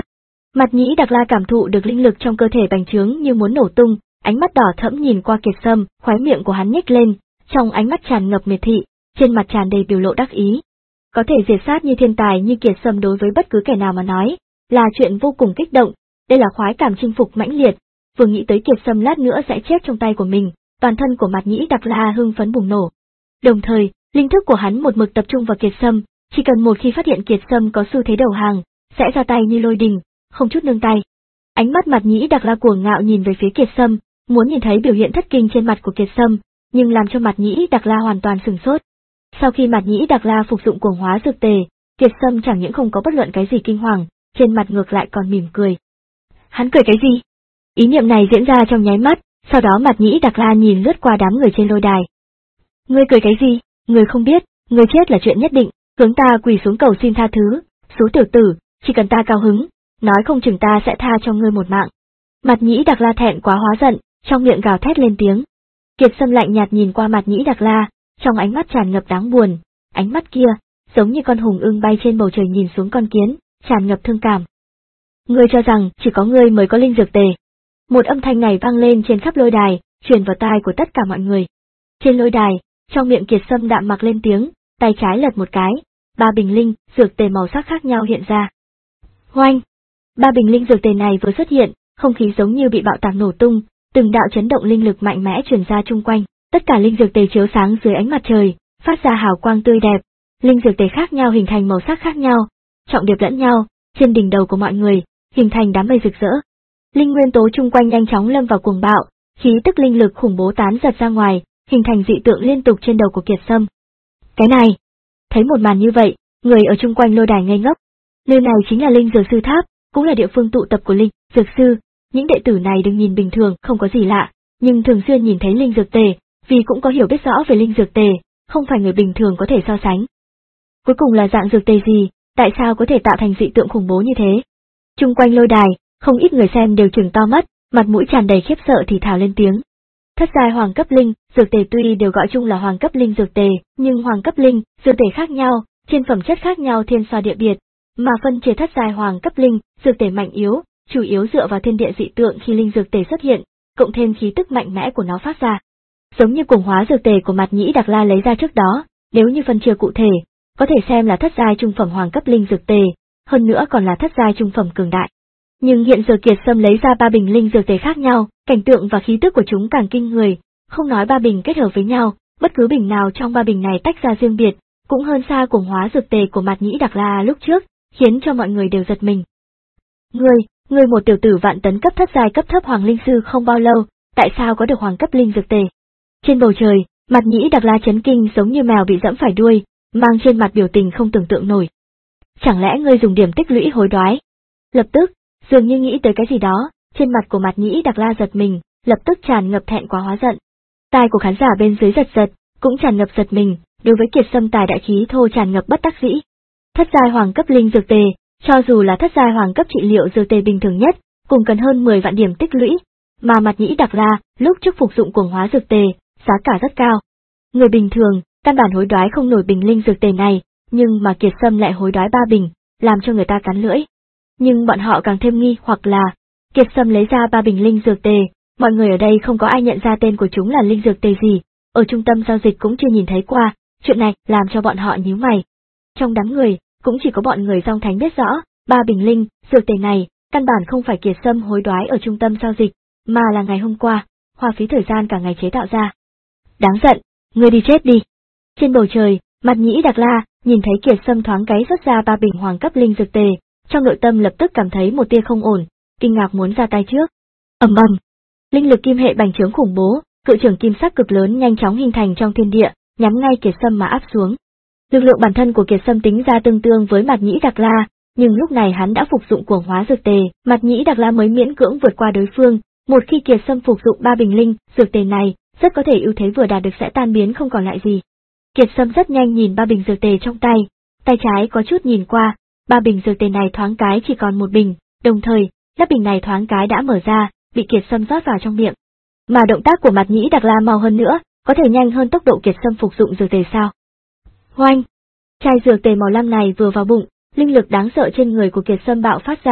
Mặt Nhĩ Đặc La cảm thụ được linh lực trong cơ thể bành trướng như muốn nổ tung, ánh mắt đỏ thẫm nhìn qua Kiệt Sâm, khóe miệng của hắn nhếch lên, trong ánh mắt tràn ngập miệt thị, trên mặt tràn đầy biểu lộ đắc ý. Có thể diệt sát như thiên tài như Kiệt Sâm đối với bất cứ kẻ nào mà nói, là chuyện vô cùng kích động, đây là khoái cảm chinh phục mãnh liệt, vừa nghĩ tới Kiệt Sâm lát nữa sẽ chết trong tay của mình, toàn thân của Mặt Nhĩ Đặc La hưng phấn bùng nổ. Đồng thời, linh thức của hắn một mực tập trung vào Kiệt Sâm, chỉ cần một khi phát hiện Kiệt Sâm có xu thế đầu hàng, sẽ ra tay như lôi đình, không chút nương tay. Ánh mắt Mặt Nhĩ Đặc La cuồng ngạo nhìn về phía Kiệt Sâm, muốn nhìn thấy biểu hiện thất kinh trên mặt của Kiệt Sâm, nhưng làm cho Mặt Nhĩ Đặc La hoàn toàn sửng sốt. Sau khi Mặt Nhĩ Đặc La phục dụng cuồng hóa dược tề, Kiệt Sâm chẳng những không có bất luận cái gì kinh hoàng, trên mặt ngược lại còn mỉm cười. Hắn cười cái gì? Ý niệm này diễn ra trong nháy mắt, sau đó Mặt Nhĩ Đặc La nhìn lướt qua đám người trên lôi đài. Ngươi cười cái gì? Ngươi không biết, ngươi chết là chuyện nhất định, hướng ta quỳ xuống cầu xin tha thứ, số tiểu tử, chỉ cần ta cao hứng, nói không chừng ta sẽ tha cho ngươi một mạng. Mặt Nhĩ Đặc La thẹn quá hóa giận, trong miệng gào thét lên tiếng. Kiệt Sâm lạnh nhạt nhìn qua Mặt Nhĩ Đặc La, trong ánh mắt tràn ngập đáng buồn, ánh mắt kia, giống như con hùng ưng bay trên bầu trời nhìn xuống con kiến, tràn ngập thương cảm. Ngươi cho rằng chỉ có ngươi mới có linh dược tề. Một âm thanh này vang lên trên khắp lôi đài, truyền vào tai của tất cả mọi người. Trên lôi đài, trong miệng Kiệt Sâm đạm mặc lên tiếng, tay trái lật một cái, ba bình linh, dược tề màu sắc khác nhau hiện ra. Hoanh! Ba bình linh dược tề này vừa xuất hiện, không khí giống như bị bạo tạc nổ tung, từng đạo chấn động linh lực mạnh mẽ truyền ra chung quanh, tất cả linh dược tề chiếu sáng dưới ánh mặt trời, phát ra hào quang tươi đẹp. Linh dược tề khác nhau hình thành màu sắc khác nhau, trọng điệp lẫn nhau, trên đỉnh đầu của mọi người, hình thành đám mây rực rỡ. Linh nguyên tố chung quanh nhanh chóng lâm vào cuồng bạo, khí tức linh lực khủng bố tán giật ra ngoài, hình thành dị tượng liên tục trên đầu của Kiệt Sâm. Cái này, thấy một màn như vậy, người ở chung quanh lôi đài ngây ngốc. Nơi này chính là linh dược sư tháp, cũng là địa phương tụ tập của linh dược sư. Những đệ tử này đừng nhìn bình thường, không có gì lạ, nhưng thường xuyên nhìn thấy linh dược tề, vì cũng có hiểu biết rõ về linh dược tề, không phải người bình thường có thể so sánh. Cuối cùng là dạng dược tề gì, tại sao có thể tạo thành dị tượng khủng bố như thế? Chung quanh lôi đài, không ít người xem đều trừng to mắt, mặt mũi tràn đầy khiếp sợ thì thào lên tiếng. Thất giai hoàng cấp linh, dược tề tuy đều gọi chung là hoàng cấp linh dược tề, nhưng hoàng cấp linh, dược tề khác nhau, trên phẩm chất khác nhau thiên so địa biệt, mà phân chia thất giai hoàng cấp linh, dược tề mạnh yếu, chủ yếu dựa vào thiên địa dị tượng khi linh dược tề xuất hiện, cộng thêm khí tức mạnh mẽ của nó phát ra. Giống như cuồng hóa dược tề của Mặt Nhĩ Đặc La lấy ra trước đó, nếu như phân chia cụ thể, có thể xem là thất giai trung phẩm hoàng cấp linh dược tề, hơn nữa còn là thất giai trung phẩm cường đại. Nhưng hiện giờ Kiệt Sâm lấy ra ba bình linh dược tề khác nhau, cảnh tượng và khí tức của chúng càng kinh người, không nói ba bình kết hợp với nhau, bất cứ bình nào trong ba bình này tách ra riêng biệt, cũng hơn xa cuồng hóa dược tề của Mặt Nhĩ Đặc La lúc trước, khiến cho mọi người đều giật mình. Ngươi, ngươi một tiểu tử vạn tấn cấp thất giai cấp thấp hoàng linh sư không bao lâu, tại sao có được hoàng cấp linh dược tề? Trên bầu trời, Mặt Nhĩ Đặc La chấn kinh giống như mèo bị dẫm phải đuôi, mang trên mặt biểu tình không tưởng tượng nổi. Chẳng lẽ ngươi dùng điểm tích lũy hối đoái? Lập tức, dường như nghĩ tới cái gì đó, trên mặt của Mặt Nhĩ Đặc La giật mình, lập tức tràn ngập thẹn quá hóa giận. Tai của khán giả bên dưới giật giật, cũng tràn ngập giật mình, đối với Kiệt Sâm tài đại khí thô tràn ngập bất đắc dĩ. Thất giai hoàng cấp linh dược tề, cho dù là thất giai hoàng cấp trị liệu dược tề bình thường nhất, cũng cần hơn mười vạn điểm tích lũy, mà Mặt Nhĩ Đặc La lúc trước phục dụng cuồng hóa dược tề, giá cả rất cao. Người bình thường, căn bản hối đoái không nổi bình linh dược tề này, nhưng mà Kiệt Sâm lại hối đoái ba bình, làm cho người ta cắn lưỡi. Nhưng bọn họ càng thêm nghi hoặc là, Kiệt Sâm lấy ra ba bình linh dược tề, mọi người ở đây không có ai nhận ra tên của chúng là linh dược tề gì, ở trung tâm giao dịch cũng chưa nhìn thấy qua, chuyện này làm cho bọn họ nhíu mày. Trong đám người, cũng chỉ có bọn người Dòng Thánh biết rõ, ba bình linh dược tề này, căn bản không phải Kiệt Sâm hối đoái ở trung tâm giao dịch, mà là ngày hôm qua, hoa phí thời gian cả ngày chế tạo ra. Đáng giận, ngươi đi chết đi. Trên bầu trời, Mặt Nhĩ Đặc La nhìn thấy Kiệt Sâm thoáng cái xuất ra ba bình hoàng cấp linh dược tề, trong nội tâm lập tức cảm thấy một tia không ổn, kinh ngạc muốn ra tay trước. Ầm ầm, linh lực kim hệ bành trướng khủng bố, cự trường kim sắc cực lớn nhanh chóng hình thành trong thiên địa, nhắm ngay Kiệt Sâm mà áp xuống. Lực lượng bản thân của Kiệt Sâm tính ra tương tương với Mặt Nhĩ Đặc La, nhưng lúc này hắn đã phục dụng cuồng hóa dược tề, Mặt Nhĩ Đặc La mới miễn cưỡng vượt qua đối phương. Một khi Kiệt Sâm phục dụng ba bình linh dược tề này, rất có thể ưu thế vừa đạt được sẽ tan biến không còn lại gì. Kiệt Sâm rất nhanh nhìn ba bình dược tề trong tay, tay trái có chút nhìn qua, ba bình dược tề này thoáng cái chỉ còn một bình, đồng thời, nắp bình này thoáng cái đã mở ra, bị Kiệt Sâm rót vào trong miệng. Mà động tác của Mặt Nhĩ Đặc La mau hơn nữa, có thể nhanh hơn tốc độ Kiệt Sâm phục dụng dược tề sao? Hoanh! Chai dược tề màu lam này vừa vào bụng, linh lực đáng sợ trên người của Kiệt Sâm bạo phát ra,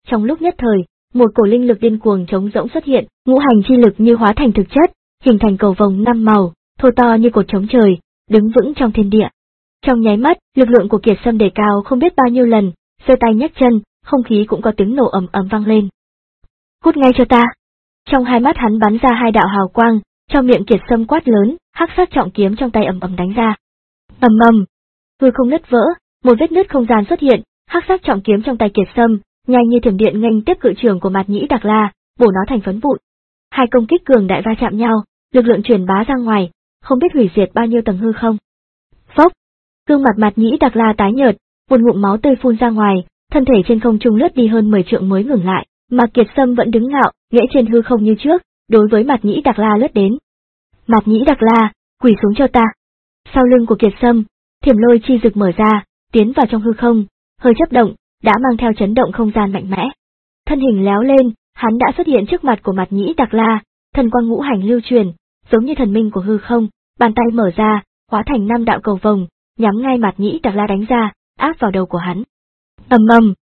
trong lúc nhất thời, một cổ linh lực điên cuồng trống rỗng xuất hiện, ngũ hành chi lực như hóa thành thực chất, hình thành cầu vồng năm màu, thô to như cột chống trời, đứng vững trong thiên địa. Trong nháy mắt, lực lượng của Kiệt Sâm đề cao không biết bao nhiêu lần, giơ tay nhấc chân, không khí cũng có tiếng nổ ầm ầm vang lên. Cút ngay cho ta! Trong hai mắt hắn bắn ra hai đạo hào quang, trong miệng Kiệt Sâm quát lớn, hắc sát trọng kiếm trong tay ầm ầm đánh ra. Ầm ầm, hư không nứt vỡ, một vết nứt không gian xuất hiện, hắc sát trọng kiếm trong tay Kiệt Sâm, nhanh như thiểm điện nghênh tiếp cự trường của Mạt Nhĩ Đặc La, bổ nó thành phấn vụn. Hai công kích cường đại va chạm nhau, lực lượng truyền bá ra ngoài, không biết hủy diệt bao nhiêu tầng hư không. Phốc, gương mặt Mạt Nhĩ Đặc La tái nhợt, một ngụm máu tươi phun ra ngoài, thân thể trên không trung lướt đi hơn mười trượng mới ngừng lại, mà Kiệt Sâm vẫn đứng ngạo, nghễ trên hư không như trước, đối với Mạt Nhĩ Đặc La lướt đến. Mạt Nhĩ Đặc La, quỳ xuống cho ta. Sau lưng của Kiệt Sâm, thiểm lôi chi dực mở ra, tiến vào trong hư không, hơi chớp động, đã mang theo chấn động không gian mạnh mẽ. Thân hình léo lên, hắn đã xuất hiện trước mặt của Mạt Nhĩ Đặc La, thần quang ngũ hành lưu truyền, giống như thần minh của hư không, bàn tay mở ra, hóa thành năm đạo cầu vồng, nhắm ngay Mạt Nhĩ Đặc La đánh ra, áp vào đầu của hắn. Ầm ầm,